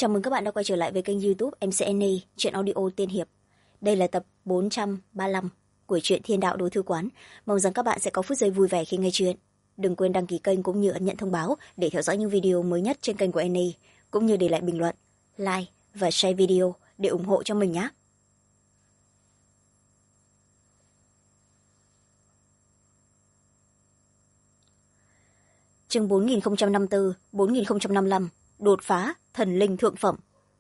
Chào mừng các bạn đã quay trở lại với kênh YouTube MCNA truyện audio tiên hiệp. Đây là tập 435 của truyện Thiên Đạo Đối Thư Quán. Mong rằng các bạn sẽ có phút giây vui vẻ khi nghe truyện. Đừng quên đăng ký kênh cũng như ấn nhận thông báo để theo dõi những video mới nhất trên kênh của NA, cũng như để lại bình luận, like và share video để ủng hộ cho mình nhé. Chương 4054, 4055, đột phá thần linh thượng phẩm.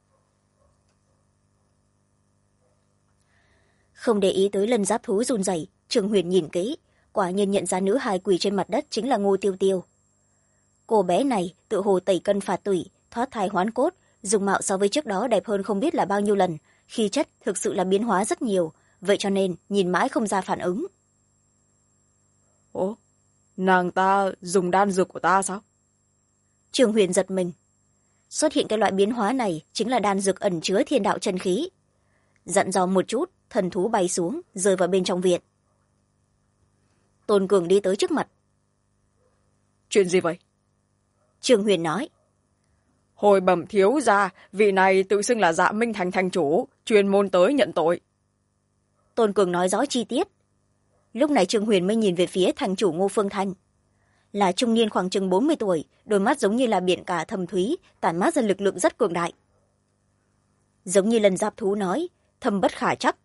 Không để ý tới lần giáp thú run rẩy, Trương Huyền nhìn kỹ, quả nhiên nhận ra nữ hài quỳ trên mặt đất chính là Ngô Tiêu Tiêu. Cô bé này tự hồ tẩy cân phạt tủy, thoát thai hoán cốt, dung mạo so với trước đó đẹp hơn không biết là bao nhiêu lần, khí chất thực sự là biến hóa rất nhiều, vậy cho nên nhìn mãi không ra phản ứng. Ủa, nàng ta dùng đan dược của ta sao? Trương Huyền giật mình. Xuất hiện cái loại biến hóa này chính là đan dược ẩn chứa thiên đạo chân khí. Dặn dò một chút, thần thú bay xuống, rơi vào bên trong viện. Tôn Cường đi tới trước mặt. Chuyện gì vậy? Trương Huyền nói. Hồi bẩm thiếu gia, vị này tự xưng là Dạ Minh Thành thành chủ, chuyên môn tới nhận tội. Tôn Cường nói rõ chi tiết. Lúc này Trương Huyền mới nhìn về phía thành chủ Ngô Phương Thanh. Là trung niên khoảng chừng 40 tuổi, đôi mắt giống như là biển cả thâm thúy, tản mát ra lực lượng rất cường đại. Giống như lần giáp thú nói, thâm bất khả chắc.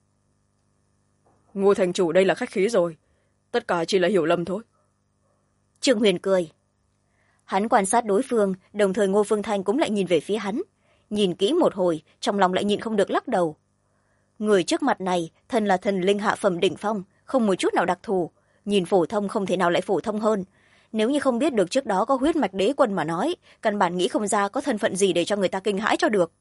Ngô thành chủ đây là khách khí rồi, tất cả chỉ là hiểu lầm thôi. Trương Huyền cười. Hắn quan sát đối phương, đồng thời Ngô Phương Thanh cũng lại nhìn về phía hắn. Nhìn kỹ một hồi, trong lòng lại nhịn không được lắc đầu. Người trước mặt này, thân là thần linh hạ phẩm đỉnh phong, không một chút nào đặc thù. Nhìn phổ thông không thể nào lại phổ thông hơn. Nếu như không biết được trước đó có huyết mạch đế quân mà nói, căn bản nghĩ không ra có thân phận gì để cho người ta kinh hãi cho được.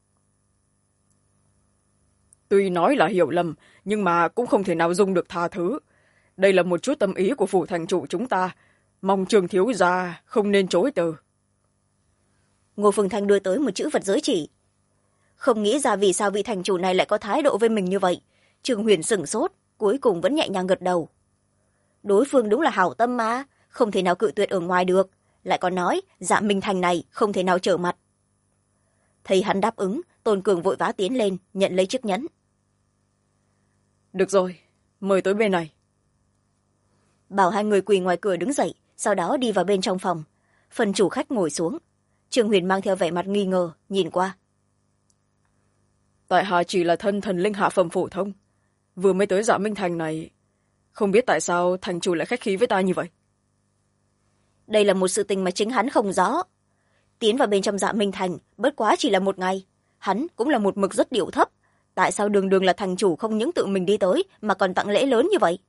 Tuy nói là hiểu lầm, nhưng mà cũng không thể nào dung được tha thứ. Đây là một chút tâm ý của phủ thành chủ chúng ta. Mong Trương thiếu gia không nên chối từ. Ngô Phương Thanh đưa tới một chữ vật giới chỉ. Không nghĩ ra vì sao vị thành chủ này lại có thái độ với mình như vậy. Trương Huyền sửng sốt, cuối cùng vẫn nhẹ nhàng gật đầu. Đối phương đúng là hảo tâm mà, không thể nào cự tuyệt ở ngoài được, lại còn nói Dạ Minh Thành này không thể nào trở mặt. Thấy hắn đáp ứng, Tôn Cường vội vã tiến lên nhận lấy chiếc nhẫn. Được rồi, mời tới bên này. Bảo hai người quỳ ngoài cửa đứng dậy, sau đó đi vào bên trong phòng. Phần chủ khách ngồi xuống. Trương Huyền mang theo vẻ mặt nghi ngờ nhìn qua. Tại hạ chỉ là thân thần linh hạ phẩm phổ thông, vừa mới tới Dạ Minh Thành này, không biết tại sao thành chủ lại khách khí với ta như vậy. Đây là một sự tình mà chính hắn không rõ. Tiến vào bên trong Dạ Minh Thành bất quá chỉ là một ngày, hắn cũng là một mực rất điệu thấp. Tại sao đường đường là thành chủ không những tự mình đi tới mà còn tặng lễ lớn như vậy?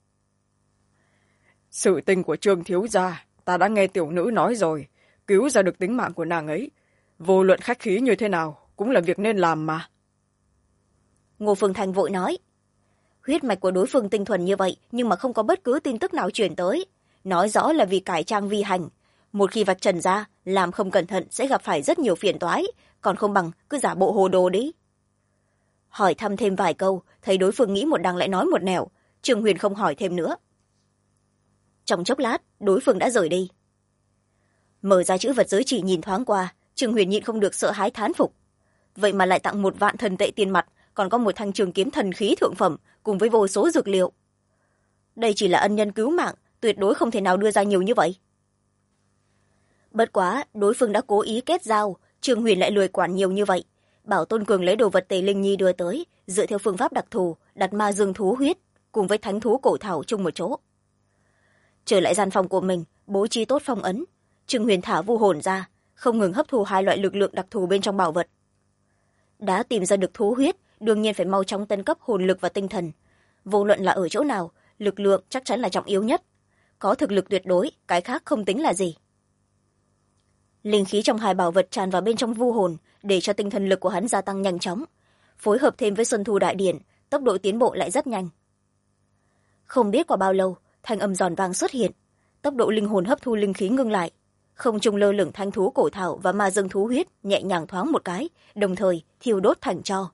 Sự tình của Trương thiếu gia ta đã nghe tiểu nữ nói rồi, cứu ra được tính mạng của nàng ấy, vô luận khách khí như thế nào cũng là việc nên làm mà. Ngô Phương Thanh vội nói. Huyết mạch của đối phương tinh thuần như vậy nhưng mà không có bất cứ tin tức nào chuyển tới, nói rõ là vì cải trang vi hành. Một khi vạch trần ra, làm không cẩn thận sẽ gặp phải rất nhiều phiền toái, còn không bằng cứ giả bộ hồ đồ đi. Hỏi thăm thêm vài câu, thấy đối phương nghĩ một đằng lại nói một nẻo, Trương Huyền không hỏi thêm nữa. Trong chốc lát, đối phương đã rời đi. Mở ra chữ vật giới chỉ nhìn thoáng qua, Trương Huyền nhịn không được sợ hãi thán phục. Vậy mà lại tặng 1 vạn thần tệ tiền mặt, còn có một thanh trường kiếm thần khí thượng phẩm cùng với vô số dược liệu. Đây chỉ là ân nhân cứu mạng, tuyệt đối không thể nào đưa ra nhiều như vậy. Bất quá, đối phương đã cố ý kết giao, Trương Huyền lại lười quản nhiều như vậy. Bảo Tôn Cường lấy đồ vật Tề Linh Nhi đưa tới, dựa theo phương pháp đặc thù, đặt ma dương thú huyết, cùng với thánh thú cổ thảo chung một chỗ. Trở lại gian phòng của mình, bố trí tốt phong ấn, Trương Huyền thả vu hồn ra, không ngừng hấp thu 2 loại lực lượng đặc thù bên trong bảo vật. Đã tìm ra được thú huyết, đương nhiên phải mau chóng tấn cấp hồn lực và tinh thần. Vô luận là ở chỗ nào, lực lượng chắc chắn là trọng yếu nhất. Có thực lực tuyệt đối, cái khác không tính là gì. Linh khí trong 2 bảo vật tràn vào bên trong vu hồn, để cho tinh thần lực của hắn gia tăng nhanh chóng. Phối hợp thêm với Xuân Thu Đại Điển, tốc độ tiến bộ lại rất nhanh. Không biết qua bao lâu, thanh âm giòn vang xuất hiện, tốc độ linh hồn hấp thu linh khí ngưng lại. Không trung lơ lửng thanh thú cổ thảo và ma dương thú huyết nhẹ nhàng thoáng một cái, đồng thời thiêu đốt thành tro.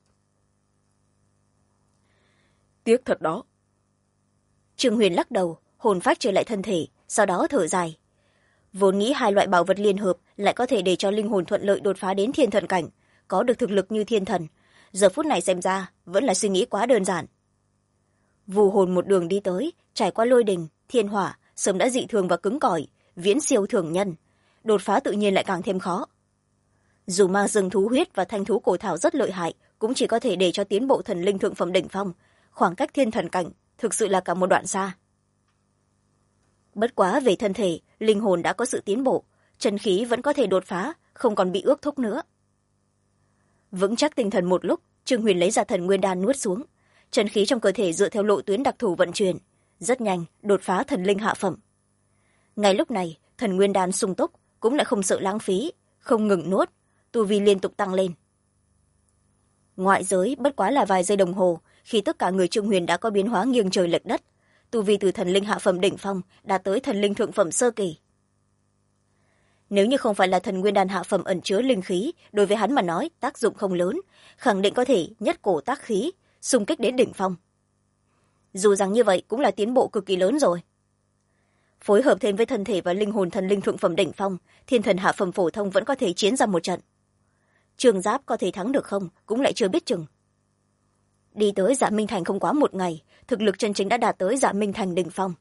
Tiếc thật đó. Trương Huyền lắc đầu, hồn phách trở lại thân thể, sau đó thở dài. Vốn nghĩ 2 loại bảo vật liên hợp lại có thể để cho linh hồn thuận lợi đột phá đến thiên thần cảnh, có được thực lực như thiên thần, giờ phút này xem ra vẫn là suy nghĩ quá đơn giản. Vù hồn một đường đi tới, trải qua lôi đình, thiên hỏa, sớm đã dị thường và cứng cỏi, viễn siêu thường nhân, đột phá tự nhiên lại càng thêm khó. Dù mang rừng thú huyết và thanh thú cổ thảo rất lợi hại, cũng chỉ có thể để cho tiến bộ thần linh thượng phẩm đỉnh phong, khoảng cách thiên thần cảnh thực sự là cả một đoạn xa. Bất quá về thân thể, linh hồn đã có sự tiến bộ, chân khí vẫn có thể đột phá, không còn bị ước thúc nữa. Vững chắc tinh thần một lúc, Trương Huyền lấy ra thần nguyên đan nuốt xuống, chân khí trong cơ thể dựa theo lộ tuyến đặc thù vận chuyển, rất nhanh đột phá thần linh hạ phẩm. Ngay lúc này, thần nguyên đan sung túc, cũng lại không sợ lãng phí, không ngừng nuốt, tu vi liên tục tăng lên. Ngoại giới bất quá là vài giây đồng hồ, khi tất cả người Trương Huyền đã có biến hóa nghiêng trời lệch đất, tu vi từ thần linh hạ phẩm đỉnh phong đạt tới thần linh thượng phẩm sơ kỳ. Nếu như không phải là thần nguyên đan hạ phẩm ẩn chứa linh khí, đối với hắn mà nói tác dụng không lớn, khẳng định có thể nhất cổ tác khí, xung kích đến đỉnh phong. Dù rằng như vậy cũng là tiến bộ cực kỳ lớn rồi. Phối hợp thêm với thân thể và linh hồn thần linh thượng phẩm đỉnh phong, thiên thần hạ phẩm phổ thông vẫn có thể chiến ra một trận. Trường Giáp có thể thắng được không cũng lại chưa biết chừng. Đi tới Dạ Minh Thành không quá một ngày, thực lực chân chính đã đạt tới Dạ Minh Thành đỉnh phong.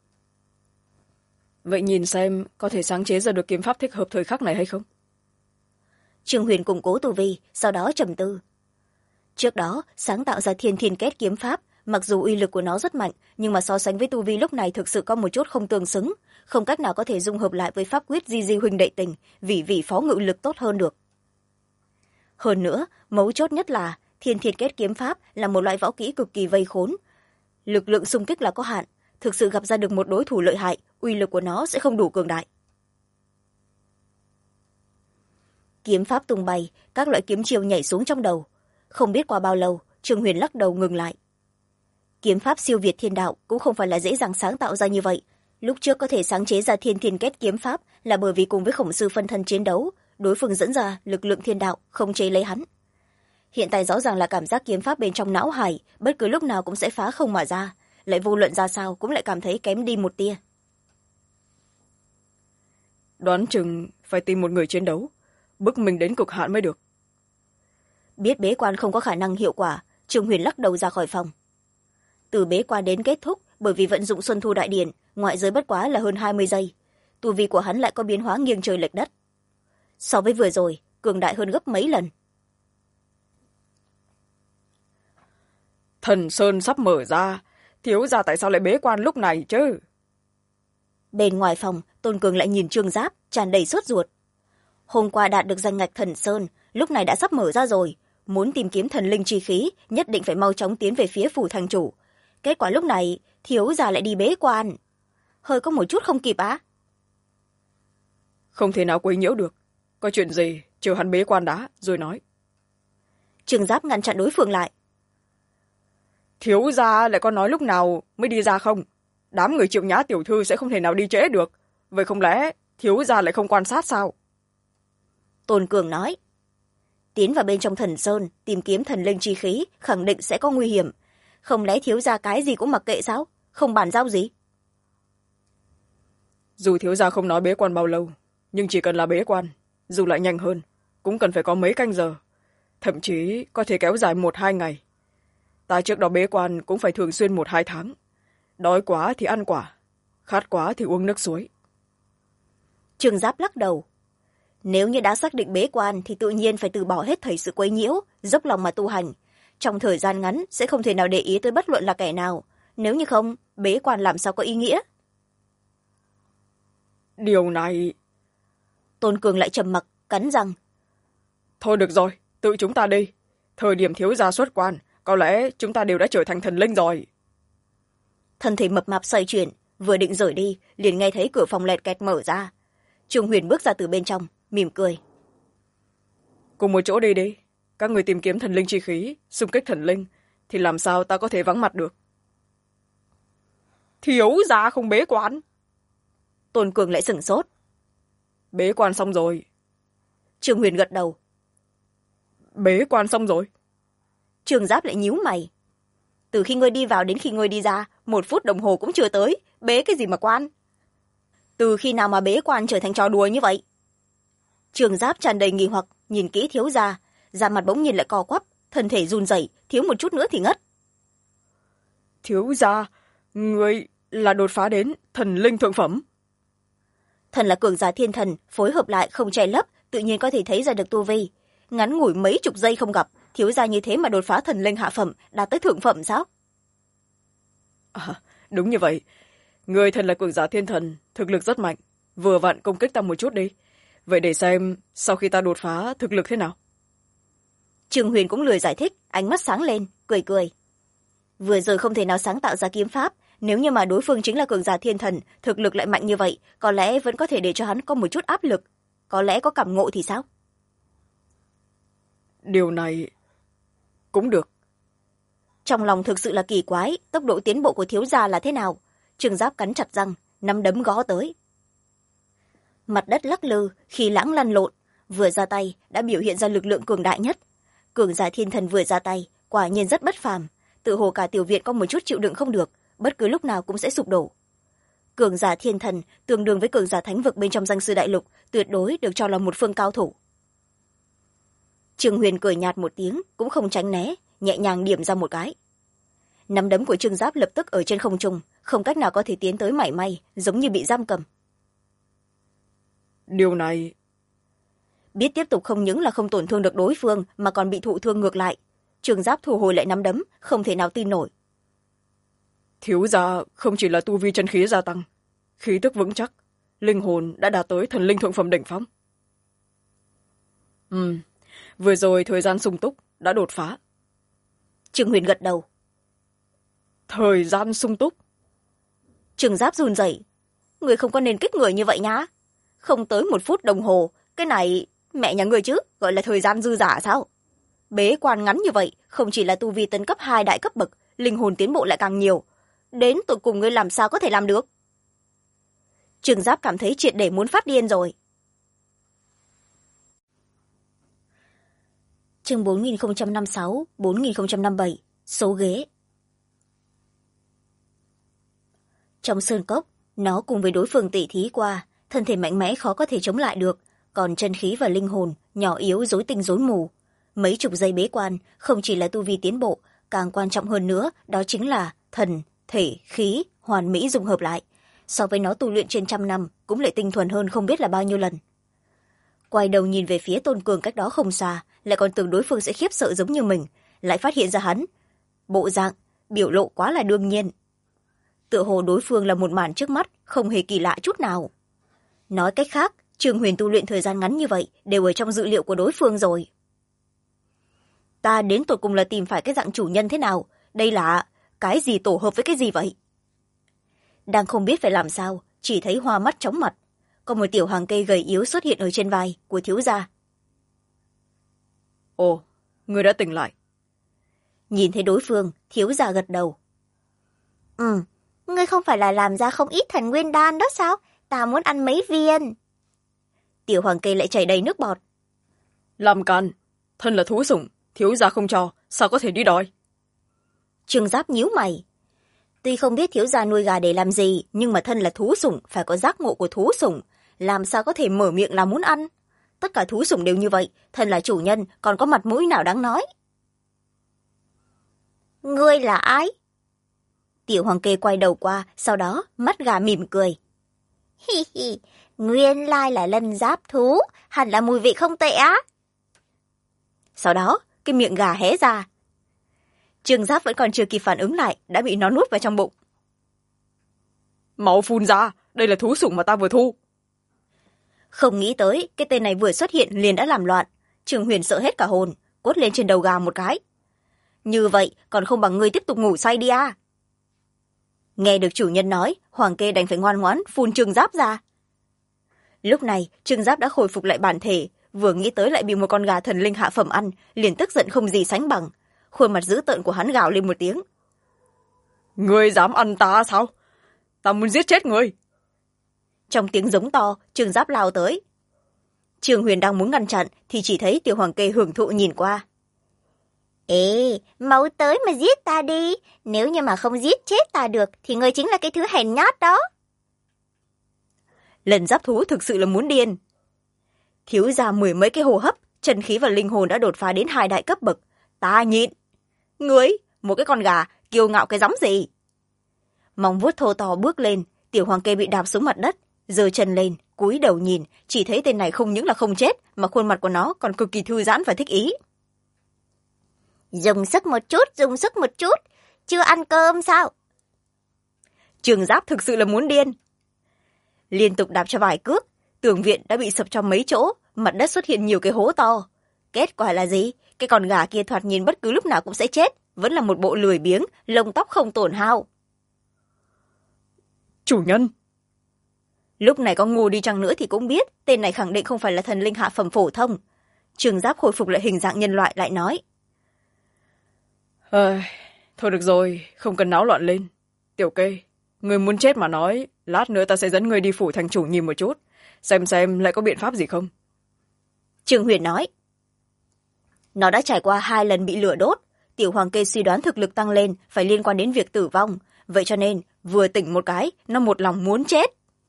Vậy nhìn xem có thể sáng chế ra được kiếm pháp thích hợp thời khắc này hay không? Trương Huyền củng cố tu vi, sau đó trầm tư. Trước đó sáng tạo ra thiên thiên kết kiếm pháp, mặc dù uy lực của nó rất mạnh, nhưng mà so sánh với tu vi lúc này thực sự có một chút không tương xứng, không cách nào có thể dung hợp lại với pháp quyết di di huynh đệ tình, vì phó ngự lực tốt hơn được. Hơn nữa, mấu chốt nhất là thiên thiên kết kiếm pháp là một loại võ kỹ cực kỳ vây khốn, lực lượng xung kích là có hạn, thực sự gặp ra được một đối thủ lợi hại, uy lực của nó sẽ không đủ cường đại. Kiếm pháp tung bay, các loại kiếm chiêu nhảy xuống trong đầu. Không biết qua bao lâu, Trương Huyền lắc đầu ngừng lại. Kiếm pháp siêu việt thiên đạo cũng không phải là dễ dàng sáng tạo ra như vậy. Lúc trước có thể sáng chế ra thiên thiên kết kiếm pháp là bởi vì cùng với khổng sư phân thân chiến đấu, đối phương dẫn ra lực lượng thiên đạo không chế lấy hắn. Hiện tại rõ ràng là cảm giác kiếm pháp bên trong não hải bất cứ lúc nào cũng sẽ phá không mà ra, lại vô luận ra sao cũng lại cảm thấy kém đi một tia. Đoán chừng phải tìm một người chiến đấu, bức mình đến cực hạn mới được. Biết bế quan không có khả năng hiệu quả, Trương Huyền lắc đầu ra khỏi phòng. Từ bế quan đến kết thúc, bởi vì vận dụng Xuân Thu Đại Điển, ngoại giới bất quá là hơn 20 giây. Tu vi của hắn lại có biến hóa nghiêng trời lệch đất. So với vừa rồi, cường đại hơn gấp mấy lần. Thần Sơn sắp mở ra, thiếu gia tại sao lại bế quan lúc này chứ? Bên ngoài phòng, Tôn Cường lại nhìn Trương Giáp, tràn đầy sốt ruột. Hôm qua đạt được danh ngạch Thần Sơn, lúc này đã sắp mở ra rồi. Muốn tìm kiếm thần linh chi khí, nhất định phải mau chóng tiến về phía phủ thành chủ. Kết quả lúc này, thiếu gia lại đi bế quan. Hơi có một chút không kịp á. Không thể nào quấy nhiễu được. Có chuyện gì, chờ hắn bế quan đã, rồi nói. Trương Giáp ngăn chặn đối phương lại. Thiếu gia lại có nói lúc nào mới đi ra không? Đám người Triệu Nhã tiểu thư sẽ không thể nào đi trễ được. Vậy không lẽ thiếu gia lại không quan sát sao? Tôn Cường nói. Tiến vào bên trong Thần Sơn, tìm kiếm thần linh chi khí, khẳng định sẽ có nguy hiểm. Không lẽ thiếu gia cái gì cũng mặc kệ sao? Không bàn giao gì? Dù thiếu gia không nói bế quan bao lâu, nhưng chỉ cần là bế quan, dù lại nhanh hơn, cũng cần phải có mấy canh giờ. Thậm chí có thể kéo dài 1-2 ngày. Ta trước đó bế quan cũng phải thường xuyên 1-2 tháng. Đói quá thì ăn quả, khát quá thì uống nước suối. Trương Giáp lắc đầu. Nếu như đã xác định bế quan thì tự nhiên phải từ bỏ hết thảy sự quấy nhiễu, dốc lòng mà tu hành. Trong thời gian ngắn sẽ không thể nào để ý tới bất luận là kẻ nào. Nếu như không, bế quan làm sao có ý nghĩa? Điều này... Tôn Cường lại trầm mặc, cắn răng. Thôi được rồi, tự chúng ta đi. Thời điểm thiếu gia xuất quan, có lẽ chúng ta đều đã trở thành thần linh rồi. Thân thể mập mạp xoay chuyển, vừa định rời đi, liền nghe thấy cửa phòng lẹt kẹt mở ra. Trương Huyền bước ra từ bên trong, mỉm cười. Cùng một chỗ đi đi. Các người tìm kiếm thần linh chi khí, xung kích thần linh, thì làm sao ta có thể vắng mặt được? Thiếu gia không bế quan. Tôn Cường lại sửng sốt. Bế quan xong rồi. Trương Huyền gật đầu. Bế quan xong rồi. Trương Giáp lại nhíu mày. Từ khi ngươi đi vào đến khi ngươi đi ra, 1 phút đồng hồ cũng chưa tới, bế cái gì mà quan? Từ khi nào mà bế quan trở thành trò đùa như vậy? Trương Giáp tràn đầy nghi hoặc, nhìn kỹ thiếu gia, da mặt bỗng nhiên lại co quắp, thân thể run rẩy, thiếu một chút nữa thì ngất. Thiếu gia, người là đột phá đến thần linh thượng phẩm. Thần là cường giả thiên thần, phối hợp lại không che lấp, tự nhiên có thể thấy ra được tu vi. Ngắn ngủi mấy chục giây không gặp, thiếu gia như thế mà đột phá thần linh hạ phẩm, đạt tới thượng phẩm sao? Đúng như vậy. Người thần là cường giả thiên thần, thực lực rất mạnh. Vừa vặn công kích ta một chút đi. Vậy để xem sau khi ta đột phá thực lực thế nào. Trương Huyền cũng lười giải thích, ánh mắt sáng lên, cười cười. Vừa rồi không thể nào sáng tạo ra kiếm pháp, nếu như mà đối phương chính là cường giả thiên thần, thực lực lại mạnh như vậy, có lẽ vẫn có thể để cho hắn có một chút áp lực. Có lẽ có cảm ngộ thì sao? Điều này cũng được. Trong lòng thực sự là kỳ quái, tốc độ tiến bộ của thiếu gia là thế nào? Trương Giáp cắn chặt răng, nắm đấm gõ tới. Mặt đất lắc lư, khí lãng lăn lộn, vừa ra tay đã biểu hiện ra lực lượng cường đại nhất. Cường giả thiên thần vừa ra tay, quả nhiên rất bất phàm, tự hồ cả tiểu viện có một chút chịu đựng không được, bất cứ lúc nào cũng sẽ sụp đổ. Cường giả thiên thần tương đương với cường giả thánh vực bên trong danh sư đại lục, tuyệt đối được cho là một phương cao thủ. Trương Huyền cười nhạt một tiếng, cũng không tránh né, nhẹ nhàng điểm ra một cái. Nắm đấm của Trương Giáp lập tức ở trên không trung, không cách nào có thể tiến tới mảy may, giống như bị giam cầm. Điều này... Biết tiếp tục không những là không tổn thương được đối phương mà còn bị thụ thương ngược lại. Trương Giáp thu hồi lại nắm đấm, không thể nào tin nổi. Thiếu gia không chỉ là tu vi chân khí gia tăng, khí tức vững chắc, linh hồn đã đạt tới thần linh thượng phẩm đỉnh phong. Vừa rồi thời gian sung túc đã đột phá. Trương Huyền gật đầu. Thời gian sung túc? Trương Giáp run rẩy. Người không có nên kích người như vậy nhá. Không tới 1 phút đồng hồ, cái này mẹ nhà người chứ, gọi là thời gian dư dả sao? Bế quan ngắn như vậy, không chỉ là tu vi tấn cấp 2 đại cấp bậc, linh hồn tiến bộ lại càng nhiều. Đến tụi cùng ngươi làm sao có thể làm được? Trương Giáp cảm thấy triệt để muốn phát điên rồi. Chương 4056, 4057, số ghế. Trong sơn cốc, nó cùng với đối phương tỉ thí qua, thân thể mạnh mẽ khó có thể chống lại được, còn chân khí và linh hồn nhỏ yếu rối tinh rối mù. Mấy chục giây bế quan không chỉ là tu vi tiến bộ, càng quan trọng hơn nữa đó chính là thần, thể, khí hoàn mỹ dung hợp lại. So với nó tu luyện trên 100 năm cũng lại tinh thuần hơn không biết là bao nhiêu lần. Quay đầu nhìn về phía Tôn Cường cách đó không xa, lại còn tưởng đối phương sẽ khiếp sợ giống như mình, lại phát hiện ra hắn bộ dạng biểu lộ quá là đương nhiên. Tựa hồ đối phương là một màn trước mắt, không hề kỳ lạ chút nào. Nói cách khác, Trương Huyền tu luyện thời gian ngắn như vậy đều ở trong dự liệu của đối phương rồi. Ta đến tột cùng là tìm phải cái dạng chủ nhân thế nào? Đây là cái gì tổ hợp với cái gì vậy? Đang không biết phải làm sao, chỉ thấy hoa mắt chóng mặt. Có một tiểu hàng cây gầy yếu xuất hiện ở trên vai của thiếu gia. Ồ, người đã tỉnh lại. Nhìn thấy đối phương, thiếu gia gật đầu. Ngươi không phải là làm ra không ít thần nguyên đan đó sao? Ta muốn ăn mấy viên. Tiểu hoàng cây lại chảy đầy nước bọt. Làm càn, thân là thú sủng, thiếu gia không cho, sao có thể đi đòi? Trương Giáp nhíu mày. Tuy không biết thiếu gia nuôi gà để làm gì, nhưng mà thân là thú sủng, phải có giác ngộ của thú sủng. Làm sao có thể mở miệng là muốn ăn? Tất cả thú sủng đều như vậy, thân là chủ nhân, còn có mặt mũi nào đáng nói? Ngươi là ai? Tiểu hoàng kê quay đầu qua, sau đó mắt gà mỉm cười. Hi hi, nguyên lai là lân giáp thú, hẳn là mùi vị không tệ á. Sau đó, cái miệng gà hé ra. Trương Giáp vẫn còn chưa kịp phản ứng lại, đã bị nó nuốt vào trong bụng. Máu phun ra, đây là thú sủng mà ta vừa thu. Không nghĩ tới, cái tên này vừa xuất hiện liền đã làm loạn. Trương Huyền sợ hết cả hồn, quất lên trên đầu gà một cái. Như vậy, còn không bằng ngươi tiếp tục ngủ say đi à. Nghe được chủ nhân nói, hoàng kê đành phải ngoan ngoãn phun Trương Giáp ra. Lúc này, Trương Giáp đã khôi phục lại bản thể, vừa nghĩ tới lại bị một con gà thần linh hạ phẩm ăn, liền tức giận không gì sánh bằng. Khuôn mặt dữ tợn của hắn gào lên một tiếng. Ngươi dám ăn ta sao? Ta muốn giết chết ngươi. Trong tiếng giống to, Trương Giáp lao tới. Trương Huyền đang muốn ngăn chặn thì chỉ thấy tiểu hoàng kê hưởng thụ nhìn qua. Ê, mau tới mà giết ta đi. Nếu như mà không giết chết ta được thì ngươi chính là cái thứ hèn nhát đó. Lần giáp thú thực sự là muốn điên. Thiếu ra 10 mấy cái hô hấp, chân khí và linh hồn đã đột phá đến 2 đại cấp bậc. Ta nhịn. Ngươi, một cái con gà, kiêu ngạo cái gióng gì? Móng vuốt thô to bước lên, Tiểu Hoàng Kê bị đạp xuống mặt đất, giơ chân lên, cúi đầu nhìn, chỉ thấy tên này không những là không chết, mà khuôn mặt của nó còn cực kỳ thư giãn và thích ý. Dùng sức một chút, chưa ăn cơm sao? Trường Giáp thực sự là muốn điên. Liên tục đạp cho vài cước, tường viện đã bị sập cho mấy chỗ, mặt đất xuất hiện nhiều cái hố to. Kết quả là gì? Cái con gà kia thoạt nhìn bất cứ lúc nào cũng sẽ chết, vẫn là một bộ lười biếng, lông tóc không tổn hao. Chủ nhân. Lúc này có ngu đi chăng nữa thì cũng biết tên này khẳng định không phải là thần linh hạ phẩm phổ thông. Trường Giáp khôi phục lại hình dạng nhân loại lại nói. Thôi được rồi, không cần náo loạn lên. Tiểu Kê, người muốn chết mà nói, lát nữa ta sẽ dẫn người đi phủ thành chủ nhìn một chút, xem lại có biện pháp gì không. Trương Huyền nói. Nó đã trải qua 2 lần bị lửa đốt, Tiểu Hoàng Kê suy đoán thực lực tăng lên phải liên quan đến việc tử vong, vậy cho nên vừa tỉnh một cái, nó một lòng muốn chết.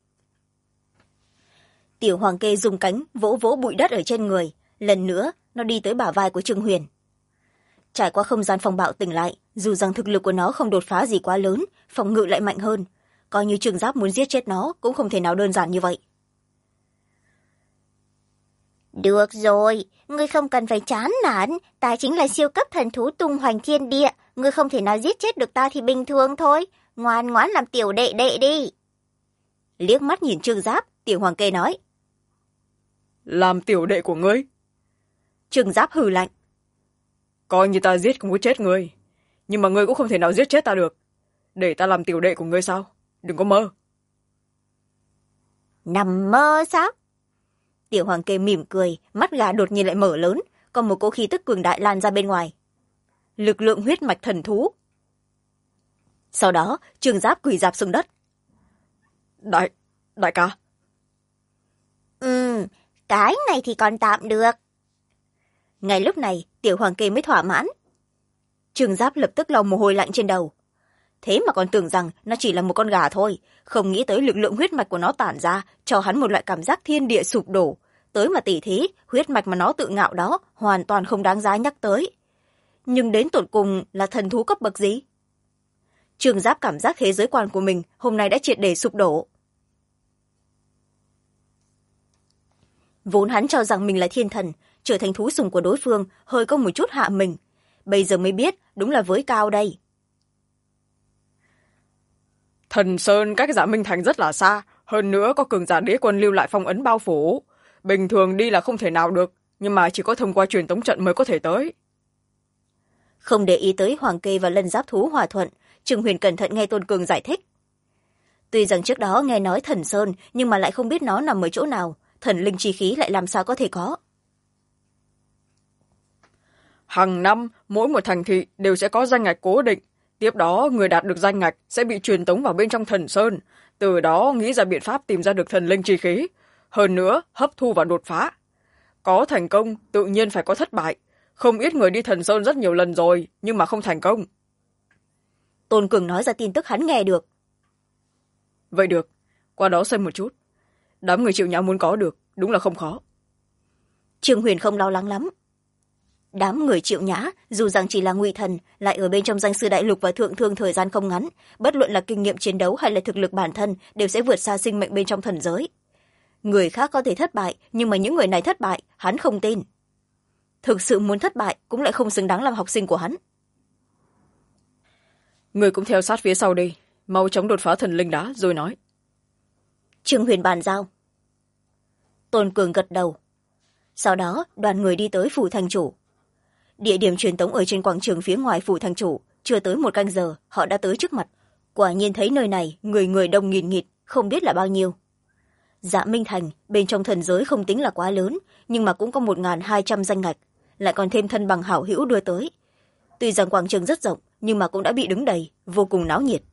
Tiểu Hoàng Kê dùng cánh vỗ vỗ bụi đất ở trên người, lần nữa nó đi tới bả vai của Trương Huyền. Trải qua không gian phong bạo tỉnh lại, dù rằng thực lực của nó không đột phá gì quá lớn, phòng ngự lại mạnh hơn, coi như Trường Giáp muốn giết chết nó cũng không thể nào đơn giản như vậy. Được rồi, ngươi không cần phải chán nản, ta chính là siêu cấp thần thú tung hoành thiên địa, ngươi không thể nào giết chết được ta thì bình thường thôi, ngoan ngoãn làm tiểu đệ đệ đi. Liếc mắt nhìn Trương Giáp, Tiểu Hoàng Kê nói. Làm tiểu đệ của ngươi? Trương Giáp hừ lạnh. Coi như ta giết không có chết ngươi, nhưng mà ngươi cũng không thể nào giết chết ta được. Để ta làm tiểu đệ của ngươi sao? Đừng có mơ. Nằm mơ sao? Tiểu Hoàng Kê mỉm cười, mắt gà đột nhiên lại mở lớn, còn một cỗ khí tức cường đại lan ra bên ngoài. Lực lượng huyết mạch thần thú. Sau đó, Trương Giáp quỳ rạp xuống đất. Đại ca. Cái này thì còn tạm được. Ngay lúc này, Tiểu Hoàng Kê mới thỏa mãn. Trương Giáp lập tức lau mồ hôi lạnh trên đầu. Thế mà còn tưởng rằng nó chỉ là một con gà thôi, không nghĩ tới lực lượng huyết mạch của nó tản ra cho hắn một loại cảm giác thiên địa sụp đổ. Tới mà tỉ thí, huyết mạch mà nó tự ngạo đó hoàn toàn không đáng giá nhắc tới. Nhưng đến tột cùng là thần thú cấp bậc gì? Trương Giáp cảm giác thế giới quan của mình hôm nay đã triệt để sụp đổ. Vốn hắn cho rằng mình là thiên thần, trở thành thú sùng của đối phương hơi có một chút hạ mình. Bây giờ mới biết đúng là với cao đây. Thần Sơn cách Dạ Minh Thành rất là xa, hơn nữa có cường giả đế quân lưu lại phong ấn bao phủ. Bình thường đi là không thể nào được, nhưng mà chỉ có thông qua truyền tống trận mới có thể tới. Không để ý tới Hoàng Kê và Lân Giáp thú hòa thuận, Trương Huyền cẩn thận nghe Tôn Cường giải thích. Tuy rằng trước đó nghe nói Thần Sơn, nhưng mà lại không biết nó nằm ở chỗ nào, thần linh chi khí lại làm sao có thể có. Hàng năm, mỗi một thành thị đều sẽ có danh ngạch cố định. Tiếp đó, người đạt được danh ngạch sẽ bị truyền tống vào bên trong Thần Sơn. Từ đó nghĩ ra biện pháp tìm ra được thần linh chi khí. Hơn nữa, hấp thu và đột phá. Có thành công, tự nhiên phải có thất bại. Không ít người đi Thần Sơn rất nhiều lần rồi, nhưng mà không thành công. Tôn Cường nói ra tin tức hắn nghe được. Vậy được, qua đó xem một chút. Đám người chịu nhã muốn có được, đúng là không khó. Trương Huyền không lo lắng lắm. Đám người Triệu Nhã, dù rằng chỉ là ngụy thần, lại ở bên trong danh sư đại lục và thượng thương thời gian không ngắn, bất luận là kinh nghiệm chiến đấu hay là thực lực bản thân đều sẽ vượt xa sinh mệnh bên trong thần giới. Người khác có thể thất bại, nhưng mà những người này thất bại, hắn không tin. Thực sự muốn thất bại cũng lại không xứng đáng làm học sinh của hắn. Người cũng theo sát phía sau đi, mau chóng đột phá thần linh đá rồi nói. Trương Huyền bàn giao. Tôn Cường gật đầu. Sau đó đoàn người đi tới phủ thành chủ. Địa điểm truyền tống ở trên quảng trường phía ngoài phủ thành chủ, chưa tới 1 canh giờ họ đã tới trước mặt. Quả nhiên thấy nơi này người người đông nghìn nghịt, không biết là bao nhiêu. Dạ Minh Thành bên trong thần giới không tính là quá lớn, nhưng mà cũng có 1.200 danh ngạch, lại còn thêm thân bằng hảo hữu đưa tới. Tuy rằng quảng trường rất rộng, nhưng mà cũng đã bị đứng đầy, vô cùng náo nhiệt.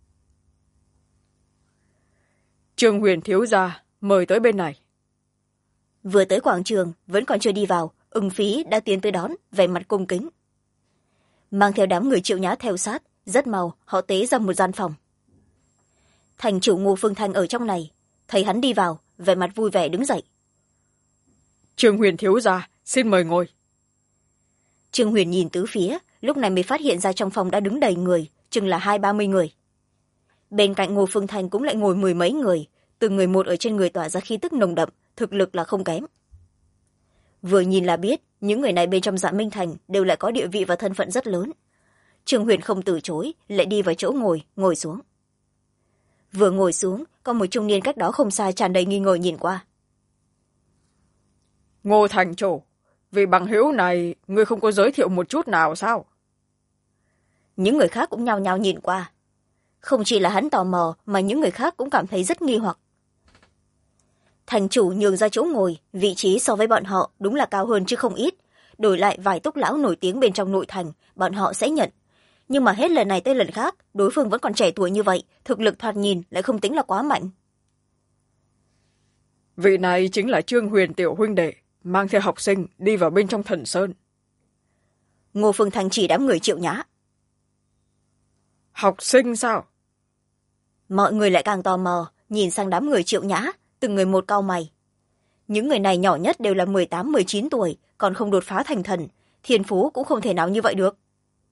Trương Huyền thiếu gia, mời tới bên này. Vừa tới quảng trường, vẫn còn chưa đi vào, Ưng Phí đã tiến tới đón, vẻ mặt cung kính. Mang theo đám người Triệu Nhã theo sát, rất mau họ tế ra một gian phòng. Thành chủ Ngô Phương Thanh ở trong này, thấy hắn đi vào, vẻ mặt vui vẻ đứng dậy. Trương Huyền thiếu gia, xin mời ngồi. Trương Huyền nhìn tứ phía, lúc này mới phát hiện ra trong phòng đã đứng đầy người, chừng là 20-30 người. Bên cạnh Ngô Phương Thành cũng lại ngồi 10 mấy người, từng người một ở trên người tỏa ra khí tức nồng đậm, thực lực là không kém. Vừa nhìn là biết những người này bên trong Dạ Minh Thành đều lại có địa vị và thân phận rất lớn. Trương Huyền không từ chối, lại đi vào chỗ ngồi xuống. Vừa ngồi xuống, có một trung niên cách đó không xa tràn đầy nghi ngờ nhìn qua. Ngô thành chủ, vì bằng hữu này ngươi không có giới thiệu một chút nào sao? Những người khác cũng nhao nhao nhìn qua. Không chỉ là hắn tò mò mà những người khác cũng cảm thấy rất nghi hoặc. Thành chủ nhường ra chỗ ngồi, vị trí so với bọn họ đúng là cao hơn chứ không ít. Đổi lại vài túc lão nổi tiếng bên trong nội thành, bọn họ sẽ nhận. Nhưng mà hết lần này tới lần khác, đối phương vẫn còn trẻ tuổi như vậy, thực lực thoạt nhìn lại không tính là quá mạnh. Vị này chính là Trương Huyền tiểu huynh đệ, mang theo học sinh đi vào bên trong Thần Sơn. Ngô Phương Thành chỉ đám người Triệu Nhã. Học sinh sao? Mọi người lại càng tò mò, nhìn sang đám người Triệu Nhã, từng người một cau mày. Những người này nhỏ nhất đều là 18-19 tuổi, còn không đột phá thành thần, thiên phú cũng không thể nào như vậy được.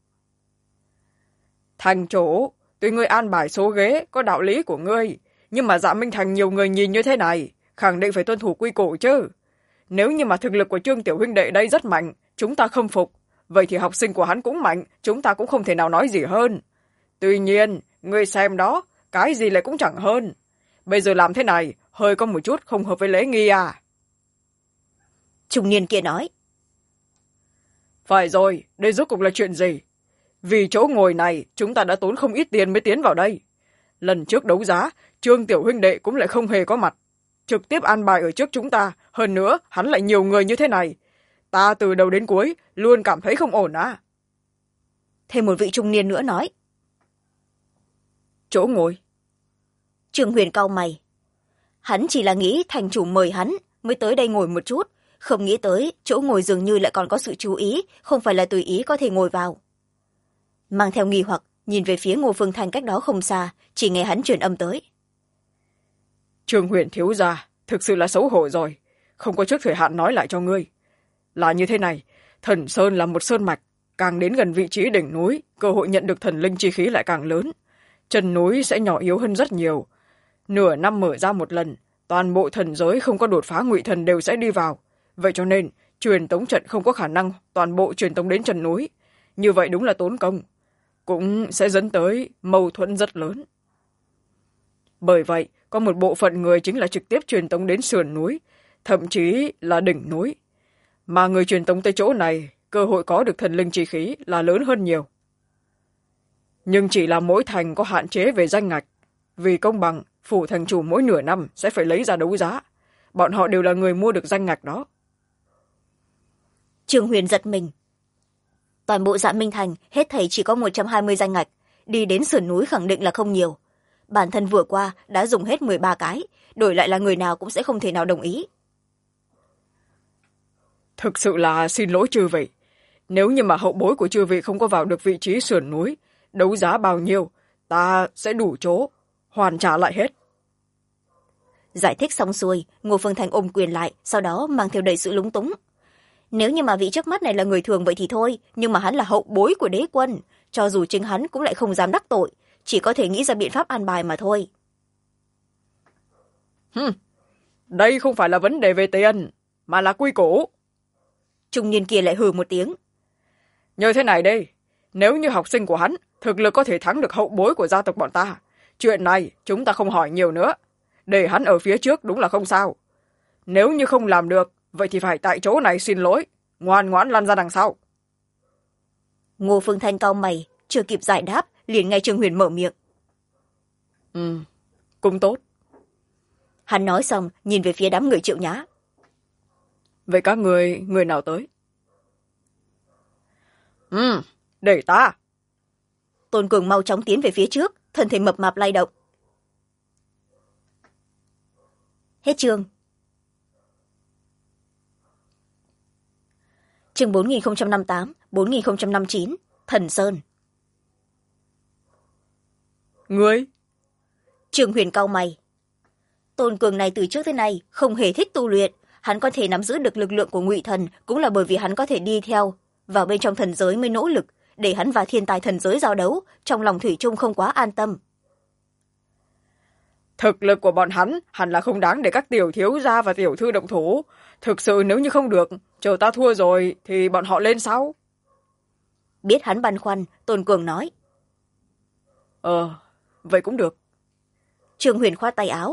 Thành chủ, tuy ngươi an bài số ghế có đạo lý của ngươi, nhưng mà Dạ Minh Thành nhiều người nhìn như thế này, khẳng định phải tuân thủ quy củ chứ. Nếu như mà thực lực của Trương tiểu huynh đệ đây rất mạnh, chúng ta khâm phục, vậy thì học sinh của hắn cũng mạnh, chúng ta cũng không thể nào nói gì hơn. Tuy nhiên, ngươi xem đó, cái gì lại cũng chẳng hơn. Bây giờ làm thế này, hơi có một chút không hợp với lễ nghi à? Trung niên kia nói. Phải rồi, đây rốt cuộc là chuyện gì? Vì chỗ ngồi này, chúng ta đã tốn không ít tiền mới tiến vào đây. Lần trước đấu giá, Trương tiểu huynh đệ cũng lại không hề có mặt. Trực tiếp an bài ở trước chúng ta, hơn nữa, hắn lại nhiều người như thế này. Ta từ đầu đến cuối, luôn cảm thấy không ổn á. Thêm một vị trung niên nữa nói. Chỗ ngồi. Trương Huyền cau mày. Hắn chỉ là nghĩ thành chủ mời hắn mới tới đây ngồi một chút, không nghĩ tới chỗ ngồi dường như lại còn có sự chú ý, không phải là tùy ý có thể ngồi vào. Mang theo nghi hoặc, nhìn về phía Ngô Phương Thành cách đó không xa, chỉ nghe hắn truyền âm tới. Trương Huyền thiếu gia, thực sự là xấu hổ rồi, không có trước thời hạn nói lại cho ngươi. Là như thế này, Thần Sơn là một sơn mạch, càng đến gần vị trí đỉnh núi, cơ hội nhận được thần linh chi khí lại càng lớn. Chân núi sẽ nhỏ yếu hơn rất nhiều. Nửa năm mở ra một lần, toàn bộ thần giới không có đột phá ngụy thần đều sẽ đi vào. Vậy cho nên, truyền tống trận không có khả năng toàn bộ truyền tống đến chân núi. Như vậy đúng là tốn công. Cũng sẽ dẫn tới mâu thuẫn rất lớn. Bởi vậy, có một bộ phận người chính là trực tiếp truyền tống đến sườn núi, thậm chí là đỉnh núi. Mà người truyền tống tới chỗ này, cơ hội có được thần linh chi khí là lớn hơn nhiều. Nhưng chỉ là mỗi thành có hạn chế về danh ngạch. Vì công bằng, phủ thành chủ mỗi nửa năm sẽ phải lấy ra đấu giá. Bọn họ đều là người mua được danh ngạch đó. Trương Huyền giật mình. Toàn bộ Dạ Minh Thành hết thảy chỉ có 120 danh ngạch, đi đến sườn núi khẳng định là không nhiều. Bản thân vừa qua đã dùng hết 13 cái, đổi lại là người nào cũng sẽ không thể nào đồng ý. Thực sự là xin lỗi chư vị. Nếu như mà hậu bối của chư vị không có vào được vị trí sườn núi, đấu giá bao nhiêu, ta sẽ đủ chỗ, hoàn trả lại hết. Giải thích xong xuôi, Ngô Phương Thành ôm quyền lại, sau đó mang theo đầy sự lúng túng. Nếu như mà vị trước mắt này là người thường vậy thì thôi, nhưng mà hắn là hậu bối của đế quân, cho dù chính hắn cũng lại không dám đắc tội, chỉ có thể nghĩ ra biện pháp an bài mà thôi. Đây không phải là vấn đề về tiền, mà là quy củ. Trung niên kia lại hừ một tiếng. Như thế này đi, nếu như học sinh của hắn thực lực có thể thắng được hậu bối của gia tộc bọn ta, chuyện này chúng ta không hỏi nhiều nữa. Để hắn ở phía trước đúng là không sao. Nếu như không làm được, vậy thì phải tại chỗ này xin lỗi, ngoan ngoãn lăn ra đằng sau. Ngô Phương Thanh cau mày, chưa kịp giải đáp, liền nghe Trương Huyền mở miệng. Cũng tốt. Hắn nói xong, nhìn về phía đám người Triệu Nhã. Vậy các người nào tới? Để ta. Tôn Cường mau chóng tiến về phía trước, thân thể mập mạp lay động. Hết chương. Chương 4058, 4059, Thần Sơn. Ngươi? Trương Huyền cau mày. Tôn Cường này từ trước tới nay không hề thích tu luyện, hắn có thể nắm giữ được lực lượng của ngụy thần cũng là bởi vì hắn có thể đi theo vào bên trong thần giới mới nỗ lực để hắn và thiên tài thần giới giao đấu, trong lòng thủy chung không quá an tâm. Thực lực của bọn hắn hẳn là không đáng để các tiểu thiếu gia và tiểu thư động thủ. Thực sự nếu như không được, chờ ta thua rồi thì bọn họ lên sau. Biết hắn băn khoăn, Tôn Cường nói. Vậy cũng được. Trương Huyền khoát tay áo.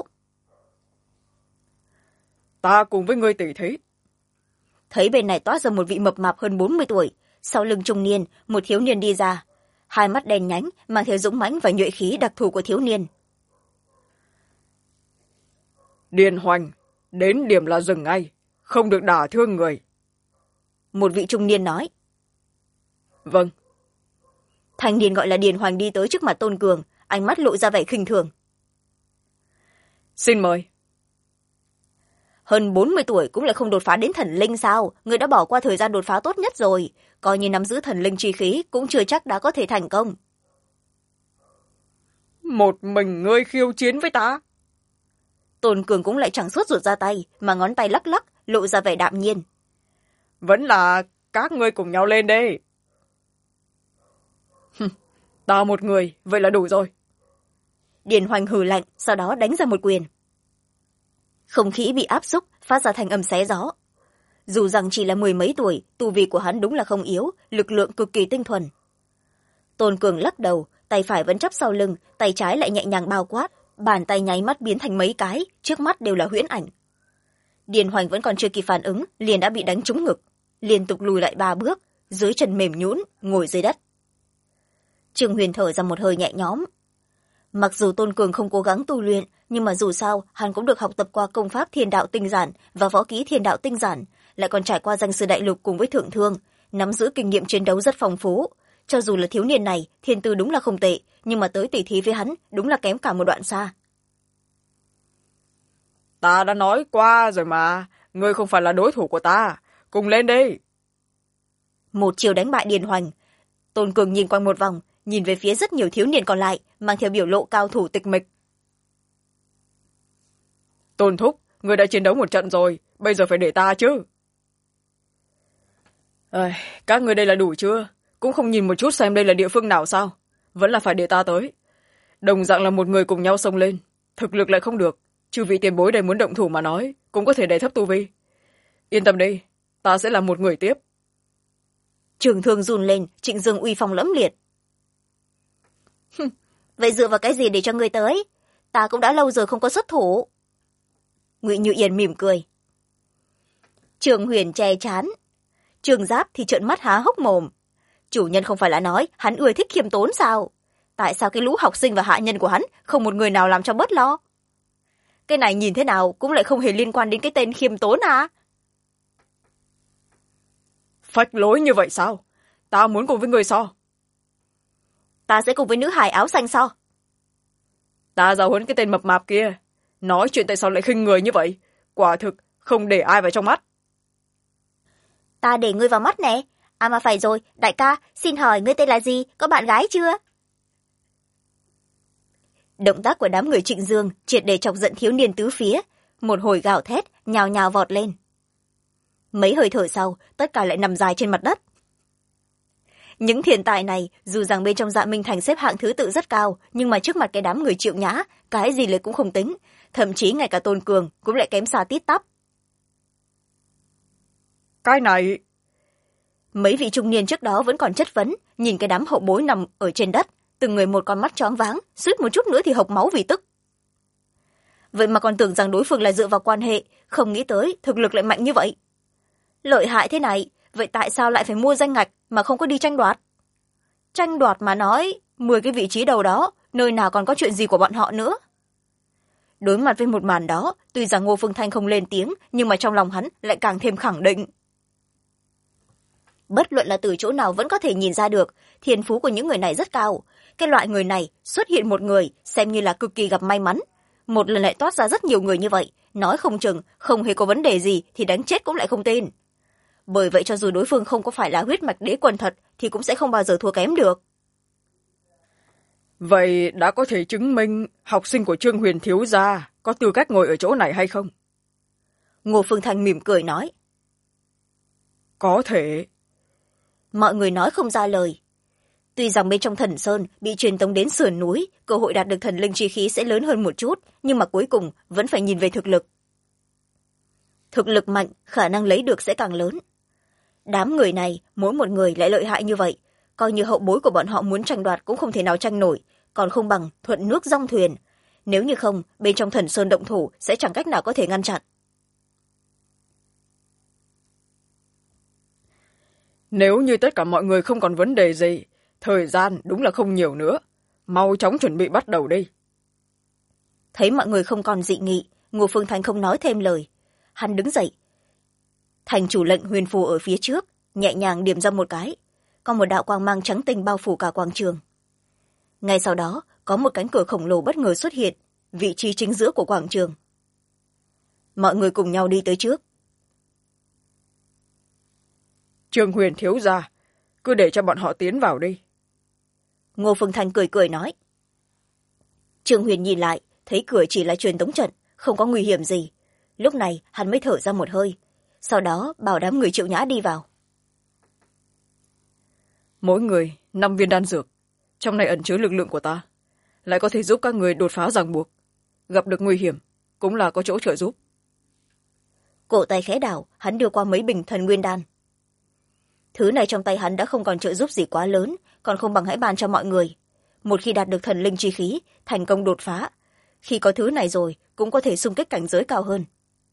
Ta cùng với ngươi tỷ thí. Thấy bên này toát ra một vị mập mạp hơn 40 tuổi, sau lưng trung niên, một thiếu niên đi ra. Hai mắt đen nhánh, mang theo dũng mãnh và nhuệ khí đặc thù của thiếu niên. Điền Hoành, đến điểm là dừng ngay, không được đả thương người. Một vị trung niên nói. Vâng. Thanh niên gọi là Điền Hoành đi tới trước mặt Tôn Cường, ánh mắt lộ ra vẻ khinh thường. Xin mời. Hơn 40 tuổi cũng lại không đột phá đến thần linh sao? Người đã bỏ qua thời gian đột phá tốt nhất rồi. Coi như nắm giữ thần linh chi khí cũng chưa chắc đã có thể thành công. Một mình ngươi khiêu chiến với ta? Tôn Cường cũng lại chẳng sốt ruột ra tay, mà ngón tay lắc lắc, lộ ra vẻ đạm nhiên. Vẫn là các ngươi cùng nhau lên đi. Ta một người, vậy là đủ rồi. Điền Hoành hừ lạnh, sau đó đánh ra một quyền. Không khí bị áp xúc, phát ra thanh âm xé gió. Dù rằng chỉ là mười mấy tuổi, tu vi của hắn đúng là không yếu, lực lượng cực kỳ tinh thuần. Tôn Cường lắc đầu, tay phải vẫn chắp sau lưng, tay trái lại nhẹ nhàng bao quát, bàn tay nháy mắt biến thành mấy cái, trước mắt đều là huyễn ảnh. Điền Hoành vẫn còn chưa kịp phản ứng, liền đã bị đánh trúng ngực, liên tục lùi lại 3 bước, dưới chân mềm nhũn, ngồi dưới đất. Trương Huyền thở ra một hơi nhẹ nhõm. Mặc dù Tôn Cường không cố gắng tu luyện, nhưng mà dù sao hắn cũng được học tập qua công pháp thiên đạo tinh giản và võ kỹ thiên đạo tinh giản, lại còn trải qua danh sư đại lục cùng với thượng thương, nắm giữ kinh nghiệm chiến đấu rất phong phú. Cho dù là thiếu niên này thiên tư đúng là không tệ, nhưng mà tới tỷ thí với hắn đúng là kém cả một đoạn xa. Ta đã nói qua rồi mà, ngươi không phải là đối thủ của ta, cùng lên đi. Một chiều đánh bại Điền Hoành. Tôn Cường nhìn quanh một vòng, nhìn về phía rất nhiều thiếu niên còn lại, mang theo biểu lộ cao thủ tịch mịch. Tôn thúc, ngươi đã chiến đấu một trận rồi, bây giờ phải để ta chứ. Các ngươi đây là đủ chưa? Cũng không nhìn một chút xem đây là địa phương nào sao? Vẫn là phải để ta tới. Đồng dạng là một người cùng nhau xông lên, thực lực lại không được. Chư vị tiền bối đây muốn động thủ mà nói, cũng có thể đẩy thấp tu vi. Yên tâm đi, ta sẽ là một người tiếp. Trường thương run lên, Trịnh Dương uy phong lẫm liệt. Vậy dựa vào cái gì để cho ngươi tới? Ta cũng đã lâu rồi không có xuất thủ. Ngụy Như Yên mỉm cười. Trường Huyền che chán. Trường Giáp thì trợn mắt há hốc mồm. Chủ nhân không phải là nói hắn ưa thích khiêm tốn sao? Tại sao cái lũ học sinh và hạ nhân của hắn không một người nào làm cho bớt lo? Cái này nhìn thế nào cũng lại không hề liên quan đến cái tên khiêm tốn à? Phách lối như vậy sao? Ta muốn cùng với người so. Ta sẽ cùng với nữ hài áo xanh so. Ta giáo huấn cái tên mập mạp kia. Nói chuyện tại sao lại khinh người như vậy? Quả thực không để ai vào trong mắt. Ta để ngươi vào mắt nè. À mà phải rồi, đại ca, xin hỏi ngươi tên là gì? Có bạn gái chưa? Động tác của đám người Trịnh Dương triệt để chọc giận thiếu niên tứ phía. Một hồi gào thét, nhào nhào vọt lên. Mấy hơi thở sau, tất cả lại nằm dài trên mặt đất. Những thiên tài này, dù rằng bên trong Dạ Minh Thành xếp hạng thứ tự rất cao, nhưng mà trước mặt cái đám người Triệu Nhã, cái gì lại cũng không tính. Thậm chí ngay cả Tôn Cường cũng lại kém xa tít tắp. Cái này... Mấy vị trung niên trước đó vẫn còn chất vấn, nhìn cái đám hậu bối nằm ở trên đất, từng người một con mắt choáng váng, suýt một chút nữa thì hộc máu vì tức. Vậy mà còn tưởng rằng đối phương là dựa vào quan hệ, không nghĩ tới thực lực lại mạnh như vậy. Lợi hại thế này, vậy tại sao lại phải mua danh ngạch mà không có đi tranh đoạt? Tranh đoạt mà nói, 10 cái vị trí đầu đó, nơi nào còn có chuyện gì của bọn họ nữa? Đối mặt với một màn đó, tuy rằng Ngô Phương Thanh không lên tiếng, nhưng mà trong lòng hắn lại càng thêm khẳng định. Bất luận là từ chỗ nào vẫn có thể nhìn ra được, thiên phú của những người này rất cao. Cái loại người này xuất hiện một người xem như là cực kỳ gặp may mắn. Một lần lại toát ra rất nhiều người như vậy, nói không chừng không hề có vấn đề gì thì đánh chết cũng lại không tin. Bởi vậy cho dù đối phương không có phải là huyết mạch đế quân thật thì cũng sẽ không bao giờ thua kém được. Vậy đã có thể chứng minh học sinh của Trương Huyền thiếu gia có tư cách ngồi ở chỗ này hay không? Ngô Phương Thanh mỉm cười nói. Có thể. Mọi người nói không ra lời. Tuy rằng bên trong thần sơn bị truyền tống đến sườn núi, cơ hội đạt được thần linh chi khí sẽ lớn hơn một chút, nhưng mà cuối cùng vẫn phải nhìn về thực lực. Thực lực mạnh, khả năng lấy được sẽ càng lớn. Đám người này, mỗi một người lại lợi hại như vậy, coi như hậu bối của bọn họ muốn tranh đoạt cũng không thể nào tranh nổi, còn không bằng thuận nước dong thuyền. Nếu như không, bên trong thần sơn động thủ sẽ chẳng cách nào có thể ngăn chặn. Nếu như tất cả mọi người không còn vấn đề gì, thời gian đúng là không nhiều nữa. Mau chóng chuẩn bị bắt đầu đi. Thấy mọi người không còn dị nghị, Ngô Phương Thanh không nói thêm lời. Hắn đứng dậy. Thành chủ lệnh huyền phù ở phía trước, nhẹ nhàng điểm ra một cái. Có một đạo quang mang trắng tinh bao phủ cả quảng trường. Ngay sau đó, có một cánh cửa khổng lồ bất ngờ xuất hiện, vị trí chính giữa của quảng trường. Mọi người cùng nhau đi tới trước. Trương Huyền thiếu gia, cứ để cho bọn họ tiến vào đi. Ngô Phương Thanh cười cười nói. Trương Huyền nhìn lại, thấy cửa chỉ là truyền tống trận, không có nguy hiểm gì. Lúc này hắn mới thở ra một hơi, sau đó bảo đám người Triệu Nhã đi vào. Mỗi người 5 viên đan dược, trong này ẩn chứa lực lượng của ta, lại có thể giúp các người đột phá ràng buộc. Gặp được nguy hiểm cũng là có chỗ trợ giúp. Cổ tay khẽ đảo, hắn đưa qua mấy bình thần nguyên đan. Thứ này trong tay hắn đã không còn trợ giúp gì quá lớn, còn không bằng hãy ban cho mọi người. Một khi đạt được thần linh chi khí, thành công đột phá, khi có thứ này rồi cũng có thể xung kích cảnh giới cao hơn.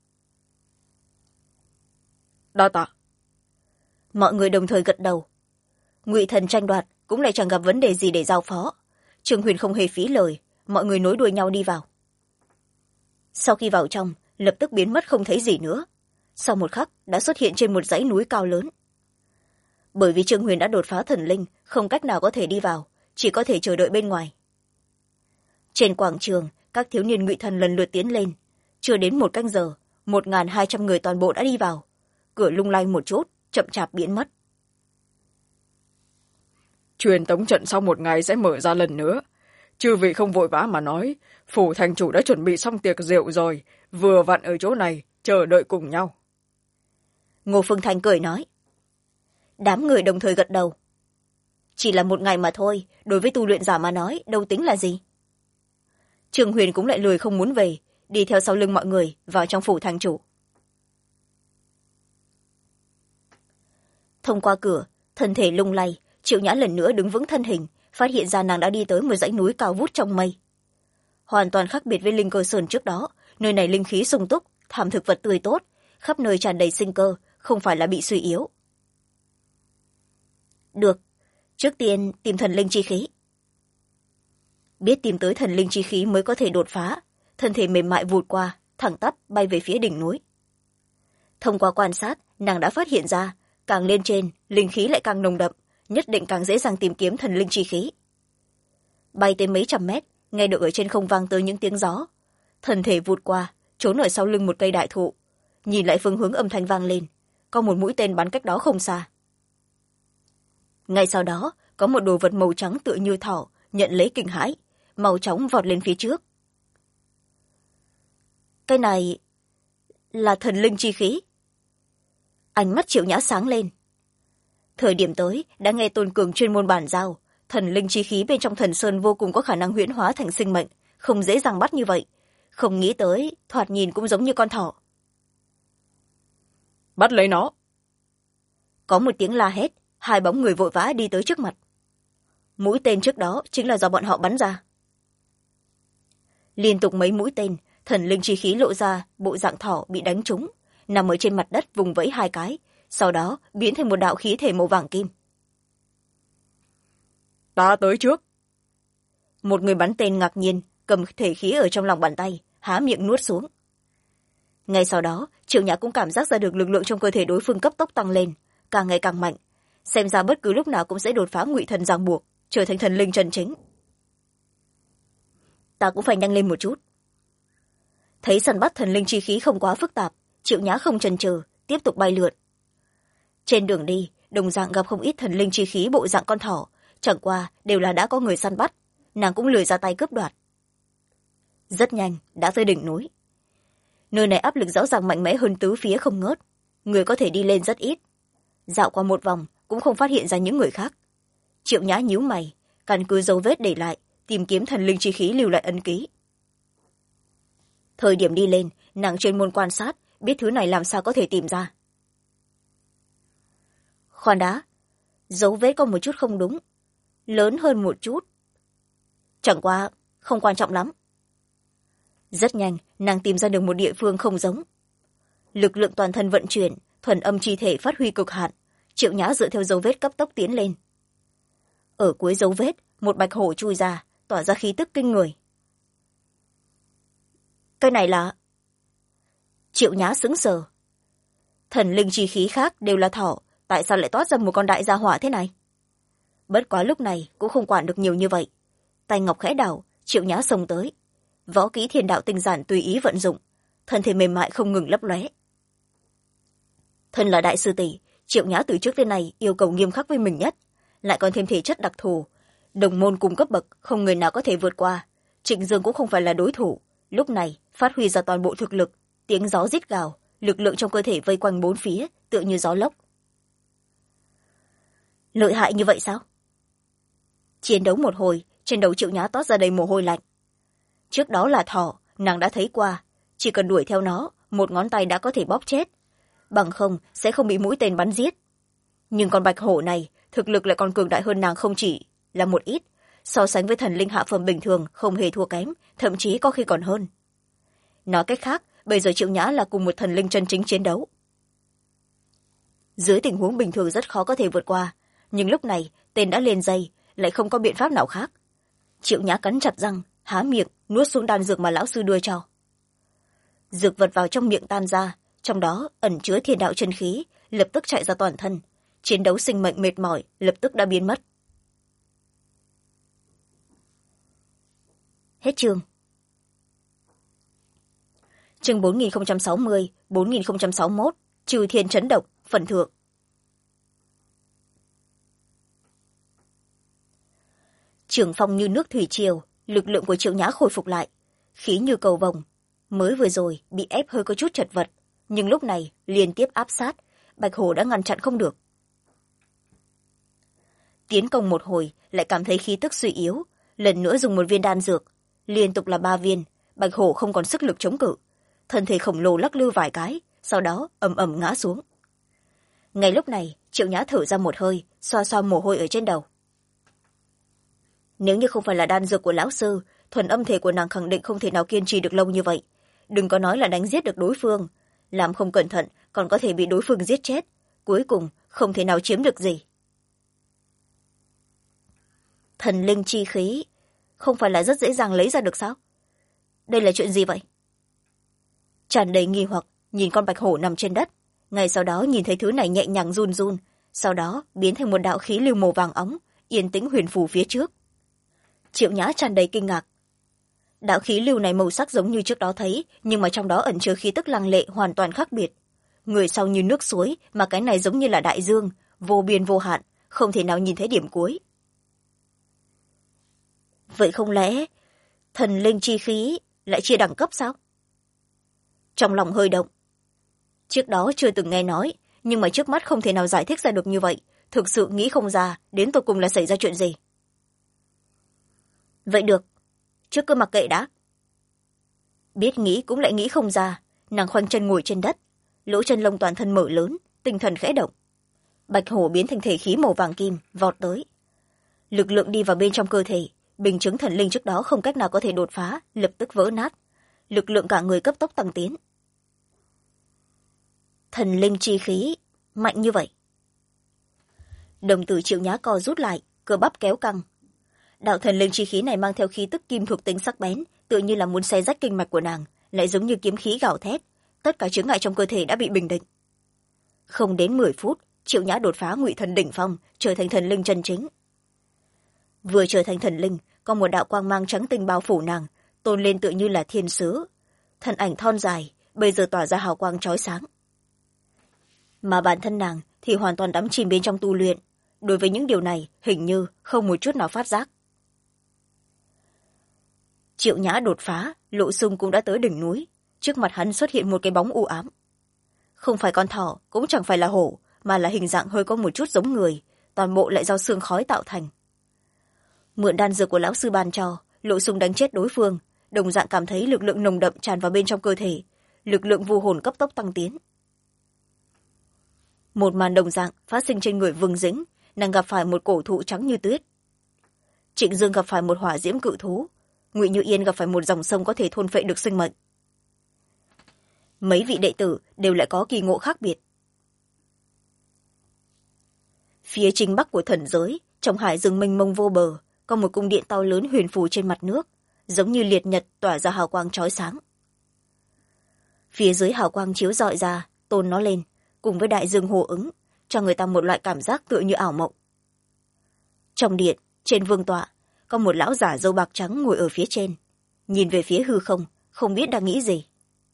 Đa tạ. Mọi người đồng thời gật đầu. Ngụy thần tranh đoạt cũng lại chẳng gặp vấn đề gì để giao phó. Trương Huyền không hề phí lời, mọi người nối đuôi nhau đi vào. Sau khi vào trong, lập tức biến mất không thấy gì nữa. Sau một khắc đã xuất hiện trên một dãy núi cao lớn. Bởi vì Trương Huyền đã đột phá thần linh, không cách nào có thể đi vào, chỉ có thể chờ đợi bên ngoài. Trên quảng trường, các thiếu niên Ngụy thần lần lượt tiến lên. Chưa đến 1 canh giờ, 1.200 người toàn bộ đã đi vào. Cửa lung lay một chút, chậm chạp biến mất. Truyền tống trận sau 1 ngày sẽ mở ra lần nữa. Chư vị không vội vã mà nói, phủ thành chủ đã chuẩn bị xong tiệc rượu rồi, vừa vặn ở chỗ này, chờ đợi cùng nhau. Ngô Phương Thanh cười nói. Đám người đồng thời gật đầu. Chỉ là 1 ngày mà thôi, đối với tu luyện giả mà nói, đâu tính là gì. Trương Huyền cũng lại lười không muốn về, đi theo sau lưng mọi người vào trong phủ thành chủ. Thông qua cửa, thân thể lung lay, Triệu Nhã lần nữa đứng vững thân hình, phát hiện ra nàng đã đi tới một dãy núi cao vút trong mây. Hoàn toàn khác biệt với Linh Cơ Sơn trước đó, nơi này linh khí sung túc, thảm thực vật tươi tốt, khắp nơi tràn đầy sinh cơ, không phải là bị suy yếu. Được, trước tiên tìm thần linh chi khí. Biết tìm tới thần linh chi khí mới có thể đột phá, thân thể mềm mại vụt qua, thẳng tắp bay về phía đỉnh núi. Thông qua quan sát, nàng đã phát hiện ra, càng lên trên, linh khí lại càng nồng đậm, nhất định càng dễ dàng tìm kiếm thần linh chi khí. Bay tới mấy trăm mét, nghe được ở trên không vang tới những tiếng gió. Thân thể vụt qua, trốn ở sau lưng một cây đại thụ. Nhìn lại phương hướng âm thanh vang lên, có một mũi tên bắn cách đó không xa. Ngay sau đó, có một đồ vật màu trắng tựa như thỏ, nhận lấy kinh hãi, mau chóng vọt lên phía trước. Cái này là thần linh chi khí. Ánh mắt Triệu Nhã sáng lên. Thời điểm tới, đã nghe Tôn Cường chuyên môn bàn giao, thần linh chi khí bên trong thần sơn vô cùng có khả năng huyễn hóa thành sinh mệnh, không dễ dàng bắt như vậy. Không nghĩ tới, thoạt nhìn cũng giống như con thỏ. Bắt lấy nó. Có một tiếng la hét, 2 bóng người vội vã đi tới trước mặt. Mũi tên trước đó chính là do bọn họ bắn ra. Liên tục mấy mũi tên, thần linh chi khí lộ ra bộ dạng thỏ bị đánh trúng, nằm ở trên mặt đất vùng vẫy 2 cái, sau đó biến thành một đạo khí thể màu vàng kim. Ta tới trước. Một người bắn tên ngạc nhiên, cầm thể khí ở trong lòng bàn tay, há miệng nuốt xuống. Ngay sau đó, Triệu Nhã cũng cảm giác ra được lực lượng trong cơ thể đối phương cấp tốc tăng lên, càng ngày càng mạnh, xem ra bất cứ lúc nào cũng sẽ đột phá ngụy thần ràng buộc, trở thành thần linh chân chính. Ta cũng phải nhanh lên một chút. Thấy săn bắt thần linh chi khí không quá phức tạp, Triệu Nhã không chần chừ, tiếp tục bay lượn. Trên đường đi, đồng dạng gặp không ít thần linh chi khí bộ dạng con thỏ, chẳng qua đều là đã có người săn bắt, nàng cũng lười ra tay cướp đoạt. Rất nhanh đã tới đỉnh núi. nơi này áp lực rõ ràng mạnh mẽ hơn tứ phía không ngớt, người có thể đi lên rất ít. Dạo qua một vòng cũng không phát hiện ra những người khác. Triệu Nhã nhíu mày, căn cứ dấu vết để lại, tìm kiếm thần linh chi khí lưu lại ấn ký. Thời điểm đi lên, nàng chuyên môn quan sát, biết thứ này làm sao có thể tìm ra. Khoan đã, dấu vết có một chút không đúng, lớn hơn một chút. Chẳng qua, không quan trọng lắm. Rất nhanh, nàng tìm ra được một địa phương không giống. Lực lượng toàn thân vận chuyển, thuần âm chi thể phát huy cực hạn. Triệu Nhã dựa theo dấu vết cấp tốc tiến lên. Ở cuối dấu vết, một bạch hổ chui ra, tỏa ra khí tức kinh người. Cái này là... Triệu Nhã sững sờ. Thần linh chi khí khác đều là thỏ, tại sao lại toát ra một con đại gia hỏa thế này? Bất quá lúc này cũng không quản được nhiều như vậy. Tay ngọc khẽ đảo, Triệu Nhã xông tới. Võ kỹ thiên đạo tinh giản tùy ý vận dụng, thân thể mềm mại không ngừng lấp lóe. Thân là đại sư tỷ, Triệu Nhã từ trước tới nay yêu cầu nghiêm khắc với mình nhất, lại còn thêm thể chất đặc thù, đồng môn cùng cấp bậc không người nào có thể vượt qua. Trịnh Dương cũng không phải là đối thủ, lúc này phát huy ra toàn bộ thực lực, tiếng gió rít gào, lực lượng trong cơ thể vây quanh bốn phía tựa như gió lốc. Lợi hại như vậy sao? Chiến đấu một hồi, trên đầu Triệu Nhã toát ra đầy mồ hôi lạnh. Trước đó là thỏ, nàng đã thấy qua, chỉ cần đuổi theo nó, một ngón tay đã có thể bóp chết, bằng không sẽ không bị mũi tên bắn giết. Nhưng con bạch hổ này thực lực lại còn cường đại hơn nàng không chỉ là một ít, so sánh với thần linh hạ phẩm bình thường không hề thua kém, thậm chí có khi còn hơn. Nói cách khác, bây giờ Triệu Nhã là cùng một thần linh chân chính chiến đấu. Dưới tình huống bình thường rất khó có thể vượt qua, nhưng lúc này tên đã lên dây, lại không có biện pháp nào khác. Triệu Nhã cắn chặt răng, há miệng nuốt xuống đan dược mà lão sư đưa cho. Dược vật vào trong miệng tan ra, trong đó ẩn chứa thiên đạo chân khí, lập tức chạy ra toàn thân. Chiến đấu sinh mệnh mệt mỏi lập tức đã biến mất. Hết chương. Chương 4060, 4061, trừ thiên chấn độc, phần thượng. Trường phong như nước thủy triều, lực lượng của Triệu Nhã khôi phục lại, khí như cầu vồng. Mới vừa rồi bị ép hơi có chút chật vật, nhưng lúc này liên tiếp áp sát, bạch hổ đã ngăn chặn không được. Tiến công một hồi lại cảm thấy khí tức suy yếu, lần nữa dùng một viên đan dược, liên tục là 3 viên, bạch hổ không còn sức lực chống cự, thân thể khổng lồ lắc lư vài cái, sau đó ầm ầm ngã xuống. Ngay lúc này Triệu Nhã thở ra một hơi, xoa xoa mồ hôi ở trên đầu. Nếu như không phải là đan dược của lão sư, thuần âm thể của nàng khẳng định không thể nào kiên trì được lâu như vậy. Đừng có nói là đánh giết được đối phương, làm không cẩn thận còn có thể bị đối phương giết chết, cuối cùng không thể nào chiếm được gì. Thần linh chi khí không phải là rất dễ dàng lấy ra được sao? Đây là chuyện gì vậy? Tràn đầy nghi hoặc nhìn con bạch hổ nằm trên đất, ngay sau đó nhìn thấy thứ này nhẹ nhàng run run, sau đó biến thành một đạo khí lưu màu vàng óng, yên tĩnh huyền phù phía trước. Triệu Nhã tràn đầy kinh ngạc. Đạo khí lưu này màu sắc giống như trước đó thấy, nhưng mà trong đó ẩn chứa khí tức lăng lệ hoàn toàn khác biệt. Người sau như nước suối, mà cái này giống như là đại dương, vô biên vô hạn, không thể nào nhìn thấy điểm cuối. Vậy không lẽ thần linh chi khí lại chia đẳng cấp sao? Trong lòng hơi động. Trước đó chưa từng nghe nói, nhưng mà trước mắt không thể nào giải thích ra được như vậy, thực sự nghĩ không ra đến tột cùng là xảy ra chuyện gì. Vậy được, trước cứ mặc kệ đã. Biết nghĩ cũng lại nghĩ không ra, nàng khoanh chân ngồi trên đất, lỗ chân lông toàn thân mở lớn, tinh thần khẽ động. Bạch hổ biến thành thể khí màu vàng kim, vọt tới. Lực lượng đi vào bên trong cơ thể, bình chứng thần linh trước đó không cách nào có thể đột phá, lập tức vỡ nát. Lực lượng cả người cấp tốc tăng tiến. Thần linh chi khí, mạnh như vậy. Đồng tử Triệu Nhã co rút lại, cơ bắp kéo căng. Đạo thần linh chi khí này mang theo khí tức kim thuộc tính sắc bén, tựa như là muốn xé rách kinh mạch của nàng, lại giống như kiếm khí gào thét. Tất cả chướng ngại trong cơ thể đã bị bình định. Không đến 10 phút, Triệu Nhã đột phá ngụy thần đỉnh phong, trở thành thần linh chân chính. Vừa trở thành thần linh, có một đạo quang mang trắng tinh bao phủ nàng, tôn lên tựa như là thiên sứ. Thân ảnh thon dài, bây giờ tỏa ra hào quang chói sáng. Mà bản thân nàng thì hoàn toàn đắm chìm bên trong tu luyện, đối với những điều này hình như không một chút nào phát giác. Triệu Nhã đột phá, Lộ Xung cũng đã tới đỉnh núi, trước mặt hắn xuất hiện một cái bóng u ám. Không phải con thỏ, cũng chẳng phải là hổ, mà là hình dạng hơi có một chút giống người, toàn bộ lại do xương khói tạo thành. Mượn đan dược của lão sư ban cho, Lộ Sung đánh chết đối phương, đồng dạng cảm thấy lực lượng nồng đậm tràn vào bên trong cơ thể, lực lượng vu hồn cấp tốc tăng tiến. Một màn đồng dạng phát sinh trên người Vương Dĩnh, nàng gặp phải một cổ thụ trắng như tuyết. Trịnh Dương gặp phải một hỏa diễm cự thú, Ngụy Như Yên gặp phải một dòng sông có thể thôn phệ được sinh mệnh. Mấy vị đệ tử đều lại có kỳ ngộ khác biệt. Phía chính bắc của thần giới, trong hải rừng mênh mông vô bờ, có một cung điện to lớn huyền phù trên mặt nước, giống như liệt nhật tỏa ra hào quang chói sáng. Phía dưới hào quang chiếu rọi ra, tôn nó lên, cùng với đại dương hồ ứng, cho người ta một loại cảm giác tựa như ảo mộng. Trong điện, trên vương tọa, có một lão giả râu bạc trắng ngồi ở phía trên, nhìn về phía hư không, không biết đang nghĩ gì.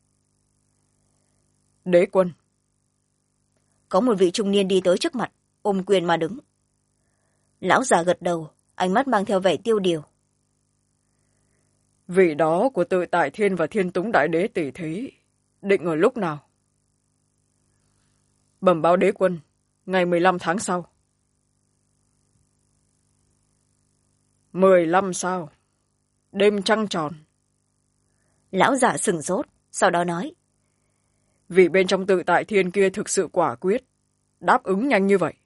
Đế quân. Có một vị trung niên đi tới trước mặt, ôm quyền mà đứng. Lão già gật đầu, ánh mắt mang theo vẻ tiêu điều. Vị đó của Tự Tại Thiên và Thiên Túng Đại Đế tỷ thí, định ở lúc nào? Bẩm báo đế quân, ngày 15 tháng sau. 15 sao? Đêm trăng tròn. Lão giả sửng sốt, sau đó nói. Vị bên trong Tự Tại Thiên kia thực sự quả quyết, đáp ứng nhanh như vậy.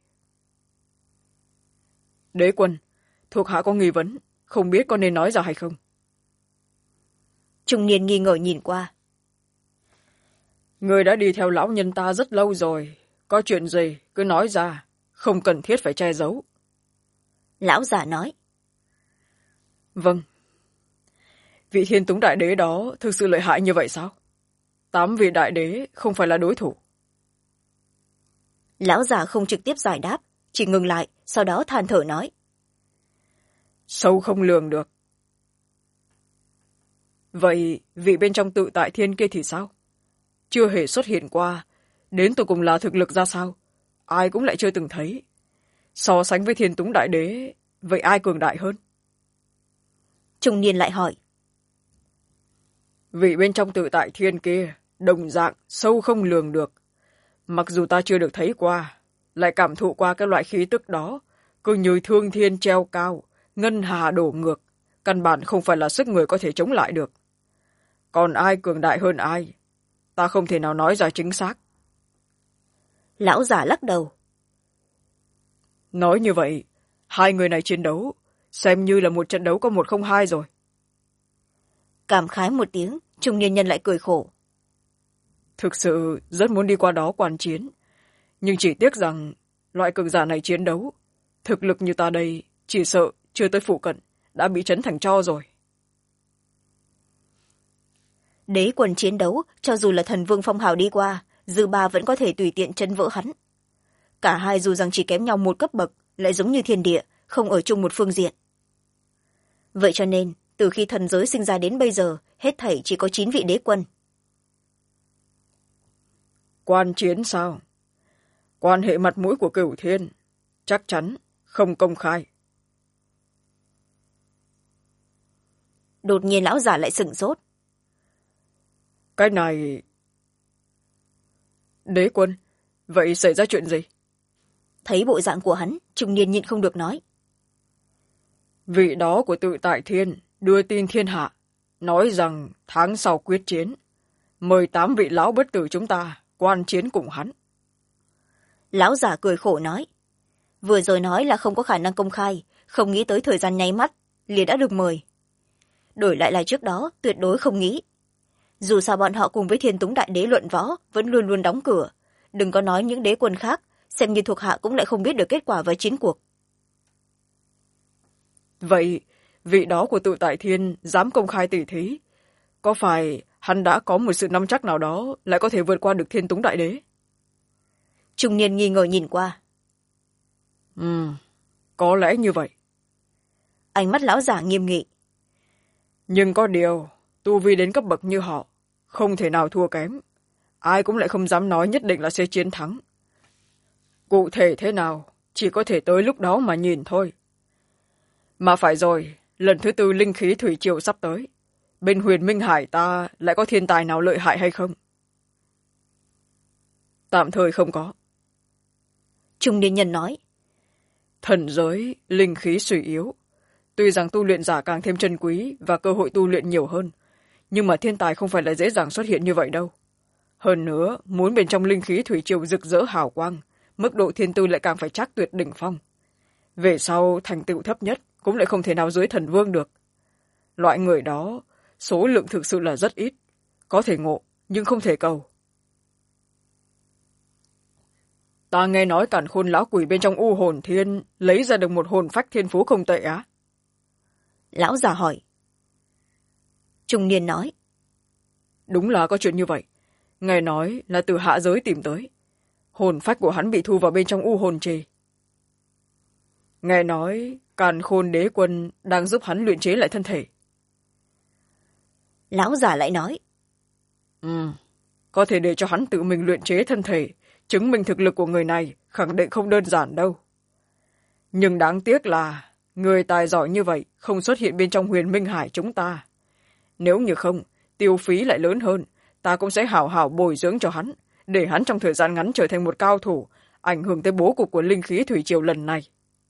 Đế quân, thuộc hạ có nghi vấn, không biết có nên nói ra hay không? Trung niên nghi ngờ nhìn qua. Người đã đi theo lão nhân ta rất lâu rồi, có chuyện gì cứ nói ra, không cần thiết phải che giấu. Lão giả nói. Vâng. Vị Thiên Túng Đại Đế đó thực sự lợi hại như vậy sao? 8 vị đại đế không phải là đối thủ. Lão già không trực tiếp giải đáp, chỉ ngừng lại, sau đó than thở nói. Sâu không lường được. Vậy vị bên trong Tự Tại Thiên kia thì sao? Chưa hề xuất hiện qua, đến tụi cùng là thực lực ra sao? Ai cũng lại chưa từng thấy. So sánh với Thiên Túng Đại Đế, vậy ai cường đại hơn? Trung niên lại hỏi. Vị bên trong Tự Tại Thiên kia, đồng dạng, sâu không lường được. Mặc dù ta chưa được thấy qua, lại cảm thụ qua cái loại khí tức đó, cứ như thương thiên treo cao, ngân hà đổ ngược, căn bản không phải là sức người có thể chống lại được. Còn ai cường đại hơn ai, ta không thể nào nói ra chính xác. Lão giả lắc đầu. Nói như vậy, hai người này chiến đấu, xem như là một trận đấu có 1-0-2 rồi. Cảm khái một tiếng, trung niên nhân lại cười khổ. Thực sự rất muốn đi qua đó quan chiến, nhưng chỉ tiếc rằng loại cường giả này chiến đấu, thực lực như ta đây chỉ sợ chưa tới phụ cận đã bị trấn thành tro rồi. Đế quân chiến đấu, cho dù là thần vương phong hào đi qua, dư ba vẫn có thể tùy tiện chấn vỡ hắn. Cả hai dù rằng chỉ kém nhau một cấp bậc, lại giống như thiên địa, không ở chung một phương diện. Vậy cho nên, từ khi thần giới sinh ra đến bây giờ, hết thảy chỉ có 9 vị đế quân. Quan chiến sao? Quan hệ mặt mũi của Cửu Thiên, chắc chắn không công khai. Đột nhiên lão giả lại sửng sốt. Cái này... Đế quân, vậy xảy ra chuyện gì? Thấy bộ dạng của hắn, trung niên nhịn không được nói. Vị đó của Tự Tại Thiên đưa tin thiên hạ, nói rằng tháng sau quyết chiến, mời 8 vị lão bất tử chúng ta quan chiến cùng hắn. Lão giả cười khổ nói. Vừa rồi nói là không có khả năng công khai, không nghĩ tới thời gian nháy mắt, liền đã được mời. Đổi lại là trước đó, tuyệt đối không nghĩ. Dù sao bọn họ cùng với Thiên Túng Đại Đế luận võ, vẫn luôn luôn đóng cửa. Đừng có nói những đế quân khác, xem như thuộc hạ cũng lại không biết được kết quả với chiến cuộc. Vậy, vị đó của Tự Tại Thiên dám công khai tỷ thí, có phải hắn đã có một sự nắm chắc nào đó lại có thể vượt qua được Thiên Túng Đại Đế? Trung niên nghi ngờ nhìn qua. Có lẽ như vậy. Ánh mắt lão giả nghiêm nghị. Nhưng có điều, tu vi đến cấp bậc như họ, không thể nào thua kém. Ai cũng lại không dám nói nhất định là sẽ chiến thắng. Cụ thể thế nào, chỉ có thể tới lúc đó mà nhìn thôi. Mà phải rồi, lần thứ 4 linh khí thủy triều sắp tới. bên Huyền Minh Hải ta lại có thiên tài nào lợi hại hay không? Tạm thời không có. Trung niên nhân nói. Thần giới, linh khí suy yếu. Tuy rằng tu luyện giả càng thêm chân quý và cơ hội tu luyện nhiều hơn, nhưng mà thiên tài không phải là dễ dàng xuất hiện như vậy đâu. Hơn nữa, muốn bên trong linh khí thủy triều rực rỡ hào quang, mức độ thiên tư lại càng phải chắc tuyệt đỉnh phong. Về sau, thành tựu thấp nhất cũng lại không thể nào dưới thần vương được. Loại người đó, số lượng thực sự là rất ít. Có thể ngộ, nhưng không thể cầu. Ta nghe nói Càn Khôn lão quỷ bên trong U Hồn Thiên lấy ra được một hồn phách thiên phú không tệ á. Lão già hỏi. Trung niên nói. Đúng là có chuyện như vậy. Nghe nói là từ hạ giới tìm tới. Hồn phách của hắn bị thu vào bên trong U Hồn Trì. Nghe nói Càn Khôn đế quân đang giúp hắn luyện chế lại thân thể. Lão già lại nói. Có thể để cho hắn tự mình luyện chế thân thể, chứng minh thực lực của người này khẳng định không đơn giản đâu. Nhưng đáng tiếc là người tài giỏi như vậy không xuất hiện bên trong Huyền Minh Hải chúng ta. Nếu như không, tiêu phí lại lớn hơn, ta cũng sẽ hảo hảo bồi dưỡng cho hắn, để hắn trong thời gian ngắn trở thành một cao thủ, ảnh hưởng tới bố cục của linh khí thủy triều lần này.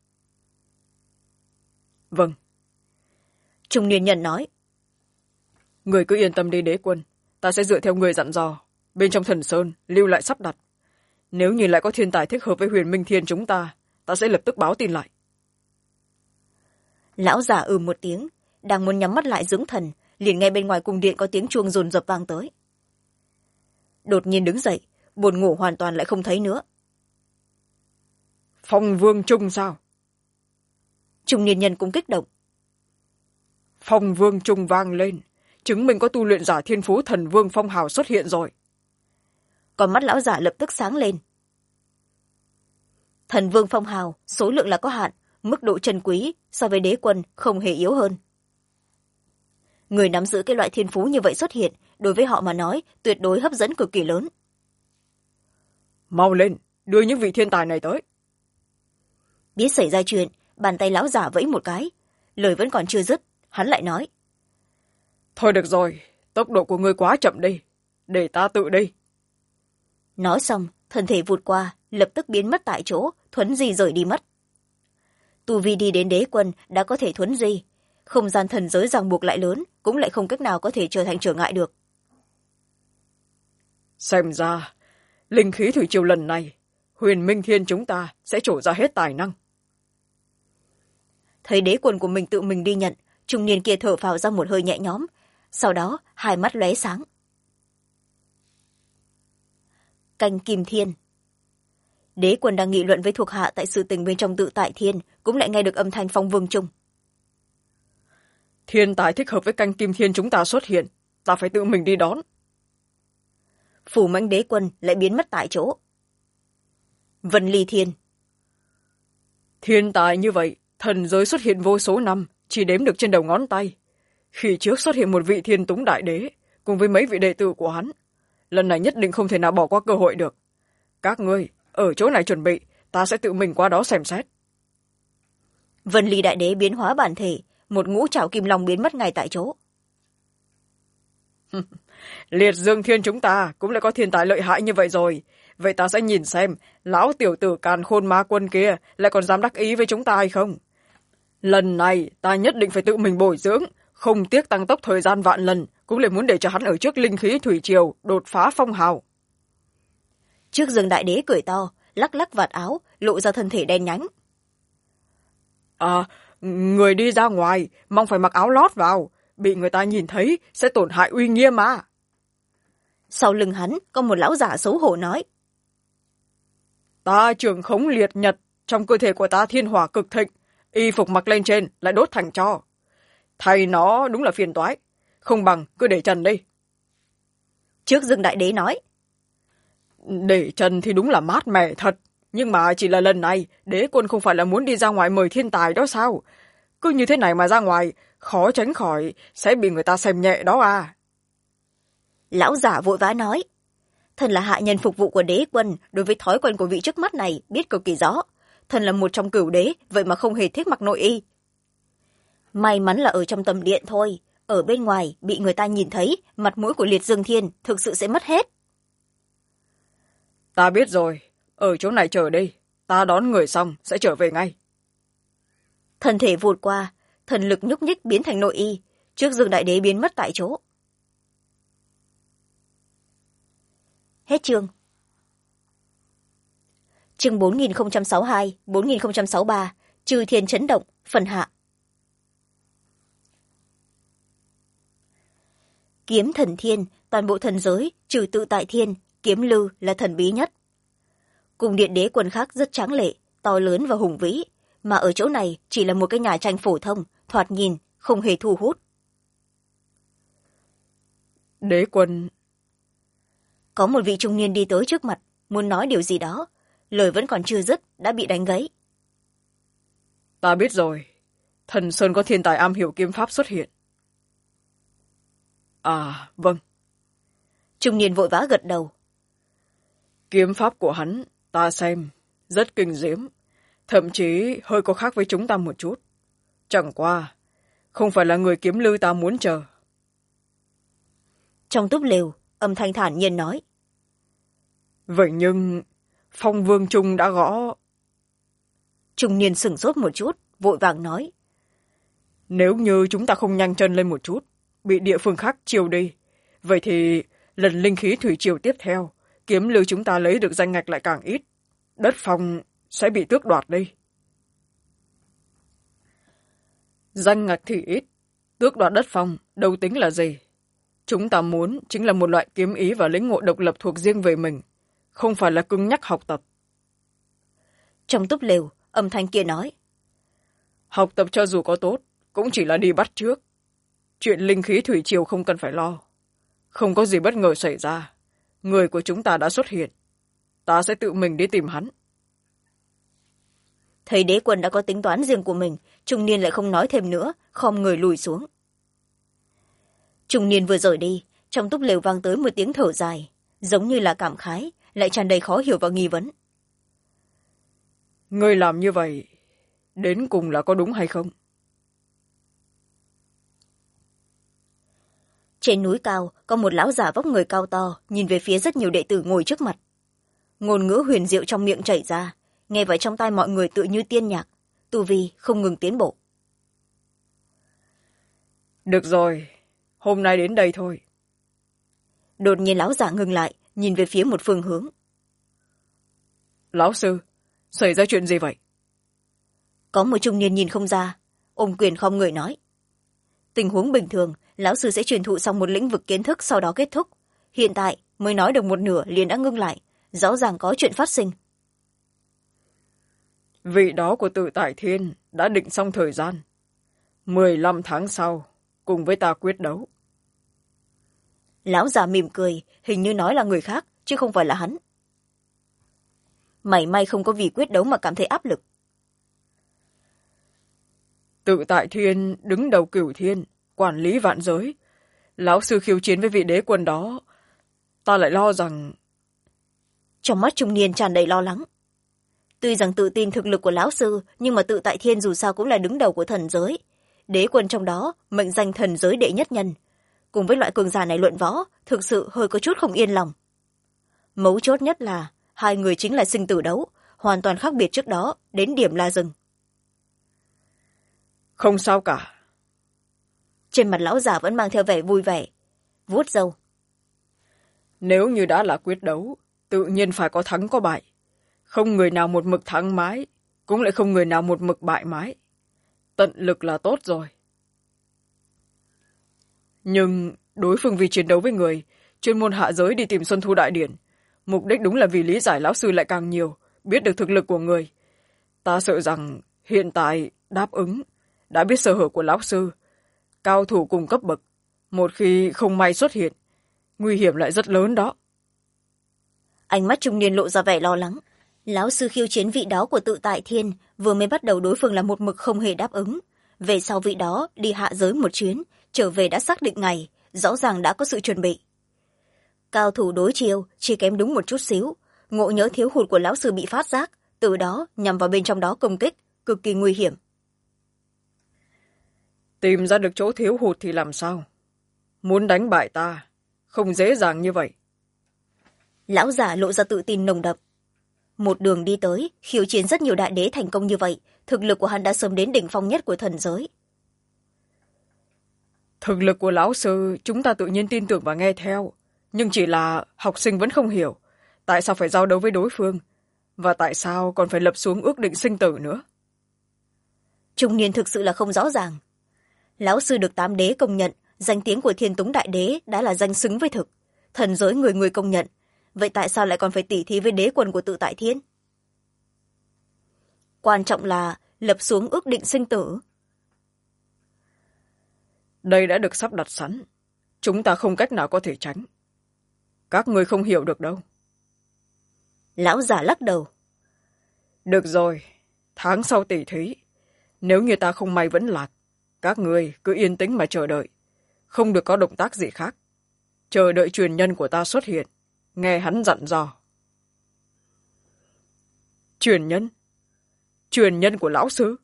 Vâng. Trung niên nhân nói. Người cứ yên tâm đi đế quân, ta sẽ dựa theo người dặn dò, bên trong Thần Sơn lưu lại sắp đặt. Nếu như lại có thiên tài thích hợp với Huyền Minh Thiên chúng ta, ta sẽ lập tức báo tin lại. Lão già một tiếng, đang muốn nhắm mắt lại dưỡng thần, liền nghe bên ngoài cung điện có tiếng chuông dồn dập vang tới. Đột nhiên đứng dậy, buồn ngủ hoàn toàn lại không thấy nữa. Phong Vương Trung sao? Trung niên nhân cũng kích động. Phong Vương Trung vang lên, chứng minh có tu luyện giả thiên phú thần vương phong hào xuất hiện rồi. Còn mắt lão giả lập tức sáng lên. Thần vương phong hào, số lượng là có hạn, mức độ trân quý so với đế quân không hề yếu hơn. Người nắm giữ cái loại thiên phú như vậy xuất hiện, đối với họ mà nói tuyệt đối hấp dẫn cực kỳ lớn. Mau lên, đưa những vị thiên tài này tới. Biết xảy ra chuyện, bàn tay lão giả vẫy một cái, lời vẫn còn chưa dứt, hắn lại nói. Thôi được rồi, tốc độ của ngươi quá chậm đi, để ta tự đi. Nói xong, thân thể vụt qua, lập tức biến mất tại chỗ, thuấn di rời đi mất. Tu vi đi đến đế quân đã có thể thuấn di, không gian thần giới ràng buộc lại lớn, cũng lại không cách nào có thể trở thành trở ngại được. Xem ra, linh khí thủy triều lần này, Huyền Minh Thiên chúng ta sẽ trổ ra hết tài năng. Thấy đế quân của mình tự mình đi nhận, trung niên kia thở phào ra một hơi nhẹ nhõm, sau đó hai mắt lóe sáng. Canh Kim Thiên. Đế quân đang nghị luận với thuộc hạ tại sự tình bên trong Tự Tại Thiên, cũng lại nghe được âm thanh Phong Vương Trung. Thiên tài thích hợp với Canh Kim Thiên chúng ta xuất hiện, ta phải tự mình đi đón. Phủ mãnh đế quân lại biến mất tại chỗ. Vân Ly Thiên. Thiên tài như vậy, thần giới xuất hiện vô số năm, chỉ đếm được trên đầu ngón tay. Khi trước xuất hiện một vị Thiên Túng Đại Đế, cùng với mấy vị đệ tử của hắn. Lần này nhất định không thể nào bỏ qua cơ hội được. Các ngươi, ở chỗ này chuẩn bị, ta sẽ tự mình qua đó xem xét. Vân Ly Đại Đế biến hóa bản thể, một ngũ trảo kim long biến mất ngay tại chỗ. Liệt Dương Thiên chúng ta cũng lại có thiên tài lợi hại như vậy rồi. Vậy ta sẽ nhìn xem, lão tiểu tử Càn Khôn Ma Quân kia lại còn dám đắc ý với chúng ta hay không. Lần này ta nhất định phải tự mình bồi dưỡng, không tiếc tăng tốc thời gian vạn lần, cũng lại muốn để cho hắn ở trước linh khí thủy triều đột phá phong hào. Trước Dương Đại Đế cười to, lắc lắc vạt áo, lộ ra thân thể đen nhánh. Người đi ra ngoài, mong phải mặc áo lót vào, bị người ta nhìn thấy sẽ tổn hại uy nghiêm mà. Sau lưng hắn có một lão giả xấu hổ nói. Ta trường khống liệt nhật, trong cơ thể của ta thiên hỏa cực thịnh, y phục mặc lên trên lại đốt thành tro. Thay nó đúng là phiền toái, không bằng cứ để trần đi. Trước Dương Đại Đế nói. Để trần thì đúng là mát mẻ thật, nhưng mà chỉ là lần này đế quân không phải là muốn đi ra ngoài mời thiên tài đó sao? Cứ như thế này mà ra ngoài, khó tránh khỏi sẽ bị người ta xem nhẹ đó à. Lão giả vội vã nói. Thần là hạ nhân phục vụ của đế quân, đối với thói quen của vị trước mắt này biết cực kỳ rõ. Thần là một trong cửu đế, vậy mà không hề thích mặc nội y. May mắn là ở trong tầm điện thôi, ở bên ngoài bị người ta nhìn thấy, mặt mũi của Liệt Dương Thiên thực sự sẽ mất hết. Ta biết rồi, ở chỗ này chờ đi, ta đón người xong sẽ trở về ngay. Thân thể vụt qua, thần lực nhúc nhích biến thành nội y, trước Dương Đại Đế biến mất tại chỗ. Hết chương. Chương 4062, 4063, Chư Thiên Chấn Động, phần hạ. Kiếm Thần Thiên, toàn bộ thần giới trừ Tự Tại Thiên, Kiếm Lư là thần bí nhất. Cung điện đế quân khác rất tráng lệ, to lớn và hùng vĩ, mà ở chỗ này chỉ là một cái nhà tranh phổ thông, thoạt nhìn không hề thu hút. Đế quân. Có một vị trung niên đi tới trước mặt, muốn nói điều gì đó, lời vẫn còn chưa dứt đã bị đánh gãy. Ta biết rồi, thần sơn có thiên tài am hiểu kiếm pháp xuất hiện. À, vâng. Trung niên vội vã gật đầu. Kiếm pháp của hắn, ta xem, rất kinh diễm, thậm chí hơi có khác với chúng ta một chút. Chẳng qua, không phải là người kiếm lư ta muốn chờ. Trong túp lều, âm thanh thản nhiên nói. Vậy nhưng, Phong Vương Trung đã gõ. Trung niên sửng sốt một chút, vội vàng nói. Nếu như chúng ta không nhanh chân lên một chút, bị địa phương khác chiều đi, vậy thì lần linh khí thủy triều tiếp theo, kiếm lư chúng ta lấy được danh ngạch lại càng ít. Đất phong sẽ bị tước đoạt đi. Danh ngạch thì ít, tước đoạt đất phong đâu tính là gì. Chúng ta muốn chính là một loại kiếm ý và lĩnh ngộ độc lập thuộc riêng về mình, không phải là cứng nhắc học tập. Trong túp lều, âm thanh kia nói. Học tập cho dù có tốt, cũng chỉ là đi bắt trước. Chuyện linh khí thủy triều không cần phải lo. Không có gì bất ngờ xảy ra. Người của chúng ta đã xuất hiện. Ta sẽ tự mình đi tìm hắn. Thấy đế quân đã có tính toán riêng của mình, trung niên lại không nói thêm nữa, khom người lùi xuống. Trung niên vừa rời đi, trong túp lều vang tới một tiếng thở dài, giống như là cảm khái, lại tràn đầy khó hiểu và nghi vấn. Ngươi làm như vậy, đến cùng là có đúng hay không? Trên núi cao, có một lão già vóc người cao to, nhìn về phía rất nhiều đệ tử ngồi trước mặt. Ngôn ngữ huyền diệu trong miệng chảy ra, nghe vào trong tai mọi người tựa như tiên nhạc, tu vi không ngừng tiến bộ. Được rồi, hôm nay đến đây thôi. Đột nhiên lão già ngừng lại, nhìn về phía một phương hướng. Lão sư, xảy ra chuyện gì vậy? Có một trung niên nhìn không ra, ôm quyền khom người nói. Tình huống bình thường, lão sư sẽ truyền thụ xong một lĩnh vực kiến thức sau đó kết thúc. Hiện tại mới nói được một nửa liền đã ngưng lại, rõ ràng có chuyện phát sinh. Vị đó của Tự Tại Thiên đã định xong thời gian. 15 tháng sau, cùng với ta quyết đấu. Lão già mỉm cười, hình như nói là người khác, chứ không phải là hắn. Mảy may không có vì quyết đấu mà cảm thấy áp lực. Tự Tại Thiên đứng đầu Cửu Thiên, quản lý vạn giới. Lão sư khiêu chiến với vị đế quân đó, ta lại lo rằng... Trong mắt trung niên tràn đầy lo lắng. Tuy rằng tự tin thực lực của lão sư, nhưng mà Tự Tại Thiên dù sao cũng là đứng đầu của thần giới. Đế quân trong đó, mệnh danh thần giới đệ nhất nhân. Cùng với loại cường giả này luận võ, thực sự hơi có chút không yên lòng. Mấu chốt nhất là, hai người chính là sinh tử đấu, hoàn toàn khác biệt trước đó, đến điểm là dừng. Không sao cả. Trên mặt lão già vẫn mang theo vẻ vui vẻ, vuốt râu. Nếu như đã là quyết đấu, tự nhiên phải có thắng có bại. Không người nào một mực thắng mãi, cũng lại không người nào một mực bại mãi. Tận lực là tốt rồi. Nhưng đối phương vì chiến đấu với người, chuyên môn hạ giới đi tìm Xuân Thu Đại Điển. Mục đích đúng là vì lý giải lão sư lại càng nhiều, biết được thực lực của người. Ta sợ rằng hiện tại đáp ứng, đã biết sơ hở của lão sư. Cao thủ cùng cấp bậc, một khi không may xuất hiện, nguy hiểm lại rất lớn đó. Ánh mắt trung niên lộ ra vẻ lo lắng. Lão sư khiêu chiến vị đó của Tự Tại Thiên, vừa mới bắt đầu đối phương là một mực không hề đáp ứng. Về sau vị đó đi hạ giới một chuyến, trở về đã xác định ngày, rõ ràng đã có sự chuẩn bị. Cao thủ đối chiêu chỉ kém đúng một chút xíu, ngộ nhớ thiếu hụt của lão sư bị phát giác, từ đó nhằm vào bên trong đó công kích, cực kỳ nguy hiểm. tìm ra được chỗ thiếu hụt thì làm sao? Muốn đánh bại ta không dễ dàng như vậy. Lão giả lộ ra tự tin nồng đậm. Một đường đi tới khiêu chiến rất nhiều đại đế thành công như vậy, thực lực của hắn đã sớm đến đỉnh phong nhất của thần giới. Thực lực của lão sư chúng ta tự nhiên tin tưởng và nghe theo, nhưng chỉ là học sinh vẫn không hiểu tại sao phải giao đấu với đối phương, và tại sao còn phải lập xuống ước định sinh tử nữa. Trung niên thực sự là không rõ ràng. Lão sư được 8 đế công nhận, danh tiếng của Thiên Túng đại đế đã là danh xứng với thực, thần giới người người công nhận, vậy tại sao lại còn phải tỉ thí với đế quân của Tự Tại Thiên? Quan trọng là lập xuống ước định sinh tử. Đây đã được sắp đặt sẵn, chúng ta không cách nào có thể tránh. Các người không hiểu được đâu. Lão giả lắc đầu. Được rồi, tháng sau tỉ thí, nếu như ta không may vẫn lạc, các người cứ yên tĩnh mà chờ đợi, không được có động tác gì khác, chờ đợi truyền nhân của ta xuất hiện, nghe hắn dặn dò. Truyền nhân? Truyền nhân của lão sư?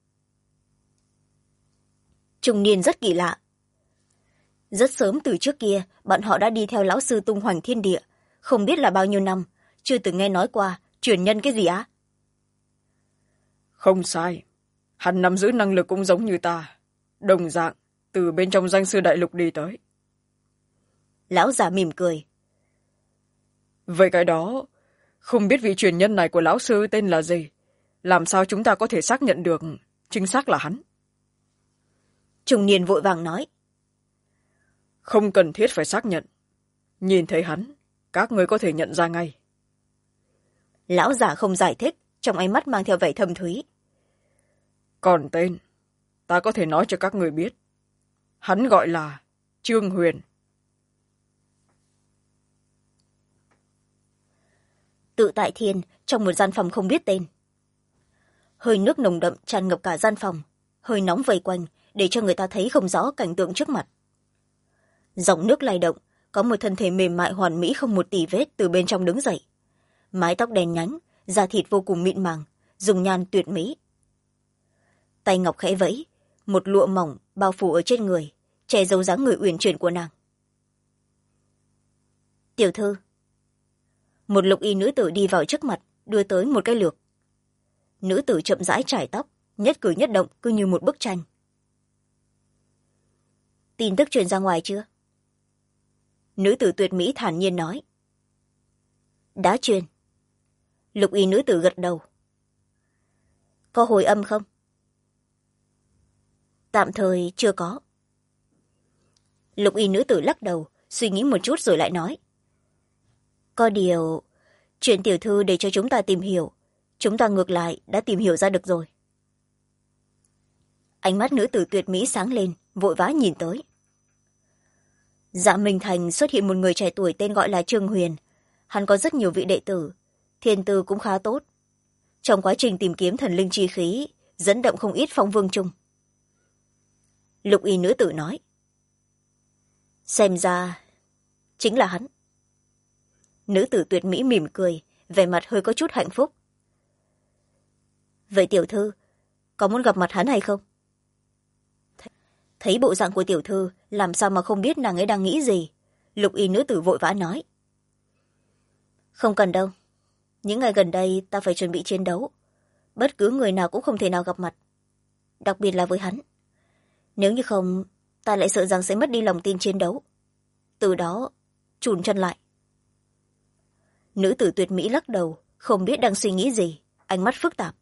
Trung niên rất kỳ lạ. Rất sớm từ trước kia bọn họ đã đi theo lão sư tung hoành thiên địa, không biết là bao nhiêu năm, chưa từng nghe nói qua truyền nhân cái gì á. Không sai, hắn nắm giữ năng lực cũng giống như ta, đồng dạng từ bên trong danh sư đại lục đi tới. Lão già mỉm cười. Vậy cái đó, không biết vị truyền nhân này của lão sư tên là gì, làm sao chúng ta có thể xác nhận được chính xác là hắn? Trung niên vội vàng nói. Không cần thiết phải xác nhận, nhìn thấy hắn các người có thể nhận ra ngay. Lão già không giải thích, trong ánh mắt mang theo vẻ thâm thúy. Còn tên, ta có thể nói cho các người biết. Hắn gọi là Trương Huyền. Tự Tại Thiên, trong một gian phòng không biết tên. Hơi nước nồng đậm tràn ngập cả gian phòng, hơi nóng vây quanh để cho người ta thấy không rõ cảnh tượng trước mặt. Dòng nước lay động, có một thân thể mềm mại hoàn mỹ không một tì vết từ bên trong đứng dậy. Mái tóc đen nhánh, da thịt vô cùng mịn màng, dùng nhan tuyệt mỹ. Tay ngọc khẽ vẫy, một lụa mỏng bao phủ ở trên người, che giấu dáng người uyển chuyển của nàng. Tiểu thư. Một lục y nữ tử đi vào trước mặt, đưa tới một cái lược. Nữ tử chậm rãi trải tóc, nhất cử nhất động cứ như một bức tranh. Tin tức truyền ra ngoài chưa? Nữ tử tuyệt mỹ thản nhiên nói. Đã truyền. Lục y nữ tử gật đầu. Có hồi âm không? Tạm thời chưa có. Lục y nữ tử lắc đầu, suy nghĩ một chút rồi lại nói. Có điều, chuyện tiểu thư để cho chúng ta tìm hiểu, chúng ta ngược lại đã tìm hiểu ra được rồi. Ánh mắt nữ tử tuyệt mỹ sáng lên, vội vã nhìn tới. Dạ Minh Thành xuất hiện một người trẻ tuổi tên gọi là Trương Huyền. Hắn có rất nhiều vị đệ tử, thiên tư cũng khá tốt. Trong quá trình tìm kiếm thần linh chi khí, dẫn động không ít phong vương chung. Lục y nữ tử nói. Xem ra, chính là hắn. Nữ tử tuyệt mỹ mỉm cười, vẻ mặt hơi có chút hạnh phúc. Vậy tiểu thư, có muốn gặp mặt hắn hay không? Thấy bộ dạng của tiểu thư, làm sao mà không biết nàng ấy đang nghĩ gì. Lục y nữ tử vội vã nói. Không cần đâu. Những ngày gần đây ta phải chuẩn bị chiến đấu. Bất cứ người nào cũng không thể nào gặp mặt. Đặc biệt là với hắn. Nếu như không, ta lại sợ rằng sẽ mất đi lòng tin chiến đấu. Từ đó, chùn chân lại. Nữ tử tuyệt mỹ lắc đầu, không biết đang suy nghĩ gì, ánh mắt phức tạp.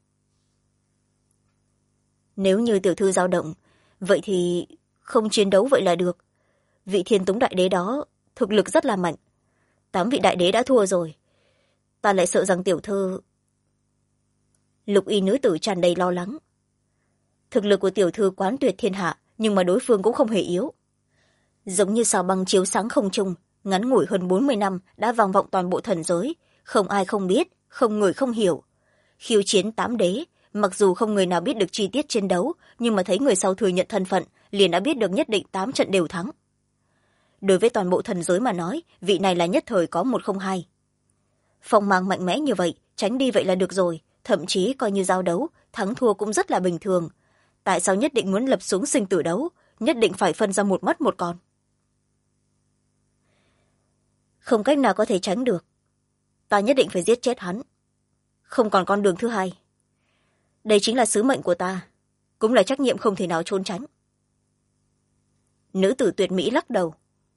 Nếu như tiểu thư dao động, vậy thì không chiến đấu vậy là được. Vị Thiên Túng đại đế đó thực lực rất là mạnh. 8 vị đại đế đã thua rồi. Ta lại sợ rằng tiểu thư... Lục y nữ tử tràn đầy lo lắng. Thực lực của tiểu thư quán tuyệt thiên hạ, nhưng mà đối phương cũng không hề yếu. Giống như sao băng chiếu sáng không trung, ngắn ngủi hơn 40 năm đã vang vọng toàn bộ thần giới, không ai không biết, không người không hiểu. Khiêu chiến 8 đế, mặc dù không người nào biết được chi tiết chiến đấu, nhưng mà thấy người sau thừa nhận thân phận, liền đã biết được nhất định 8 trận đều thắng. Đối với toàn bộ thần giới mà nói, vị này là nhất thời có 102. Phong mang mạnh mẽ như vậy, tránh đi vậy là được rồi, thậm chí coi như giao đấu, thắng thua cũng rất là bình thường. tại sao nhất định muốn lập xuống sinh tử đấu, nhất định phải phân ra một mất một con? Không cách nào có thể tránh được, ta nhất định phải giết chết hắn, không còn con đường thứ hai. Đây chính là sứ mệnh của ta, cũng là trách nhiệm không thể nào trốn tránh. Nữ tử tuyệt mỹ lắc đầu.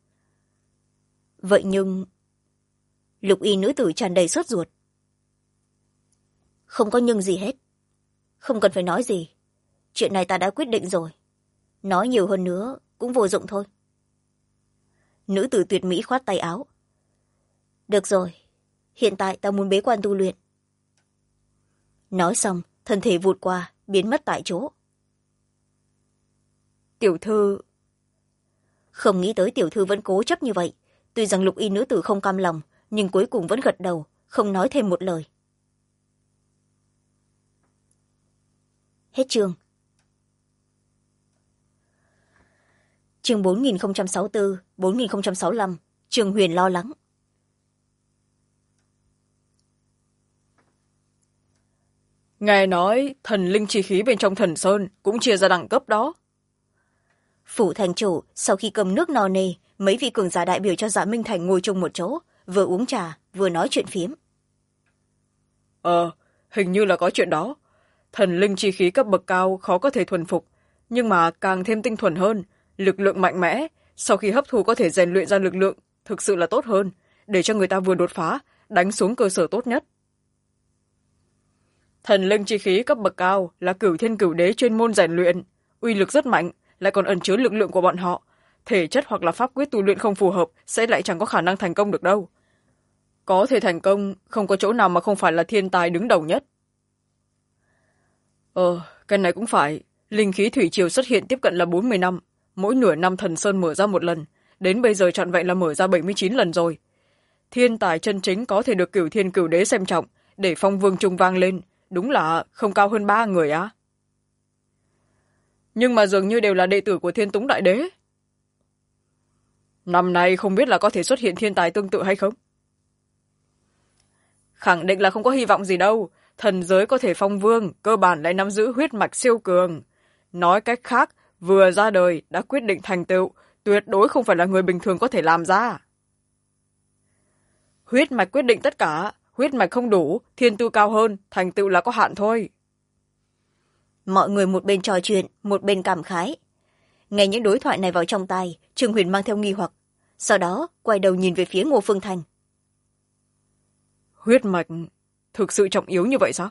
Vậy nhưng lục y nữ tử tràn đầy sốt ruột. Không có nhưng gì hết, không cần phải nói gì, chuyện này ta đã quyết định rồi, nói nhiều hơn nữa cũng vô dụng thôi. Nữ tử tuyệt mỹ khoát tay áo. Được rồi, hiện tại ta muốn bế quan tu luyện. Nói xong, thân thể vụt qua, biến mất tại chỗ. Tiểu thư... Không nghĩ tới tiểu thư vẫn cố chấp như vậy. Tuy rằng lục y nữ tử không cam lòng, nhưng cuối cùng vẫn gật đầu, không nói thêm một lời. Hết chương. Chương 4064, 4065, Trường Huyền lo lắng. Nghe nói thần linh chi khí bên trong thần sơn cũng chia ra đẳng cấp đó. Phủ thành chủ sau khi cầm nước no nê, mấy vị cường giả đại biểu cho Dạ Minh Thành ngồi chung một chỗ, vừa uống trà vừa nói chuyện phiếm. Hình như là có chuyện đó. Thần linh chi khí cấp bậc cao khó có thể thuần phục, nhưng mà càng thêm tinh thuần hơn, lực lượng mạnh mẽ, sau khi hấp thu có thể rèn luyện ra lực lượng thực sự là tốt hơn, để cho người ta vừa đột phá đánh xuống cơ sở tốt nhất. Thần linh chi khí cấp bậc cao là cửu thiên cửu đế chuyên môn rèn luyện, uy lực rất mạnh, lại còn ẩn chứa lực lượng của bọn họ. Thể chất hoặc là pháp quyết tu luyện không phù hợp sẽ lại chẳng có khả năng thành công được đâu. Có thể thành công, không có chỗ nào mà không phải là thiên tài đứng đầu nhất. Cái này cũng phải. Linh khí thủy triều xuất hiện tiếp cận là 40 năm. Mỗi nửa năm thần sơn mở ra một lần. Đến bây giờ trọn vẹn là mở ra 79 lần rồi. Thiên tài chân chính có thể được cửu thiên cửu đế xem trọng, để phong vương trung vang lên. Đúng là không cao hơn 3 người á. Nhưng mà dường như đều là đệ tử của Thiên Túng Đại Đế. Năm nay không biết là có thể xuất hiện thiên tài tương tự hay không? Khẳng định là không có hy vọng gì đâu. Thần giới có thể phong vương, cơ bản lại nắm giữ huyết mạch siêu cường. Nói cách khác, vừa ra đời đã quyết định thành tựu, tuyệt đối không phải là người bình thường có thể làm ra. Huyết mạch quyết định tất cả, huyết mạch không đủ, thiên tư cao hơn, thành tựu là có hạn thôi. Mọi người một bên trò chuyện, một bên cảm khái. Nghe những đối thoại này vào trong tai, Trường Huyền mang theo nghi hoặc, sau đó quay đầu nhìn về phía Ngô Phương Thành. Huyết mạch thực sự trọng yếu như vậy sao?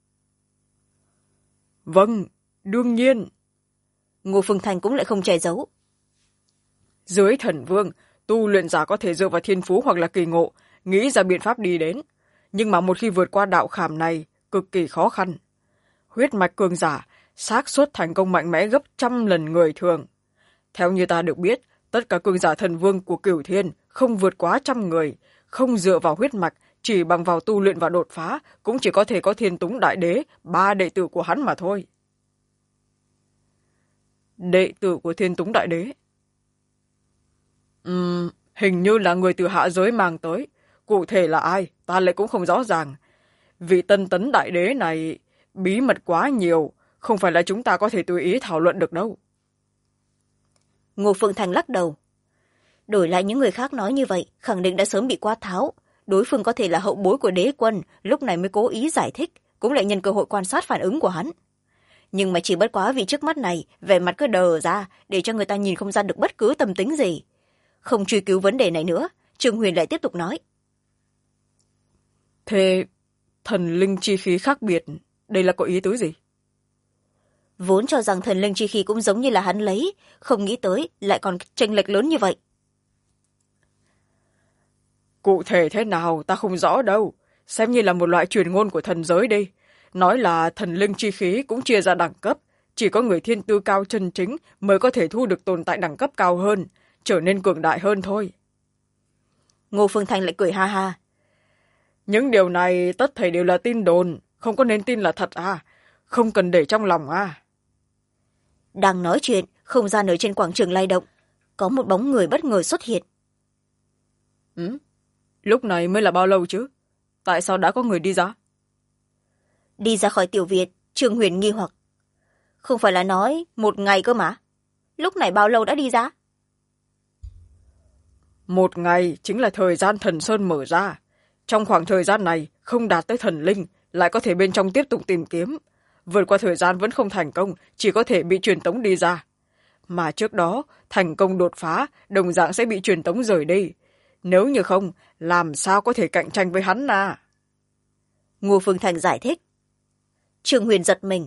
Vâng, đương nhiên. Ngô Phương Thành cũng lại không che giấu. Dưới thần vương, tu luyện giả có thể dựa vào thiên phú hoặc là kỳ ngộ, nghĩ ra biện pháp đi đến. Nhưng mà một khi vượt qua đạo khảm này, cực kỳ khó khăn. Huyết mạch cường giả, xác suất thành công mạnh mẽ gấp 100 lần người thường. Theo như ta được biết, tất cả cường giả thần vương của Cửu Thiên không vượt quá 100 người, không dựa vào huyết mạch, chỉ bằng vào tu luyện và đột phá, cũng chỉ có thể có Thiên Túng Đại Đế, 3 đệ tử của hắn mà thôi. Đệ tử của Thiên Túng Đại Đế? Hình như là người từ hạ giới mang tới. Cụ thể là ai, ta lại cũng không rõ ràng. Vị Tân Tấn Đại Đế này bí mật quá nhiều, không phải là chúng ta có thể tùy ý thảo luận được đâu. Ngô Phương Thành lắc đầu. Đổi lại những người khác nói như vậy, khẳng định đã sớm bị quát tháo. Đối phương có thể là hậu bối của đế quân, lúc này mới cố ý giải thích, cũng lại nhân cơ hội quan sát phản ứng của hắn. Nhưng mà chỉ bất quá vì trước mắt này, vẻ mặt cứ đờ ra, để cho người ta nhìn không ra được bất cứ tâm tính gì. Không truy cứu vấn đề này nữa, Trường Huyền lại tiếp tục nói. Thế thần linh chi khí khác biệt, đây là có ý tứ gì? Vốn cho rằng thần linh chi khí cũng giống như là hắn lấy, không nghĩ tới lại còn chênh lệch lớn như vậy. Cụ thể thế nào ta không rõ đâu, xem như là một loại truyền ngôn của thần giới đi. Nói là thần linh chi khí cũng chia ra đẳng cấp, chỉ có người thiên tư cao chân chính mới có thể thu được tồn tại đẳng cấp cao hơn, trở nên cường đại hơn thôi. Ngô Phương Thành lại cười ha ha. Những điều này tất thảy đều là tin đồn, không có nên tin là thật à, không cần để trong lòng à. Đang nói chuyện, không gian ở trên quảng trường lay động, có một bóng người bất ngờ xuất hiện. Lúc này mới là bao lâu chứ? Tại sao đã có người đi ra? Đi ra khỏi tiểu viện, Trường Huyền nghi hoặc. không phải là nói 1 ngày cơ mà. Lúc này bao lâu đã đi ra? 1 ngày chính là thời gian thần sơn mở ra. Trong khoảng thời gian này không đạt tới thần linh, lại có thể bên trong tiếp tục tìm kiếm. Vượt qua thời gian vẫn không thành công, chỉ có thể bị truyền tống đi ra. Mà trước đó thành công đột phá, đồng dạng sẽ bị truyền tống rời đi. Nếu như không, làm sao có thể cạnh tranh với hắn à? Ngô Phương Thành giải thích. Trương Huyền giật mình.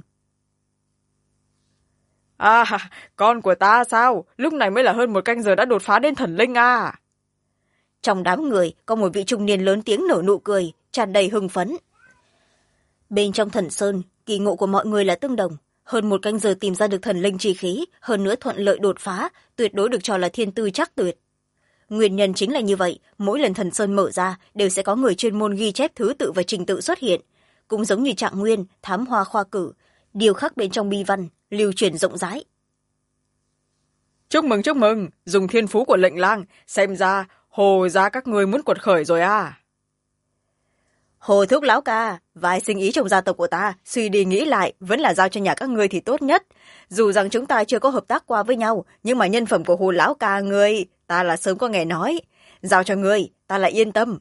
À, con của ta sao? Lúc này mới là hơn 1 canh giờ đã đột phá đến thần linh à? Trong đám người có một vị trung niên lớn tiếng nở nụ cười, tràn đầy hưng phấn. Bên trong thần sơn, kỳ ngộ của mọi người là tương đồng. Hơn 1 canh giờ tìm ra được thần linh chi khí, hơn nữa thuận lợi đột phá, tuyệt đối được cho là thiên tư chắc tuyệt. Nguyên nhân chính là như vậy, mỗi lần thần sơn mở ra đều sẽ có người chuyên môn ghi chép thứ tự và trình tự xuất hiện. Cũng giống như trạng nguyên, thám hoa khoa cử, điều khắc bên trong bi văn, lưu truyền rộng rãi. Chúc mừng, dùng thiên phú của lệnh lang, xem ra Hồ gia các ngươi muốn quật khởi rồi à? Hồ thúc lão ca, vài sinh ý trong gia tộc của ta, suy đi nghĩ lại, vẫn là giao cho nhà các ngươi thì tốt nhất. Dù rằng chúng ta chưa có hợp tác qua với nhau, nhưng mà nhân phẩm của Hồ lão ca ngươi, ta là sớm có nghe nói. Giao cho ngươi, ta lại yên tâm.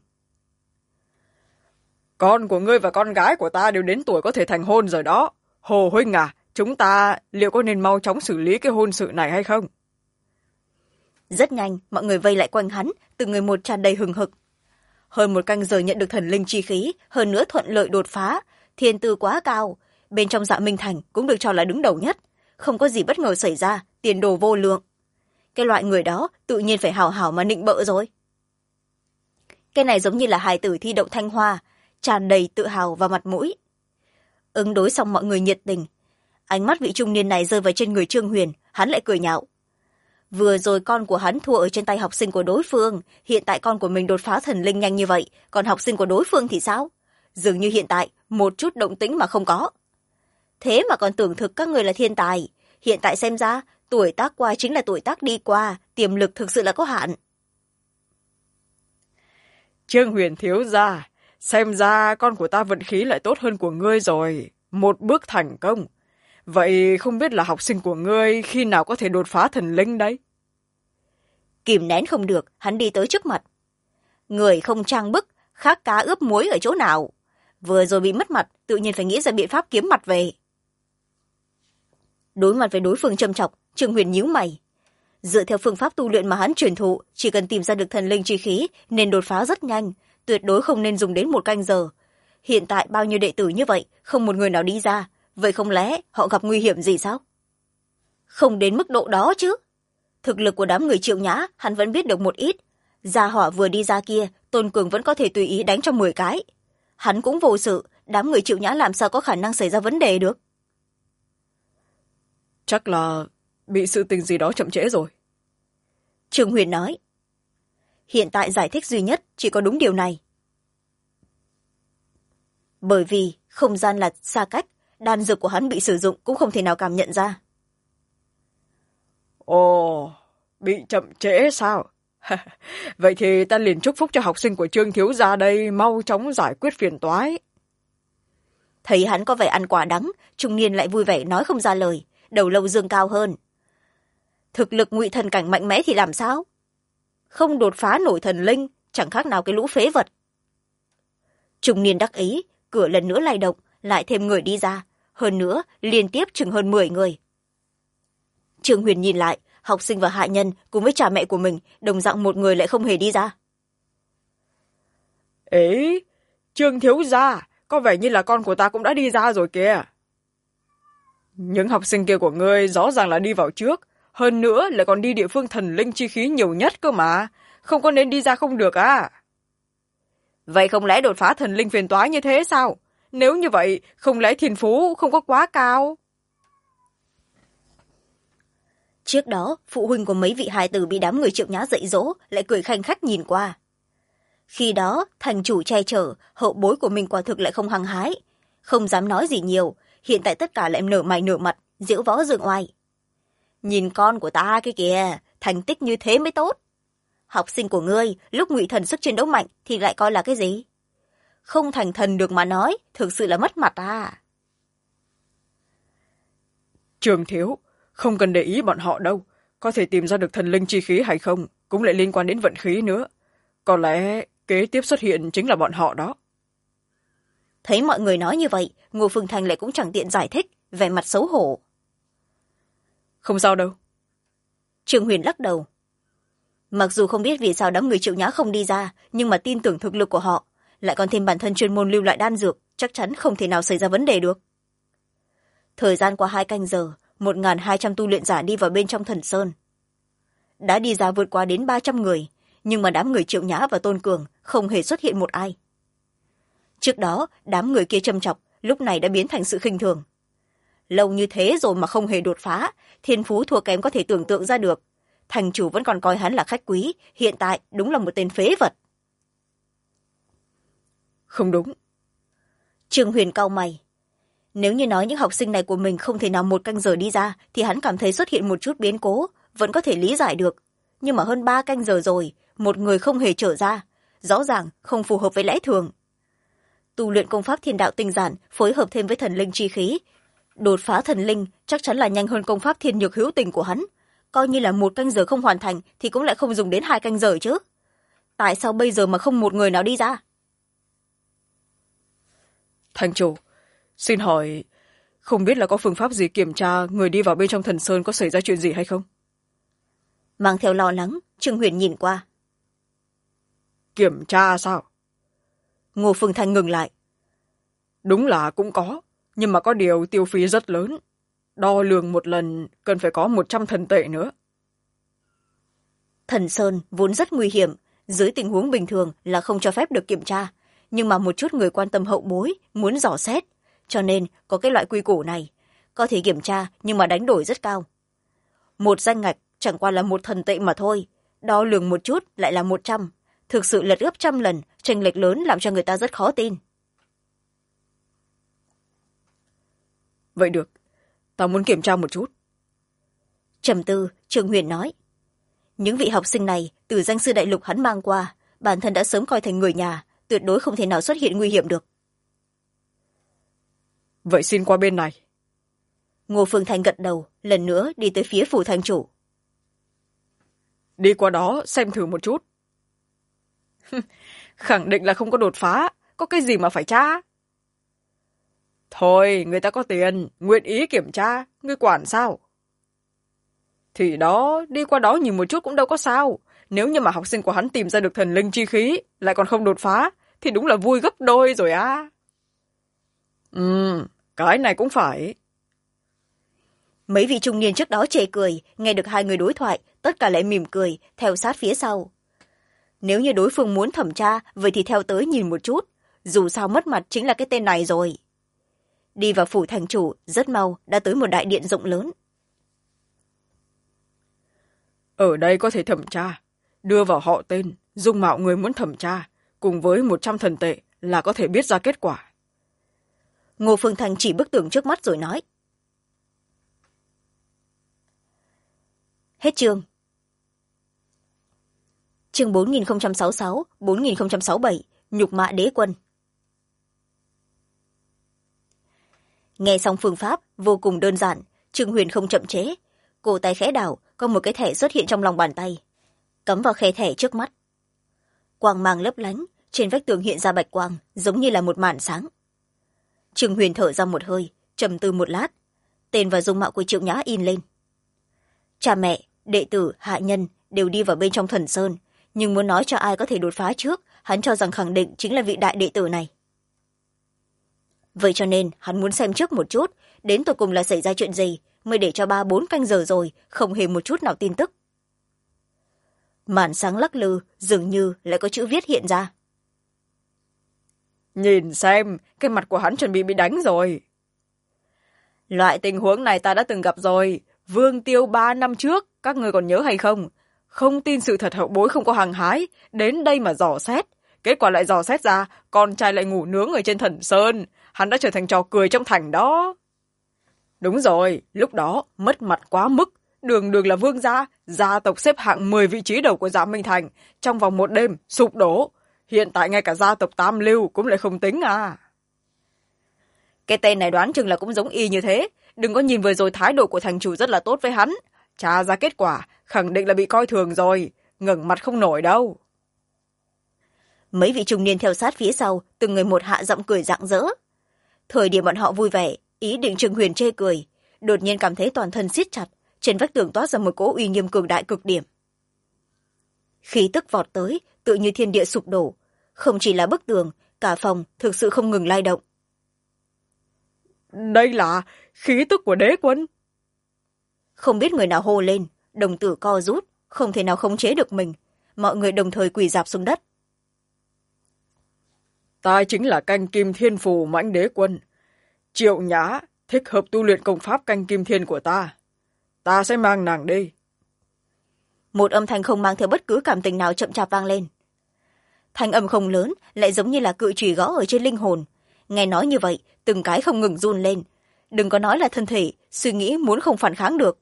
Con của ngươi và con gái của ta đều đến tuổi có thể thành hôn rồi đó. Hồ huynh à, chúng ta liệu có nên mau chóng xử lý cái hôn sự này hay không? Rất nhanh, mọi người vây lại quanh hắn, từng người một tràn đầy hừng hực. Hơn 1 canh giờ nhận được thần linh chi khí, hơn nữa thuận lợi đột phá, thiên tư quá cao. Bên trong Dạ Minh Thành cũng được cho là đứng đầu nhất. Không có gì bất ngờ xảy ra, tiền đồ vô lượng. Cái loại người đó tự nhiên phải hào hào mà nịnh bợ rồi. Cái này giống như là hài tử thi đậu Thanh Hoa, tràn đầy tự hào và mặt mũi. Ứng đối xong mọi người nhiệt tình. Ánh mắt vị trung niên này rơi vào trên người Trương Huyền, hắn lại cười nhạo. Vừa rồi con của hắn thua ở trên tay học sinh của đối phương, hiện tại con của mình đột phá thần linh nhanh như vậy, còn học sinh của đối phương thì sao? Dường như hiện tại một chút động tĩnh mà không có. Thế mà còn tưởng thực các người là thiên tài, hiện tại xem ra tuổi tác qua chính là tuổi tác đi qua, tiềm lực thực sự là có hạn. Trương Huyền thiếu gia, xem ra con của ta vận khí lại tốt hơn của ngươi rồi, một bước thành công. Vậy không biết là học sinh của ngươi khi nào có thể đột phá thần linh đấy? Kìm nén không được, hắn đi tới trước mặt. Người không trang bức, khác cá ướp muối ở chỗ nào? Vừa rồi bị mất mặt, tự nhiên phải nghĩ ra biện pháp kiếm mặt về. Đối mặt với đối phương châm chọc, Trương Huyền nhíu mày. Dựa theo phương pháp tu luyện mà hắn truyền thụ, chỉ cần tìm ra được thần linh chi khí nên đột phá rất nhanh, tuyệt đối không nên dùng đến 1 canh giờ. Hiện tại bao nhiêu đệ tử như vậy, không một người nào đi ra, vậy không lẽ họ gặp nguy hiểm gì sao? Không đến mức độ đó chứ. Thực lực của đám người Triệu Nhã hắn vẫn biết được một ít. Gia hỏa vừa đi ra kia, Tôn Cường vẫn có thể tùy ý đánh cho 10 cái. Hắn cũng vô sự, đám người Triệu Nhã làm sao có khả năng xảy ra vấn đề được? Chắc là bị sự tình gì đó chậm trễ rồi. Trương Huyền nói. Hiện tại giải thích duy nhất chỉ có đúng điều này. Bởi vì không gian là xa cách, đan dược của hắn bị sử dụng cũng không thể nào cảm nhận ra. Ồ, bị chậm trễ sao? Vậy thì ta liền chúc phúc cho học sinh của Trương thiếu gia đây mau chóng giải quyết phiền toái. Thấy hắn có vẻ ăn quả đắng, trung niên lại vui vẻ nói không ra lời, đầu lâu dương cao hơn. Thực lực ngụy thần cảnh mạnh mẽ thì làm sao? Không đột phá nổi thần linh, chẳng khác nào cái lũ phế vật. Trung niên đắc ý, cửa lần nữa lay động, lại thêm người đi ra, hơn nữa liên tiếp chừng hơn 10 người. Trương Huyền nhìn lại, học sinh và hạ nhân cùng với cha mẹ của mình, đồng dạng một người lại không hề đi ra. Ấy, Trương thiếu gia, có vẻ như là con của ta cũng đã đi ra rồi kìa. Những học sinh kia của ngươi rõ ràng là đi vào trước, hơn nữa lại còn đi địa phương thần linh chi khí nhiều nhất cơ mà, không có nên đi ra không được à? Vậy không lẽ đột phá thần linh phiền toái như thế sao? Nếu như vậy, không lẽ thiên phú không có quá cao? Trước đó, phụ huynh của mấy vị hài tử bị đám người Triệu Nhã dạy dỗ lại cười khanh khách nhìn qua. Khi đó, thành chủ che chở, hậu bối của mình quả thực lại không hăng hái. Không dám nói gì nhiều, hiện tại tất cả lại nở mày nở mặt, diễu võ dương oai. Nhìn con của ta cái kìa, thành tích như thế mới tốt. Học sinh của ngươi, lúc ngụy thần sức chiến đấu mạnh thì lại coi là cái gì? Không thành thần được mà nói, thực sự là mất mặt à. Trường thiếu, không cần để ý bọn họ đâu. Có thể tìm ra được thần linh chi khí hay không cũng lại liên quan đến vận khí nữa. Có lẽ kế tiếp xuất hiện chính là bọn họ đó. Thấy mọi người nói như vậy, Ngô Phương Thành lại cũng chẳng tiện giải thích, vẻ mặt xấu hổ. Không sao đâu. Trương Huyền lắc đầu. Mặc dù không biết vì sao đám người Triệu Nhã không đi ra, nhưng mà tin tưởng thực lực của họ, lại còn thêm bản thân chuyên môn lưu lại đan dược, chắc chắn không thể nào xảy ra vấn đề được. Thời gian qua 2 canh giờ, 1.200 tu luyện giả đi vào bên trong thần sơn. Đã đi ra vượt qua đến 300 người, nhưng mà đám người Triệu Nhã và Tôn Cường không hề xuất hiện một ai. Trước đó, đám người kia châm chọc, lúc này đã biến thành sự khinh thường. Lâu như thế rồi mà không hề đột phá, thiên phú thua kém có thể tưởng tượng ra được. Thành chủ vẫn còn coi hắn là khách quý, hiện tại đúng là một tên phế vật. Không đúng. Trương Huyền cau mày. Nếu như nói những học sinh này của mình không thể nào 1 canh giờ đi ra, thì hắn cảm thấy xuất hiện một chút biến cố, vẫn có thể lý giải được. Nhưng mà hơn 3 canh giờ rồi, một người không hề trở ra, rõ ràng không phù hợp với lẽ thường. Tu luyện công pháp thiên đạo tinh giản, phối hợp thêm với thần linh chi khí, đột phá thần linh chắc chắn là nhanh hơn công pháp thiên nhược hữu tình của hắn. Coi như là 1 canh giờ không hoàn thành thì cũng lại không dùng đến 2 canh giờ chứ. Tại sao bây giờ mà không một người nào đi ra? Thành chủ, xin hỏi, không biết là có phương pháp gì kiểm tra người đi vào bên trong thần sơn có xảy ra chuyện gì hay không? Mang theo lo lắng, Trương Huyền nhìn qua. Kiểm tra sao? Ngô Phương Thanh ngừng lại. Đúng là cũng có, nhưng mà có điều tiêu phí rất lớn. Đo lường một lần cần phải có 100 thần tệ nữa. Thần sơn vốn rất nguy hiểm, dưới tình huống bình thường là không cho phép được kiểm tra, nhưng mà một chút người quan tâm hậu bối muốn dò xét, cho nên có cái loại quy củ này, có thể kiểm tra nhưng mà đánh đổi rất cao. Một danh ngạch chẳng qua là 1 thần tệ mà thôi, đo lường một chút lại là 100, thực sự lật gấp 100 lần, chênh lệch lớn làm cho người ta rất khó tin. Vậy được, ta muốn kiểm tra một chút. Trầm tư, Trương Huyền nói. Những vị học sinh này từ danh sư đại lục hắn mang qua, bản thân đã sớm coi thành người nhà, tuyệt đối không thể nào xuất hiện nguy hiểm được. Vậy xin qua bên này. Ngô Phương Thanh gật đầu, lần nữa đi tới phía phủ thành chủ. Đi qua đó xem thử một chút. Khẳng định là không có đột phá, có cái gì mà phải tra? Thôi, người ta có tiền, nguyện ý kiểm tra, ngươi quản sao? Thì đó, đi qua đó nhìn một chút cũng đâu có sao. Nếu như mà học sinh của hắn tìm ra được thần linh chi khí, lại còn không đột phá, thì đúng là vui gấp đôi rồi á. Cái này cũng phải. Mấy vị trung niên trước đó chê cười, nghe được 2 người đối thoại, tất cả lại mỉm cười, theo sát phía sau. Nếu như đối phương muốn thẩm tra, vậy thì theo tới nhìn một chút, dù sao mất mặt chính là cái tên này rồi. Đi vào phủ thành chủ, rất mau đã tới một đại điện rộng lớn. Ở đây có thể thẩm tra, đưa vào họ tên, dung mạo người muốn thẩm tra, cùng với 100 thần tệ là có thể biết ra kết quả. Ngô Phương Thanh chỉ bức tường trước mắt rồi nói. Hết chương. Chương 4066, 4067, nhục mạ đế quân. Nghe xong phương pháp, vô cùng đơn giản, Trương Huyền không chậm chế. Cổ tay khẽ đảo, có một cái thẻ xuất hiện trong lòng bàn tay. Cắm vào khe thẻ trước mắt. Quang mang lấp lánh, trên vách tường hiện ra bạch quang, giống như là một màn sáng. Trương Huyền thở ra một hơi, trầm tư một lát. Tên và dung mạo của Triệu Nhã in lên. Cha mẹ, đệ tử, hạ nhân đều đi vào bên trong thần sơn, nhưng muốn nói cho ai có thể đột phá trước, hắn cho rằng khẳng định chính là vị đại đệ tử này. Vậy cho nên hắn muốn xem trước một chút, đến tột cùng là xảy ra chuyện gì, mới để cho 3-4 canh giờ rồi, không hề một chút nào tin tức. Màn sáng lắc lư, dường như lại có chữ viết hiện ra. Nhìn xem, cái mặt của hắn chuẩn bị đánh rồi. Loại tình huống này ta đã từng gặp rồi. Vương Tiêu 3 năm trước, các người còn nhớ hay không? Không tin sự thật hậu bối không có hăng hái, đến đây mà dò xét. Kết quả lại dò xét ra, con trai lại ngủ nướng ở trên thần sơn. Hắn đã trở thành trò cười trong thành đó. Đúng rồi, lúc đó mất mặt quá mức. Đường đường là vương gia, gia tộc xếp hạng 10 vị trí đầu của Dạ Minh Thành. Trong vòng một đêm, sụp đổ. Hiện tại ngay cả gia tộc Tam Lưu cũng lại không tính à. Cái tên này đoán chừng là cũng giống y như thế. đừng có nhìn vừa rồi thái độ của thành chủ rất là tốt với hắn. Tra ra kết quả khẳng định là bị coi thường rồi, ngẩng mặt không nổi đâu. Mấy vị trung niên theo sát phía sau, từng người một hạ giọng cười rạng rỡ. Thời điểm bọn họ vui vẻ, ý định Trương Huyền chê cười, đột nhiên cảm thấy toàn thân siết chặt, trên vách tường toát ra một cỗ uy nghiêm cường đại cực điểm. Khí tức vọt tới, tự như thiên địa sụp đổ, không chỉ là bức tường, cả phòng thực sự không ngừng lay động. Đây là khí tức của đế quân. Không biết người nào hô lên, đồng tử co rút, không thể nào khống chế được mình, mọi người đồng thời quỳ rạp xuống đất. Ta chính là canh kim thiên phù mãnh đế quân. Triệu Nhã thích hợp tu luyện công pháp canh kim thiên của ta. Ta sẽ mang nàng đi. Một âm thanh không mang theo bất cứ cảm tình nào chậm chạp vang lên. Thanh âm không lớn, lại giống như là cự chùy gõ ở trên linh hồn. Nghe nói như vậy, từng cái không ngừng run lên. Đừng có nói là thân thể, suy nghĩ muốn không phản kháng được.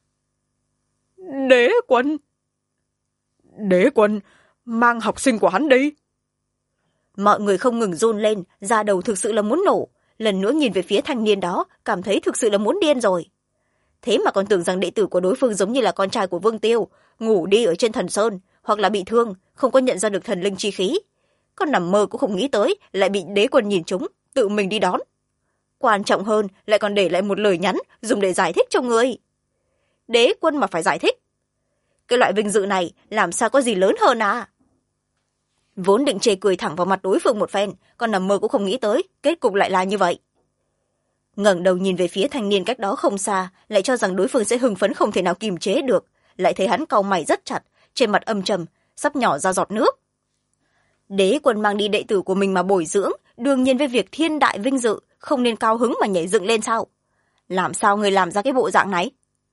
Đế quân! Đế quân, mang học sinh của hắn đi. Mọi người không ngừng run lên, da đầu thực sự là muốn nổ. Lần nữa nhìn về phía thanh niên đó, cảm thấy thực sự là muốn điên rồi. Thế mà còn tưởng rằng đệ tử của đối phương giống như là con trai của Vương Tiêu, ngủ đi ở trên thần sơn, hoặc là bị thương, không có nhận ra được thần linh chi khí. Con nằm mơ cũng không nghĩ tới, lại bị đế quân nhìn trúng, tự mình đi đón. Quan trọng hơn, lại còn để lại một lời nhắn, dùng để giải thích cho người. Đế quân mà phải giải thích. Cái loại vinh dự này, làm sao có gì lớn hơn à? Vốn định chê cười thẳng vào mặt đối phương một phen, con nằm mơ cũng không nghĩ tới, kết cục lại là như vậy. Ngẩng đầu nhìn về phía thanh niên cách đó không xa, lại cho rằng đối phương sẽ hưng phấn không thể nào kìm chế được, lại thấy hắn cau mày rất chặt, trên mặt âm trầm, sắp nhỏ ra giọt nước. Đế quân mang đi đệ tử của mình mà bồi dưỡng, đương nhiên với việc thiên đại vinh dự, không nên cao hứng mà nhảy dựng lên sao? Làm sao người làm ra cái bộ dạng này?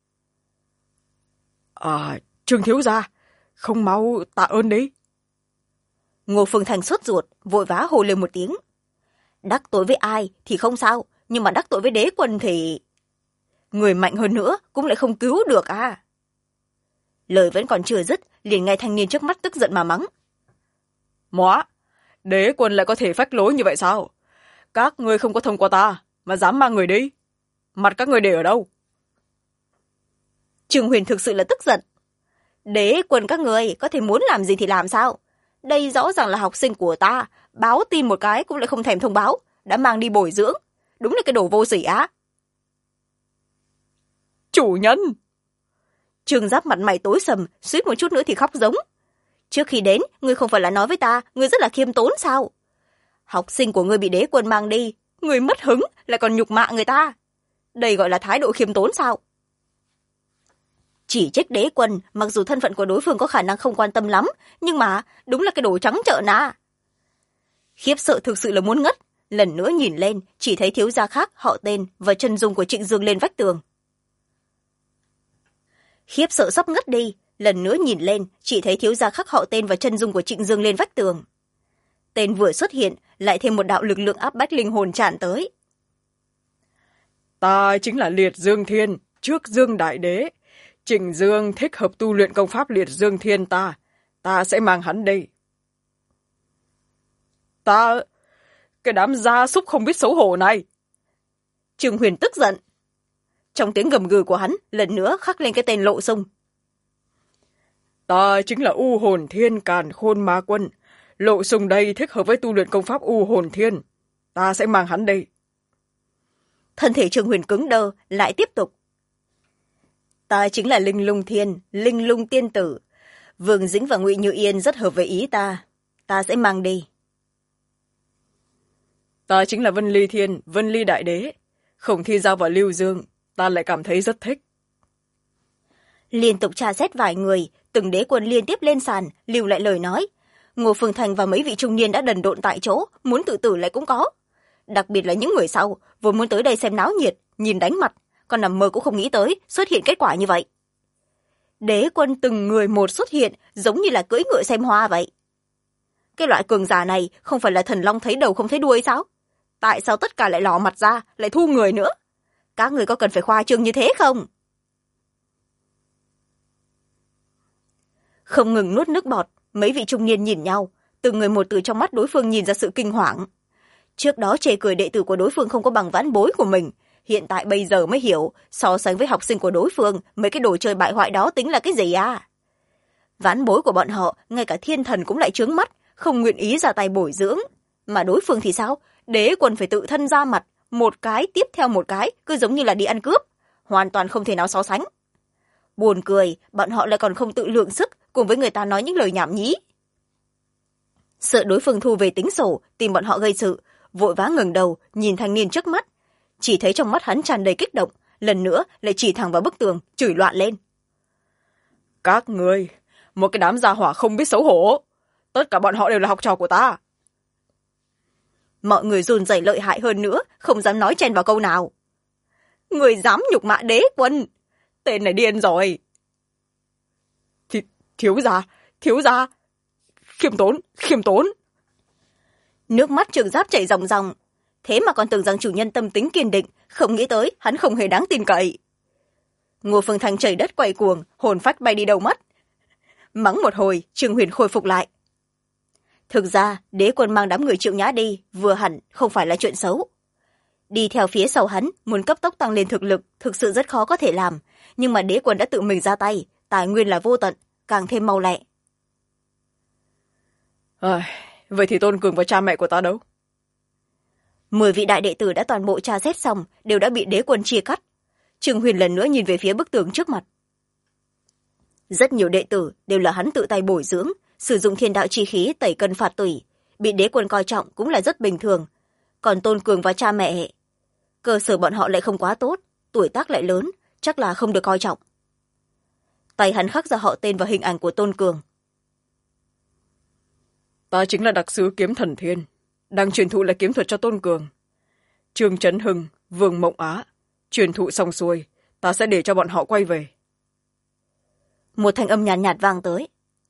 Trương thiếu gia, không mau tạ ơn đi. Ngô Phương Thành sốt ruột, vội vã hô lên một tiếng. Đắc tội với ai thì không sao, nhưng mà đắc tội với đế quân thì... Người mạnh hơn nữa cũng lại không cứu được à. Lời vẫn còn chưa dứt, liền nghe thanh niên trước mắt tức giận mà mắng. Móa, đế quân lại có thể phách lối như vậy sao? Các ngươi không có thông qua ta, mà dám mang người đi. Mặt các ngươi để ở đâu? Trương Huyền thực sự là tức giận. Đế quân các người có thể muốn làm gì thì làm sao? Đây rõ ràng là học sinh của ta, báo tin một cái cũng lại không thèm thông báo, đã mang đi bồi dưỡng. Đúng là cái đồ vô sỉ á. Chủ nhân! Trương Giáp mặt mày tối sầm, suýt một chút nữa thì khóc giống. Trước khi đến, ngươi không phải là nói với ta, ngươi rất là khiêm tốn sao? Học sinh của ngươi bị đế quân mang đi, ngươi mất hứng, lại còn nhục mạ người ta. Đây gọi là thái độ khiêm tốn sao? Chỉ trích đế quân, mặc dù thân phận của đối phương có khả năng không quan tâm lắm, nhưng mà đúng là cái đồ trắng trợn à. Khiếp sợ thực sự là muốn ngất, lần nữa nhìn lên, chỉ thấy thiếu gia khác, họ tên và chân dung của Trịnh Dương lên vách tường. Khiếp sợ sắp ngất đi, lần nữa nhìn lên, chỉ thấy thiếu gia khắc họ tên và chân dung của Trịnh Dương lên vách tường. Tên vừa xuất hiện, lại thêm một đạo lực lượng áp bách linh hồn tràn tới. Ta chính là Liệt Dương Thiên, trước Dương Đại Đế. Trịnh Dương thích hợp tu luyện công pháp Liệt Dương Thiên ta sẽ mang hắn đi. Cái đám gia súc không biết xấu hổ này. Trương Huyền tức giận. Trong tiếng gầm gừ của hắn, lần nữa khắc lên cái tên Lộ Sung. Ta chính là U Hồn Thiên Càn Khôn Ma Quân. Lộ Sung đây thích hợp với tu luyện công pháp U Hồn Thiên. Ta sẽ mang hắn đi. Thân thể Trương Huyền cứng đơ, lại tiếp tục. Ta chính là Linh Lung Thiên, Linh Lung Tiên Tử. Vương Dĩnh và Ngụy Như Yên rất hợp với ý ta sẽ mang đi. Ta chính là Vân Ly Thiên, Vân Ly Đại Đế. Khổng Thi Giao và Lưu Dương, ta lại cảm thấy rất thích. Liên tục tra xét vài người, từng đế quân liên tiếp lên sàn, lưu lại lời nói. Ngô Phương Thành và mấy vị trung niên đã đần độn tại chỗ, muốn tự tử lại cũng có. Đặc biệt là những người sau, vốn muốn tới đây xem náo nhiệt, nhìn đánh mặt, còn nằm mơ cũng không nghĩ tới xuất hiện kết quả như vậy. Đế quân từng người một xuất hiện, giống như là cưỡi ngựa xem hoa vậy. Cái loại cường giả này không phải là thần long thấy đầu không thấy đuôi sao? Tại sao tất cả lại lò mặt ra, lại thu người nữa? Các người có cần phải khoa trương như thế không? Không ngừng nuốt nước bọt, mấy vị trung niên nhìn nhau, từng người một từ trong mắt đối phương nhìn ra sự kinh hoàng. Trước đó chê cười đệ tử của đối phương không có bằng vãn bối của mình, hiện tại bây giờ mới hiểu, so sánh với học sinh của đối phương, mấy cái đồ chơi bại hoại đó tính là cái gì à? Ván bối của bọn họ, ngay cả thiên thần cũng lại trướng mắt, không nguyện ý ra tay bồi dưỡng. Mà đối phương thì sao? Đế quân phải tự thân ra mặt, một cái tiếp theo một cái, cứ giống như là đi ăn cướp. Hoàn toàn không thể nào so sánh. Buồn cười, bọn họ lại còn không tự lượng sức, cùng với người ta nói những lời nhảm nhí. Sợ đối phương thu về tính sổ, tìm bọn họ gây sự, vội vã ngẩng đầu, nhìn thanh niên trước mắt. Chỉ thấy trong mắt hắn tràn đầy kích động, lần nữa lại chỉ thẳng vào bức tường, chửi loạn lên. Các người, một cái đám gia hỏa không biết xấu hổ. Tất cả bọn họ đều là học trò của ta. Mọi người run rẩy lợi hại hơn nữa, không dám nói chen vào câu nào. Người dám nhục mạ đế quân, tên này điên rồi. Thiếu gia, khiêm tốn. Nước mắt Trường Giáp chảy ròng ròng. Thế mà còn tưởng rằng chủ nhân tâm tính kiên định, không nghĩ tới hắn không hề đáng tin cậy. Ngô Phương Thành chảy đất quay cuồng, hồn phách bay đi đầu mất. Mắng một hồi, Trương Huyền khôi phục lại. Thực ra, đế quân mang đám người Triệu Nhã đi, vừa hẳn không phải là chuyện xấu. Đi theo phía sau hắn, muốn cấp tốc tăng lên thực lực, thực sự rất khó có thể làm. Nhưng mà đế quân đã tự mình ra tay, tài nguyên là vô tận, càng thêm mau lẹ. Vậy thì Tôn Cường và cha mẹ của ta đâu? 10 vị đại đệ tử đã toàn bộ tra xét xong, đều đã bị đế quân chia cắt. Trương Huyền lần nữa nhìn về phía bức tường trước mặt. Rất nhiều đệ tử đều là hắn tự tay bồi dưỡng, sử dụng thiên đạo chi khí tẩy cân phạt tủy, bị đế quân coi trọng cũng là rất bình thường. Còn Tôn Cường và cha mẹ, cơ sở bọn họ lại không quá tốt, tuổi tác lại lớn, chắc là không được coi trọng. Tay hắn khắc ra họ tên và hình ảnh của Tôn Cường. Ta chính là đặc sứ kiếm thần thiên, đang truyền thụ lại kiếm thuật cho Tôn Cường. Trương Trấn Hưng, Vương Mộng Á, truyền thụ xong xuôi, ta sẽ để cho bọn họ quay về. Một thanh âm nhàn nhạt vang tới.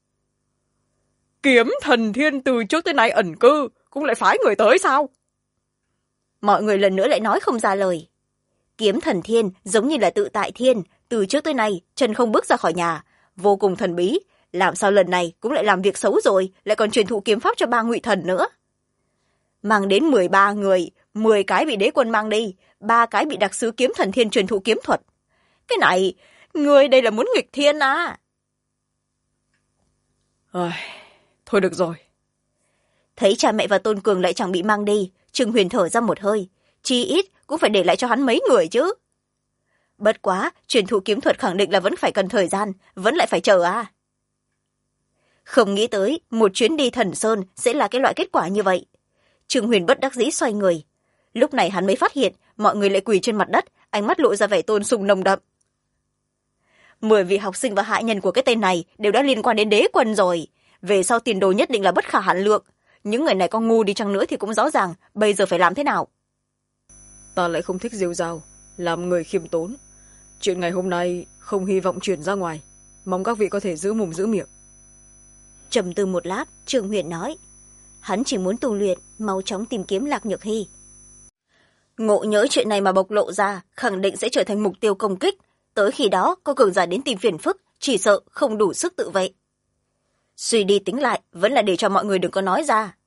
Kiếm thần thiên từ trước tới nay ẩn cư, cũng lại phái người tới sao? Mọi người lần nữa lại nói không ra lời. Kiếm thần thiên giống như là tự tại thiên, từ trước tới nay chân không bước ra khỏi nhà, vô cùng thần bí. Làm sao lần này cũng lại làm việc xấu rồi, lại còn truyền thụ kiếm pháp cho 3 ngụy thần nữa. Mang đến 13 người, 10 cái bị đế quân mang đi, 3 cái bị đặc sứ kiếm thần thiên truyền thụ kiếm thuật. Cái này, người đây là muốn nghịch thiên à? Thôi được rồi. Thấy cha mẹ và Tôn Cường lại chẳng bị mang đi, Trương Huyền thở ra một hơi, chi ít cũng phải để lại cho hắn mấy người chứ. Bất quá, truyền thụ kiếm thuật khẳng định là vẫn phải cần thời gian, vẫn lại phải chờ à. Không nghĩ tới, một chuyến đi Thần Sơn sẽ là cái loại kết quả như vậy. Trương Huyền bất đắc dĩ xoay người. Lúc này hắn mới phát hiện, mọi người lại quỳ trên mặt đất, ánh mắt lộ ra vẻ tôn sùng nồng đậm. 10 vị học sinh và hạ nhân của cái tên này đều đã liên quan đến đế quân rồi. Về sau tiền đồ nhất định là bất khả hạn lượng. Những người này có ngu đi chăng nữa thì cũng rõ ràng, bây giờ phải làm thế nào. Ta lại không thích rêu rao, làm người khiêm tốn. Chuyện ngày hôm nay không hy vọng truyền ra ngoài. Mong các vị có thể giữ mồm giữ miệng. Trầm tư một lát, Trương Huyền nói. Hắn chỉ muốn tu luyện, mau chóng tìm kiếm Lạc Nhược Hy. Ngộ nhỡ chuyện này mà bộc lộ ra, khẳng định sẽ trở thành mục tiêu công kích. Tới khi đó, có cường giả đến tìm phiền phức, chỉ sợ không đủ sức tự vệ. Suy đi tính lại, vẫn là để cho mọi người đừng có nói ra.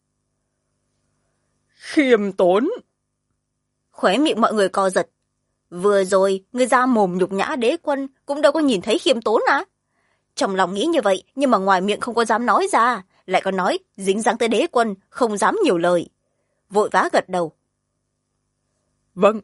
Khiêm tốn. Khóe miệng mọi người co giật. Vừa rồi, người ra mồm nhục nhã đế quân cũng đâu có nhìn thấy khiêm tốn à? Trong lòng nghĩ như vậy, nhưng mà ngoài miệng không có dám nói ra, lại còn nói dính dáng tới đế quân, không dám nhiều lời. Vội vã gật đầu. Vâng.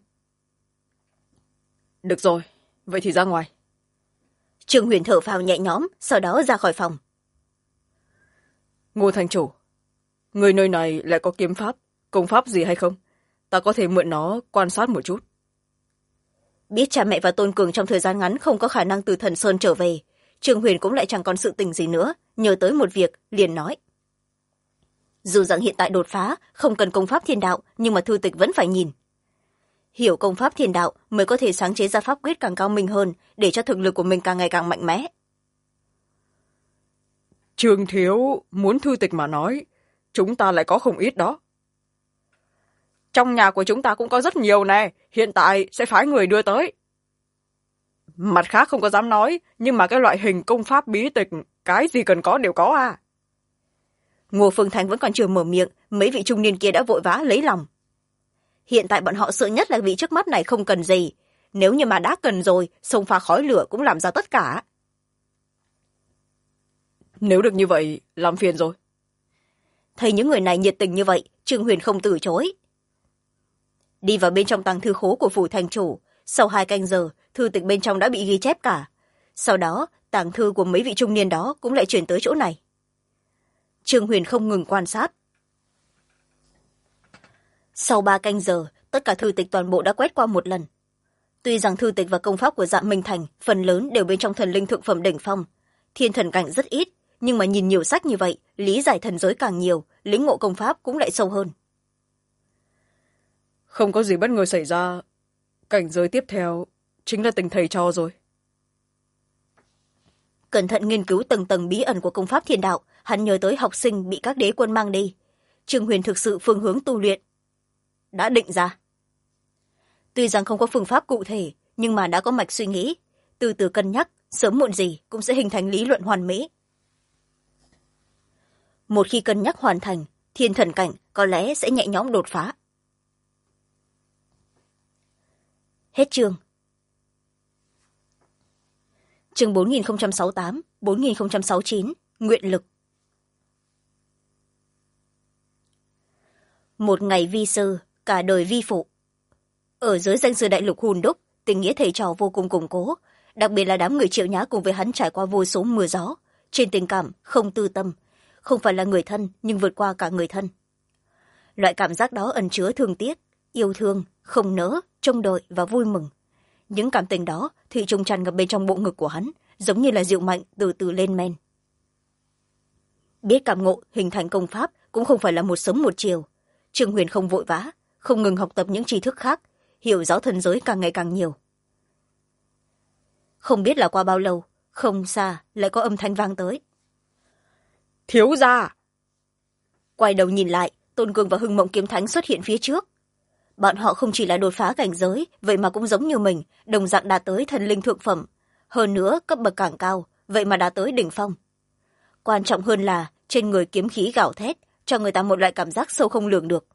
Được rồi, vậy thì ra ngoài. Trương Huyền thở phào nhẹ nhõm, sau đó ra khỏi phòng. Ngô thành chủ, người nơi này lại có kiếm pháp, công pháp gì hay không? Ta có thể mượn nó quan sát một chút. Biết cha mẹ và Tôn Cường trong thời gian ngắn không có khả năng từ Thần Sơn trở về, Trương Huyền cũng lại chẳng còn sự tình gì nữa, nhớ tới một việc, liền nói. Dù rằng hiện tại đột phá, không cần công pháp thiên đạo, nhưng mà thư tịch vẫn phải nhìn. Hiểu công pháp thiên đạo mới có thể sáng chế ra pháp quyết càng cao minh hơn, để cho thực lực của mình càng ngày càng mạnh mẽ. Trương thiếu, muốn thư tịch mà nói, chúng ta lại có không ít đó. Trong nhà của chúng ta cũng có rất nhiều nè, hiện tại sẽ phái người đưa tới. Mặt khác không có dám nói, nhưng mà cái loại hình công pháp bí tịch, cái gì cần có đều có à. Ngô Phương Thành vẫn còn chưa mở miệng, mấy vị trung niên kia đã vội vã lấy lòng. hiện tại bọn họ sợ nhất là vị trước mắt này không cần gì, nếu như mà đã cần rồi xông pha khói lửa cũng làm ra tất cả. Nếu được như vậy làm phiền rồi. Thấy những người này nhiệt tình như vậy, Trương Huyền không từ chối. Đi vào bên trong tàng thư khố của phủ thành chủ, sau 2 canh giờ thư tịch bên trong đã bị ghi chép cả. Sau đó tàng thư của mấy vị trung niên đó cũng lại chuyển tới chỗ này. Trương Huyền không ngừng quan sát. Sau 3 canh giờ, tất cả thư tịch toàn bộ đã quét qua một lần. Tuy rằng thư tịch và công pháp của Dạ Minh Thành phần lớn đều bên trong thần linh thượng phẩm đỉnh phong, thiên thần cảnh rất ít, nhưng mà nhìn nhiều sách như vậy, lý giải thần giới càng nhiều, lĩnh ngộ công pháp cũng lại sâu hơn. Không có gì bất ngờ xảy ra, cảnh giới tiếp theo chính là tình thầy trò rồi. Cẩn thận nghiên cứu tầng tầng bí ẩn của công pháp thiên đạo, hắn nhớ tới học sinh bị các đế quân mang đi. Trương Huyền thực sự phương hướng tu luyện đã định ra. Tuy rằng không có phương pháp cụ thể, nhưng mà đã có mạch suy nghĩ, từ từ cân nhắc, sớm muộn gì cũng sẽ hình thành lý luận hoàn mỹ. Một khi cân nhắc hoàn thành, thiên thần cảnh có lẽ sẽ nhẹ nhõm đột phá. Hết chương. Chương 4068, 4069, nguyện lực. Một ngày vi sư, cả đời vi phụ. Ở dưới danh sư đại lục Hùn Đúc, tình nghĩa thầy trò vô cùng củng cố, đặc biệt là đám người Triệu Nhã cùng với hắn trải qua vô số mưa gió, trên tình cảm không tư tâm, không phải là người thân nhưng vượt qua cả người thân. Loại cảm giác đó ẩn chứa thương tiếc, yêu thương, không nỡ, trông đợi và vui mừng. Những cảm tình đó thì trùng tràn ngập bên trong bộ ngực của hắn, giống như là rượu mạnh từ từ lên men. Biết cảm ngộ hình thành công pháp cũng không phải là một sớm một chiều. Trương Huyền không vội vã, không ngừng học tập những tri thức khác, hiểu rõ thần giới càng ngày càng nhiều. Không biết là qua bao lâu, không xa lại có âm thanh vang tới. Thiếu gia! Quay đầu nhìn lại, Tôn Cường và Hưng Mộng Kiếm Thánh xuất hiện phía trước. Bọn họ không chỉ là đột phá cảnh giới, vậy mà cũng giống như mình, đồng dạng đạt tới thần linh thượng phẩm. Hơn nữa, cấp bậc càng cao, vậy mà đạt tới đỉnh phong. Quan trọng hơn là, trên người kiếm khí gào thét, cho người ta một loại cảm giác sâu không lường được.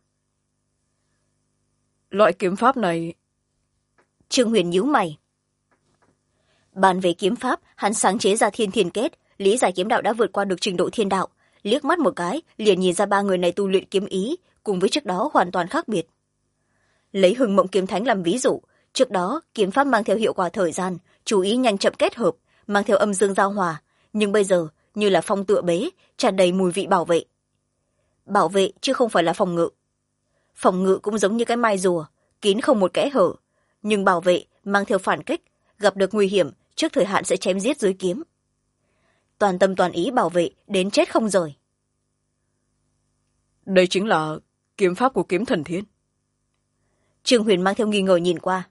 Loại kiếm pháp này... Trương Huyền nhíu mày. Bàn về kiếm pháp, hắn sáng chế ra thiên thiên kết, lý giải kiếm đạo đã vượt qua được trình độ thiên đạo. Liếc mắt một cái, liền nhìn ra 3 người này tu luyện kiếm ý, cùng với trước đó hoàn toàn khác biệt. Lấy Hưng Mộng Kiếm Thánh làm ví dụ, trước đó kiếm pháp mang theo hiệu quả thời gian, chú ý nhanh chậm kết hợp, mang theo âm dương giao hòa, nhưng bây giờ như là phong tựa bế, tràn đầy mùi vị bảo vệ. Bảo vệ chứ không phải là phòng ngự. Phòng ngự cũng giống như cái mai rùa, kín không một kẽ hở, nhưng bảo vệ mang theo phản kích, gặp được nguy hiểm trước thời hạn sẽ chém giết dưới kiếm. Toàn tâm toàn ý bảo vệ đến chết không rời. Đây chính là kiếm pháp của kiếm thần thiên. Trương Huyền mang theo nghi ngờ nhìn qua.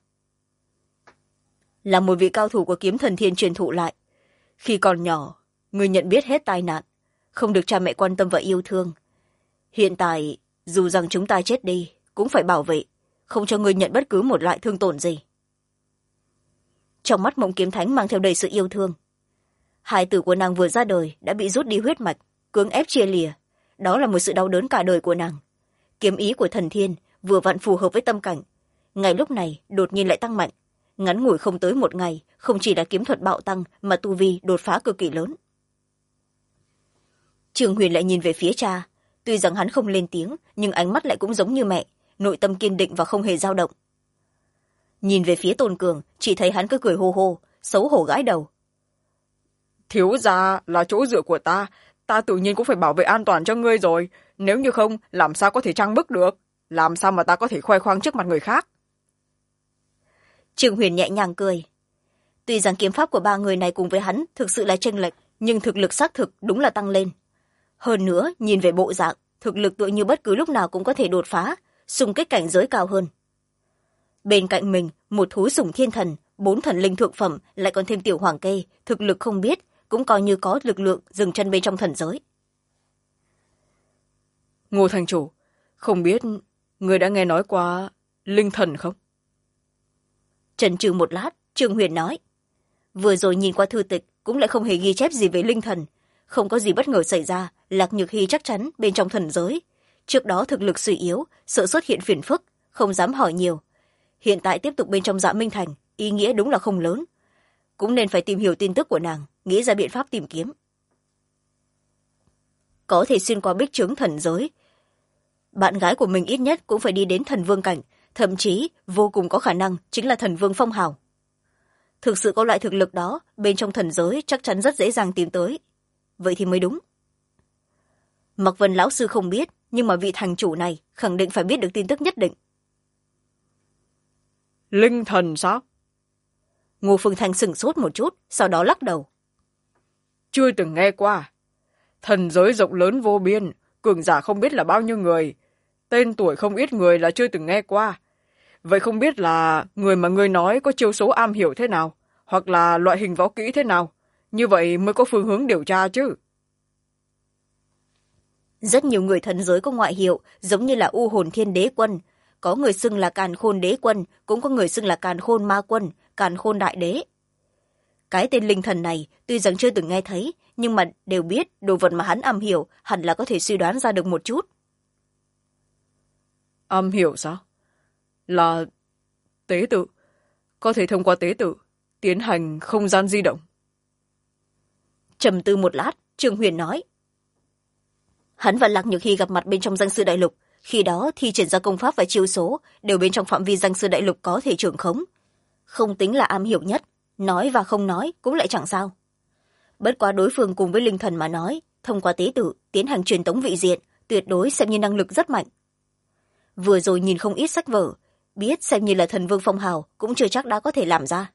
Là một vị cao thủ của kiếm thần thiên truyền thụ lại. Khi còn nhỏ, người nhận biết hết tai nạn, không được cha mẹ quan tâm và yêu thương. Hiện tại, dù rằng chúng ta chết đi, cũng phải bảo vệ, không cho người nhận bất cứ một loại thương tổn gì. Trong mắt Mộng Kiếm Thánh mang theo đầy sự yêu thương. Hài tử của nàng vừa ra đời đã bị rút đi huyết mạch, cưỡng ép chia lìa. Đó là một sự đau đớn cả đời của nàng. Kiếm ý của thần thiên vừa vặn phù hợp với tâm cảnh. Ngày lúc này đột nhiên lại tăng mạnh. Ngắn ngủi không tới một ngày, không chỉ là kiếm thuật bạo tăng mà tu vi đột phá cực kỳ lớn. Trương Huyền lại nhìn về phía cha. Tuy rằng hắn không lên tiếng, nhưng ánh mắt lại cũng giống như mẹ, nội tâm kiên định và không hề dao động. Nhìn về phía Tôn Cường, chỉ thấy hắn cứ cười hô hô, xấu hổ gãi đầu. Thiếu gia là chỗ dựa của ta, ta tự nhiên cũng phải bảo vệ an toàn cho ngươi rồi. Nếu như không, làm sao có thể trang bức được? Làm sao mà ta có thể khoe khoang trước mặt người khác? Trương Huyền nhẹ nhàng cười. Tuy rằng kiếm pháp của 3 người này cùng với hắn thực sự là chênh lệch, nhưng thực lực xác thực đúng là tăng lên. Hơn nữa, nhìn về bộ dạng, thực lực tựa như bất cứ lúc nào cũng có thể đột phá, xung kích cảnh giới cao hơn. Bên cạnh mình, một thú sủng thiên thần, 4 thần linh thượng phẩm, lại còn thêm tiểu hoàng kê, thực lực không biết, cũng coi như có lực lượng dừng chân bên trong thần giới. Ngô thành chủ, không biết người đã nghe nói qua linh thần không? Chần chừ một lát, Trương Huyền nói. Vừa rồi nhìn qua thư tịch cũng lại không hề ghi chép gì về linh thần. Không có gì bất ngờ xảy ra, Lạc Nhược Hy chắc chắn bên trong thần giới. Trước đó thực lực suy yếu, sợ xuất hiện phiền phức, không dám hỏi nhiều. Hiện tại tiếp tục bên trong Dạ Minh Thành ý nghĩa đúng là không lớn, cũng nên phải tìm hiểu tin tức của nàng, nghĩ ra biện pháp tìm kiếm. Có thể xuyên qua bích trướng thần giới, bạn gái của mình ít nhất cũng phải đi đến thần vương cảnh, thậm chí vô cùng có khả năng chính là thần vương phong hào. Thực sự có loại thực lực đó bên trong thần giới chắc chắn rất dễ dàng tìm tới, vậy thì mới đúng. Mặc Vân lão sư không biết, nhưng mà vị thành chủ này khẳng định phải biết được tin tức nhất định. Linh thần sao? Ngô Phương Thanh sửng sốt một chút, sau đó lắc đầu. Chưa từng nghe qua. Thần giới rộng lớn vô biên, cường giả không biết là bao nhiêu người, tên tuổi không ít người là chưa từng nghe qua. Vậy không biết là người mà ngươi nói có chiêu số am hiểu thế nào, hoặc là loại hình võ kỹ thế nào, như vậy mới có phương hướng điều tra chứ. Rất nhiều người thần giới có ngoại hiệu giống như là U Hồn Thiên Đế Quân, có người xưng là Càn Khôn Đế Quân, cũng có người xưng là Càn Khôn Ma Quân, Càn Khôn Đại Đế. Cái tên linh thần này tuy rằng chưa từng nghe thấy, nhưng mà đều biết đồ vật mà hắn am hiểu hẳn là có thể suy đoán ra được một chút. Am hiểu sao? Là tế tự, có thể thông qua tế tự tiến hành không gian di động. Trầm tư một lát, Trương Huyền nói. Hắn và Lạc Nhược Hy gặp mặt bên trong danh sư đại lục, khi đó thi triển ra công pháp và chiêu số đều bên trong phạm vi danh sư đại lục có thể trưởng khống, không tính là am hiểu nhất, nói và không nói cũng lại chẳng sao. Bất quá đối phương cùng với linh thần mà nói, thông qua tế tự tiến hành truyền tống vị diện, tuyệt đối xem như năng lực rất mạnh. Vừa rồi nhìn không ít sách vở, biết xem như là thần vương phong hào cũng chưa chắc đã có thể làm ra.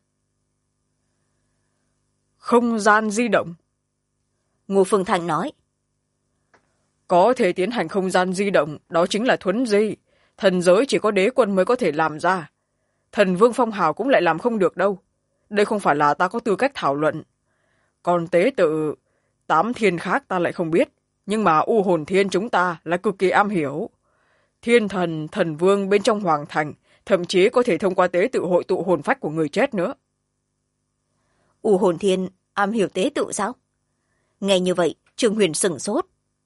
Không gian di động. Ngô Phương Thành nói. Có thể tiến hành không gian di động, đó chính là thuấn di. Thần giới chỉ có đế quân mới có thể làm ra. Thần vương phong hào cũng lại làm không được đâu. Đây không phải là ta có tư cách thảo luận. Còn tế tự, 8 thiên khác ta lại không biết. Nhưng mà U Hồn Thiên chúng ta là cực kỳ am hiểu. Thiên thần, thần vương bên trong hoàng thành, thậm chí có thể thông qua tế tự hội tụ hồn phách của người chết nữa. U Hồn Thiên am hiểu tế tự sao? Nghe như vậy, Trương Huyền sửng sốt.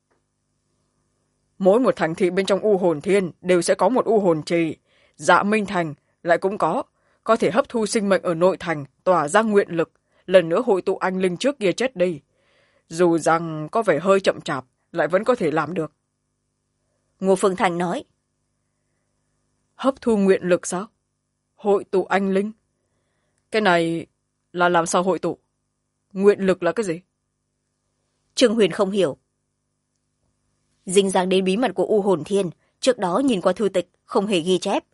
Mỗi một thành thị bên trong U Hồn Thiên đều sẽ có một U Hồn Trì. Dạ Minh Thành lại cũng có thể hấp thu sinh mệnh ở nội thành, tỏa ra nguyện lực, lần nữa hội tụ anh linh trước kia chết đi. Dù rằng có vẻ hơi chậm chạp, lại vẫn có thể làm được. Ngô Phương Thành nói. Hấp thu nguyện lực sao? Hội tụ anh linh? Cái này là làm sao hội tụ? Nguyện lực là cái gì? Trương Huyền không hiểu. Dính dáng đến bí mật của U Hồn Thiên, trước đó nhìn qua thư tịch, không hề ghi chép.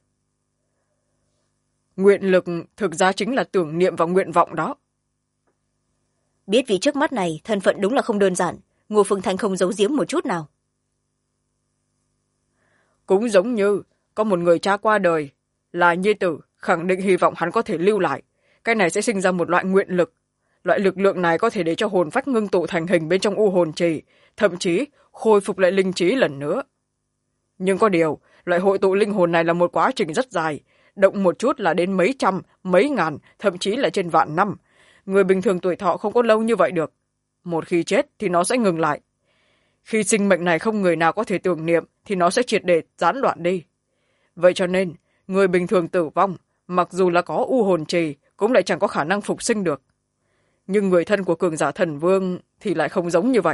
Nguyện lực thực ra chính là tưởng niệm và nguyện vọng đó. Biết vị trước mắt này, thân phận đúng là không đơn giản, Ngô Phương Thanh không giấu giếm một chút nào. Cũng giống như có một người cha qua đời, là nhi tử, khẳng định hy vọng hắn có thể lưu lại. Cái này sẽ sinh ra một loại nguyện lực. Loại lực lượng này có thể để cho hồn phách ngưng tụ thành hình bên trong U Hồn Trì, thậm chí khôi phục lại linh trí lần nữa. Nhưng có điều, loại hội tụ linh hồn này là một quá trình rất dài, động một chút là đến mấy trăm, mấy ngàn, thậm chí là trên vạn năm. Người bình thường tuổi thọ không có lâu như vậy được. Một khi chết thì nó sẽ ngừng lại. Khi sinh mệnh này không người nào có thể tưởng niệm thì nó sẽ triệt để gián đoạn đi. Vậy cho nên, người bình thường tử vong, mặc dù là có U Hồn Trì, cũng lại chẳng có khả năng phục sinh được. Nhưng người thân của cường giả thần vương thì lại không giống như vậy.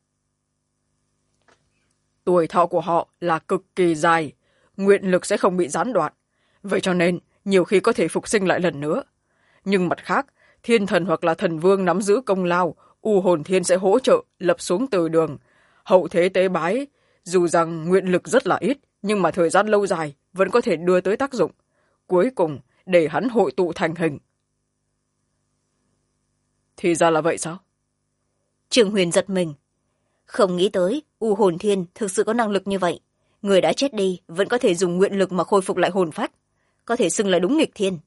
Tuổi thọ của họ là cực kỳ dài, nguyện lực sẽ không bị gián đoạn. Vậy cho nên, nhiều khi có thể phục sinh lại lần nữa. Nhưng mặt khác, thiên thần hoặc là thần vương nắm giữ công lao, U Hồn Thiên sẽ hỗ trợ lập xuống từ đường. Hậu thế tế bái, dù rằng nguyện lực rất là ít, nhưng mà thời gian lâu dài vẫn có thể đưa tới tác dụng. Cuối cùng, để hắn hội tụ thành hình. Thì ra là vậy sao? Trương Huyền giật mình. Không nghĩ tới, U Hồn Thiên thực sự có năng lực như vậy. Người đã chết đi vẫn có thể dùng nguyện lực mà khôi phục lại hồn phách. Có thể xưng là đúng nghịch thiên.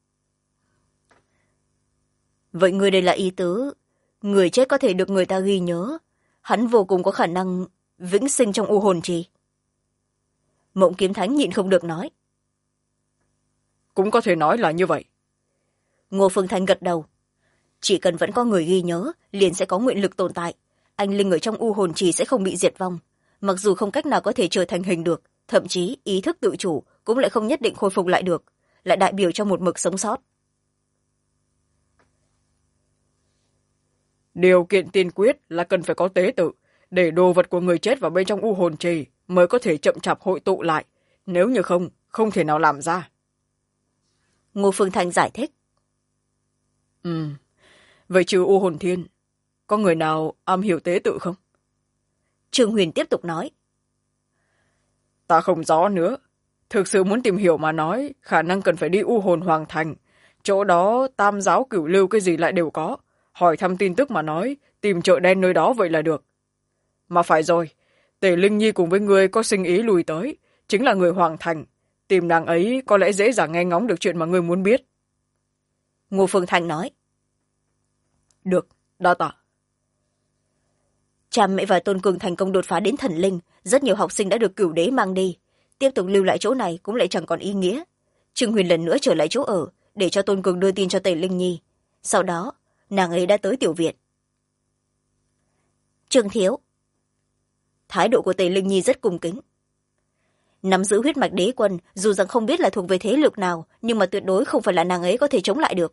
Vậy người đây là ý tứ, người chết có thể được người ta ghi nhớ. Hắn vô cùng có khả năng vĩnh sinh trong U Hồn Trì. Mộng Kiếm Thánh nhịn không được nói. Cũng có thể nói là như vậy. Ngô Phương Thanh gật đầu. Chỉ cần vẫn có người ghi nhớ, liền sẽ có nguyện lực tồn tại. Anh linh ở trong U Hồn Trì sẽ không bị diệt vong. Mặc dù không cách nào có thể trở thành hình được, thậm chí ý thức tự chủ cũng lại không nhất định khôi phục lại được, lại đại biểu cho một mực sống sót. Điều kiện tiên quyết là cần phải có tế tự, để đồ vật của người chết vào bên trong u hồn trì mới có thể chậm chạp hội tụ lại, nếu như không, không thể nào làm ra. Ngô Phương Thanh giải thích. Vậy trừ u hồn thiên, có người nào am hiểu tế tự không? Trương Huyền tiếp tục nói. Ta không rõ nữa. Thực sự muốn tìm hiểu mà nói, khả năng cần phải đi u hồn hoàng thành. Chỗ đó tam giáo cửu lưu cái gì lại đều có. Hỏi thăm tin tức mà nói, tìm chợ đen nơi đó vậy là được. Mà phải rồi, Tề Linh Nhi cùng với ngươi có sinh ý lùi tới, chính là người hoàng thành. Tìm nàng ấy có lẽ dễ dàng nghe ngóng được chuyện mà ngươi muốn biết. Ngô Phương Thanh nói. Được, đa tạ. Cha mẹ và Tôn Cường thành công đột phá đến thần linh, rất nhiều học sinh đã được cửu đế mang đi. Tiếp tục lưu lại chỗ này cũng lại chẳng còn ý nghĩa. Trương Huyền lần nữa trở lại chỗ ở, để cho Tôn Cường đưa tin cho Tề Linh Nhi. Sau đó, nàng ấy đã tới tiểu viện. Trương thiếu. Thái độ của Tề Linh Nhi rất cung kính. Nắm giữ huyết mạch đế quân, dù rằng không biết là thuộc về thế lực nào, nhưng mà tuyệt đối không phải là nàng ấy có thể chống lại được.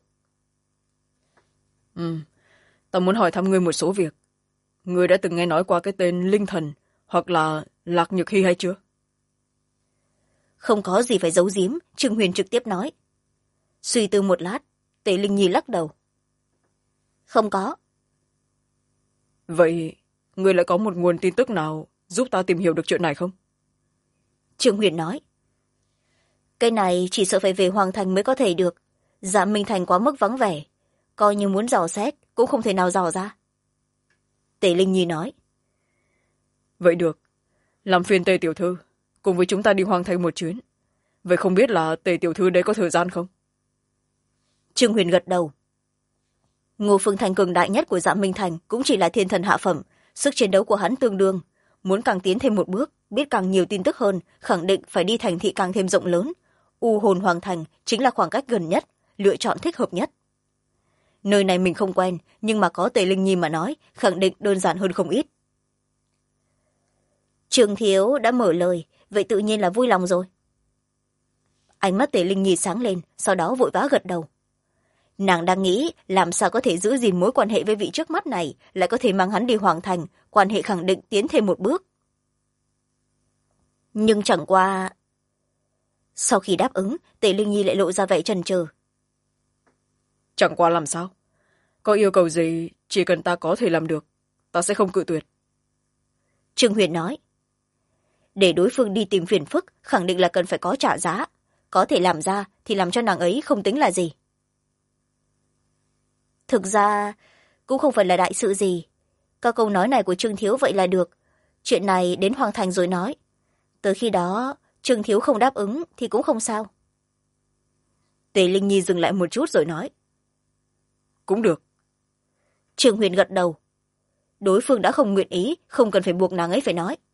Ta muốn hỏi thăm ngươi một số việc. Ngươi đã từng nghe nói qua cái tên Linh Thần hoặc là Lạc Nhược Hy hay chưa? Không có gì phải giấu giếm, Trương Huyền trực tiếp nói. Suy tư một lát, Tề Linh Nhi lắc đầu. Không có. Vậy, ngươi lại có một nguồn tin tức nào giúp ta tìm hiểu được chuyện này không? Trương Huyền nói. Cái này chỉ sợ phải về Hoàng Thành mới có thể được. Dạ Minh Thành quá mức vắng vẻ. Coi như muốn dò xét, cũng không thể nào dò ra. Tề Linh Nhi nói. Vậy được. Làm phiền Tề tiểu thư, cùng với chúng ta đi Hoàng Thành một chuyến. Vậy không biết là Tề tiểu thư đấy có thời gian không? Trương Huyền gật đầu. Ngô Phương Thành cường đại nhất của Dạ Minh Thành cũng chỉ là thiên thần hạ phẩm. Sức chiến đấu của hắn tương đương. Muốn càng tiến thêm một bước, biết càng nhiều tin tức hơn, khẳng định phải đi thành thị càng thêm rộng lớn. U hồn Hoàng Thành chính là khoảng cách gần nhất, lựa chọn thích hợp nhất. Nơi này mình không quen, nhưng mà có Tề Linh Nhi mà nói, khẳng định đơn giản hơn không ít. Trương thiếu đã mở lời, vậy tự nhiên là vui lòng rồi. Ánh mắt Tề Linh Nhi sáng lên, sau đó vội vã gật đầu. Nàng đang nghĩ làm sao có thể giữ gìn mối quan hệ với vị trước mắt này, lại có thể mang hắn đi Hoàng Thành, quan hệ khẳng định tiến thêm một bước. Nhưng chẳng qua... Sau khi đáp ứng, Tề Linh Nhi lại lộ ra vẻ chần chừ. Chẳng qua làm sao? Có yêu cầu gì, chỉ cần ta có thể làm được, ta sẽ không cự tuyệt. Trương Huyền nói. Để đối phương đi tìm phiền phức, khẳng định là cần phải có trả giá. Có thể làm ra thì làm cho nàng ấy không tính là gì. Thực ra, cũng không phải là đại sự gì. Các câu nói này của Trương thiếu vậy là được. Chuyện này đến Hoàng Thành rồi nói. Tới khi đó, Trương thiếu không đáp ứng thì cũng không sao. Tề Linh Nhi dừng lại một chút rồi nói. Cũng được. Trương Huyền gật đầu. Đối phương đã không nguyện ý, không cần phải buộc nàng ấy phải nói.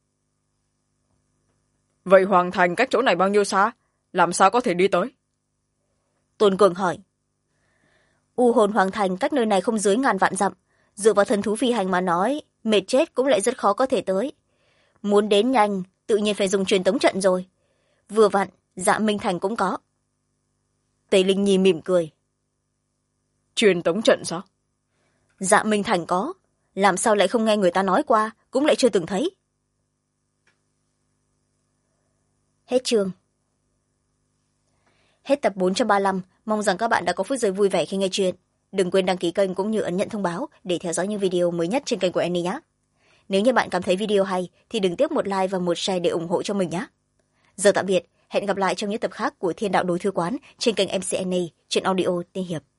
Vậy Hoàng Thành cách chỗ này bao nhiêu xa? Làm sao có thể đi tới? Tôn Cường hỏi. U hồn Hoàng Thành cách nơi này không dưới 1000 vạn dặm. Dựa vào thần thú phi hành mà nói, mệt chết cũng lại rất khó có thể tới. Muốn đến nhanh, tự nhiên phải dùng truyền tống trận rồi. Vừa vặn, Dạ Minh Thành cũng có. Tề Linh Nhi mỉm cười. Truyền tống trận sao? Dạ Minh Thành có. Làm sao lại không nghe người ta nói qua, cũng lại chưa từng thấy. Hết chương. Hết tập 435. Mong rằng các bạn đã có phút giây vui vẻ khi nghe chuyện. Đừng quên đăng ký kênh cũng như ấn nhận thông báo để theo dõi những video mới nhất trên kênh của Annie nhé. Nếu như bạn cảm thấy video hay thì đừng tiếc một like và một share để ủng hộ cho mình nhé. Giờ tạm biệt, hẹn gặp lại trong những tập khác của Thiên Đạo Đối Thư Quán trên kênh MC Annie trên audio Tiên Hiệp.